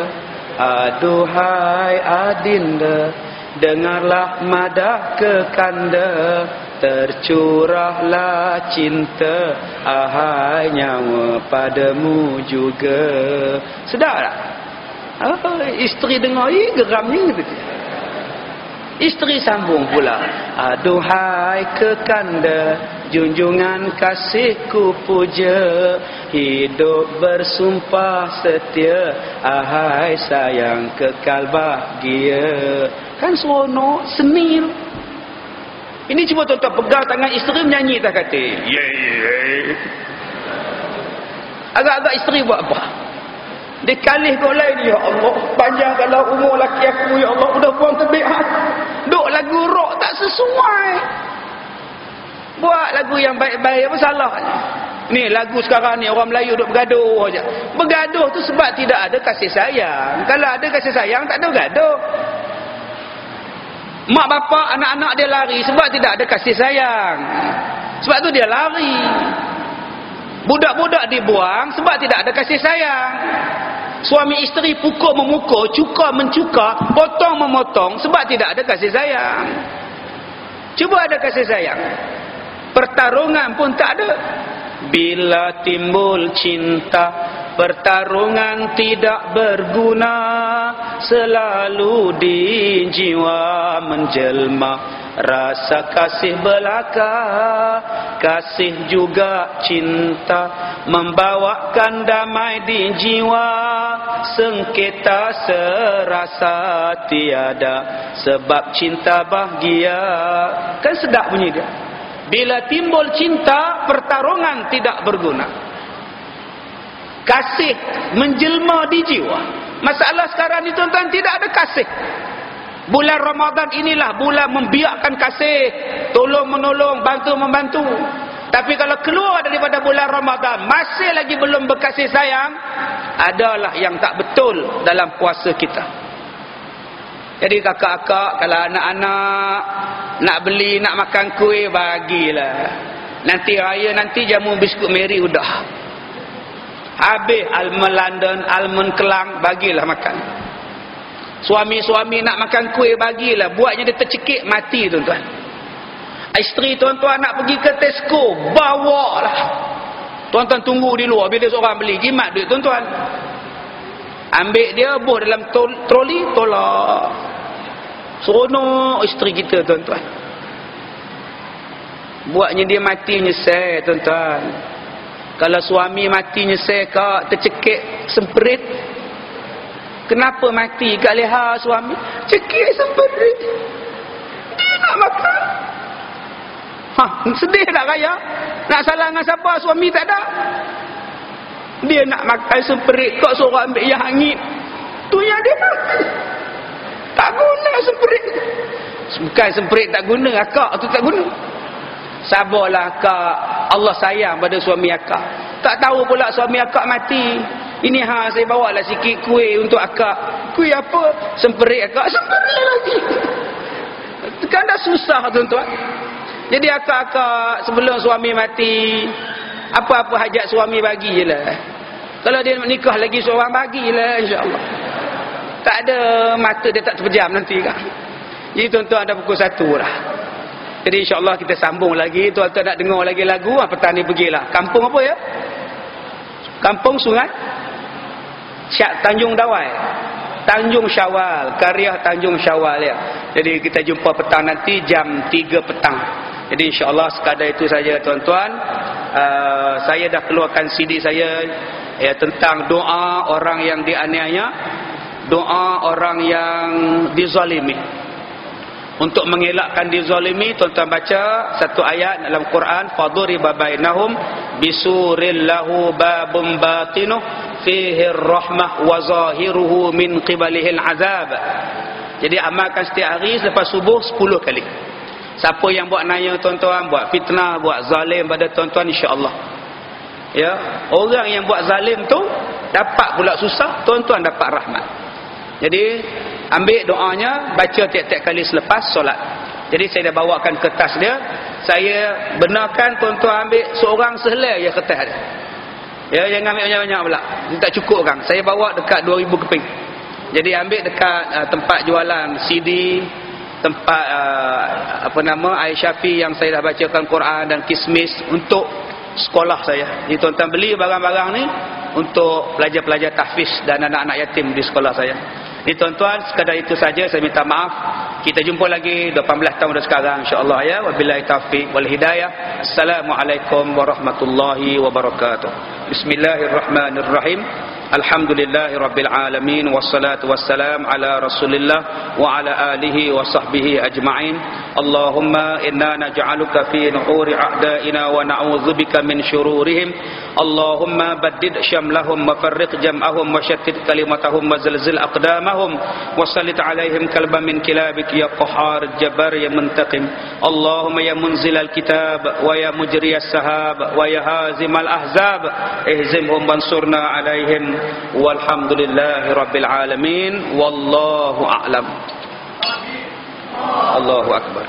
Aduhai adinda, dengarlah madah kekanda. Tercurahlah cinta, ahai nyawa padamu juga. Sedar tak? Oh, isteri dengar, eh geramnya gitu. Isteri sambung pula. Aduhai kekanda, junjungan kasihku puja. Hidup bersumpah setia, ahai sayang kekal bahagia. Kan seronok, seni tu. Ini cuba tuan-tuan pegang tangan isteri menyanyi tak kata. Yeah, yeah. Agak-agak isteri buat apa? Dia kalih kau lain. Ya Allah, panjangkan panjanglah umur laki aku ya Allah, udah buang terbit ha. Duk lagu rock tak sesuai. Buat lagu yang baik-baik, apa salahnya? Ni lagu sekarang ni orang Melayu duk bergaduh aja. Bergaduh tu sebab tidak ada kasih sayang. Kalau ada kasih sayang tak ada bergaduh. Mak bapak anak-anak dia lari sebab tidak ada kasih sayang. Sebab tu dia lari. Budak-budak dibuang sebab tidak ada kasih sayang. Suami isteri pukul memukul, cuka mencuka, potong memotong sebab tidak ada kasih sayang. Cuba ada kasih sayang. Pertarungan pun tak ada. Bila timbul cinta, pertarungan tidak berguna, selalu di jiwa menjelma rasa kasih belaka. Kasih juga cinta membawakan damai di jiwa, sengketa serasa tiada sebab cinta bahagia. Kan sedap bunyi dia. Bila timbul cinta, pertarungan tidak berguna. Kasih menjelma di jiwa. Masalah sekarang ni tuan-tuan, tidak ada kasih. Bulan Ramadan inilah bulan membiakkan kasih, tolong menolong, bantu membantu. Tapi kalau keluar daripada bulan Ramadan masih lagi belum berkasih sayang, adalah yang tak betul dalam puasa kita. Jadi kakak-kakak, kalau anak-anak nak beli, nak makan kuih, bagilah. Nanti raya nanti jamu biskut Mary udah. Habis almond London, almond Kelang, bagilah makan. Suami-suami nak makan kuih, bagilah. Buatnya dia tercekik, mati tuan-tuan. Isteri tuan-tuan nak pergi ke Tesco, bawalah. Tuan-tuan tunggu di luar, bila seorang beli, jimat duit tuan-tuan. Ambil dia, buh dalam tol- troli, tolak. Seronok isteri kita tuan-tuan. Buatnya dia mati nyesal tuan-tuan. Kalau suami mati nyesal kak, tercekik semperit. Kenapa mati kat leher suami? Cekik semperit. Dia nak makan. Ha, sedih tak raya? Nak salah dengan siapa? Suami tak ada. Dia nak makan semperit, kau suruh ambil yang hangit. Tu yang dia nak. Tak guna semperit. Bukan semperit tak guna, akak tu tak guna. Sabarlah akak. Allah sayang pada suami akak. Tak tahu pula suami akak mati. Ini ha, saya bawa lah sikit kuih untuk akak. Kuih apa? Semperit akak. Semperit lagi. Kan dah susah tuan-tuan. Jadi akak-akak sebelum suami mati, apa-apa hajat suami bagi je lah. Kalau dia menikah lagi seorang, bagilah insya-Allah. Tak ada mata dia tak terpejam nanti kan. Jadi tuan-tuan ada pukul satu lah. Jadi insya-Allah kita sambung lagi. Tuan-tuan nak dengar lagi lagu, ah petani pergilah. Kampung apa ya? Kampung Sungai Syak Tanjung Dawai. Tanjung Syawal, karya Tanjung Syawal ya. Jadi kita jumpa petang nanti jam tiga petang. Jadi insya-Allah sekadar itu saja tuan-tuan. Uh, saya dah keluarkan C D saya ya tentang doa orang yang dianiaya, doa orang yang dizalimi. Untuk mengelakkan dizalimi, tuan-tuan baca satu ayat dalam Quran, faduriba bainahum bisuril lahu babun batinuh fihi rahmah wa zahiruhu min qibalihil azab. Jadi amalkan setiap hari selepas subuh sepuluh kali. Siapa yang buat naya tuan-tuan, buat fitnah, buat zalim pada tuan-tuan, insya-Allah. Ya, orang yang buat zalim tu dapat pula susah, tuan-tuan dapat rahmat. Jadi ambil doanya, baca tiap-tiap kali selepas solat. Jadi saya dah bawakan kertas dia. Saya benarkan tuan-tuan ambil seorang sehelai je kertas dia. Ya, jangan ambil banyak-banyak pula. Ini tak cukup kan. Saya bawa dekat dua ribu keping. Jadi ambil dekat uh, tempat jualan C D, tempat uh, apa nama air syafi yang saya dah bacakan Quran dan kismis untuk sekolah saya. Jadi tuan-tuan beli barang-barang ni untuk pelajar-pelajar tahfiz dan anak-anak yatim di sekolah saya. Jadi tuan-tuan, sekadar itu saja, saya minta maaf. Kita jumpa lagi lapan belas tahun dari sekarang insya-Allah ya. Wabillahi taufiq wal hidayah. Assalamualaikum warahmatullahi wabarakatuh. Bismillahirrahmanirrahim. Alhamdulillahi Rabbil Alamin. Wassalatu wassalam ala Rasulillah wa ala alihi wa sahbihi ajma'in. Allahumma inna naj'aluka fi nuhuri a'da'ina wa na'udzubika min syururihim. Allahumma baddid syamlahum wa farriq jam'ahum wa syattid kalimatahum wa zalzil aqdamahum wa sallit alaihim kalban min kilabik ya qahhar jabbar ya muntaqim. Allahumma ya munzilal kitab wa ya mujriyas sahab wa ya hazimal ahzab ihzimhum wansurna alaihim. Walhamdulillahi Rabbil Alamin. Wallahu a'lam. Allahu Akbar.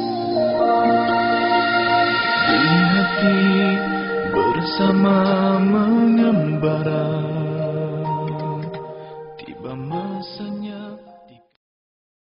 Bersama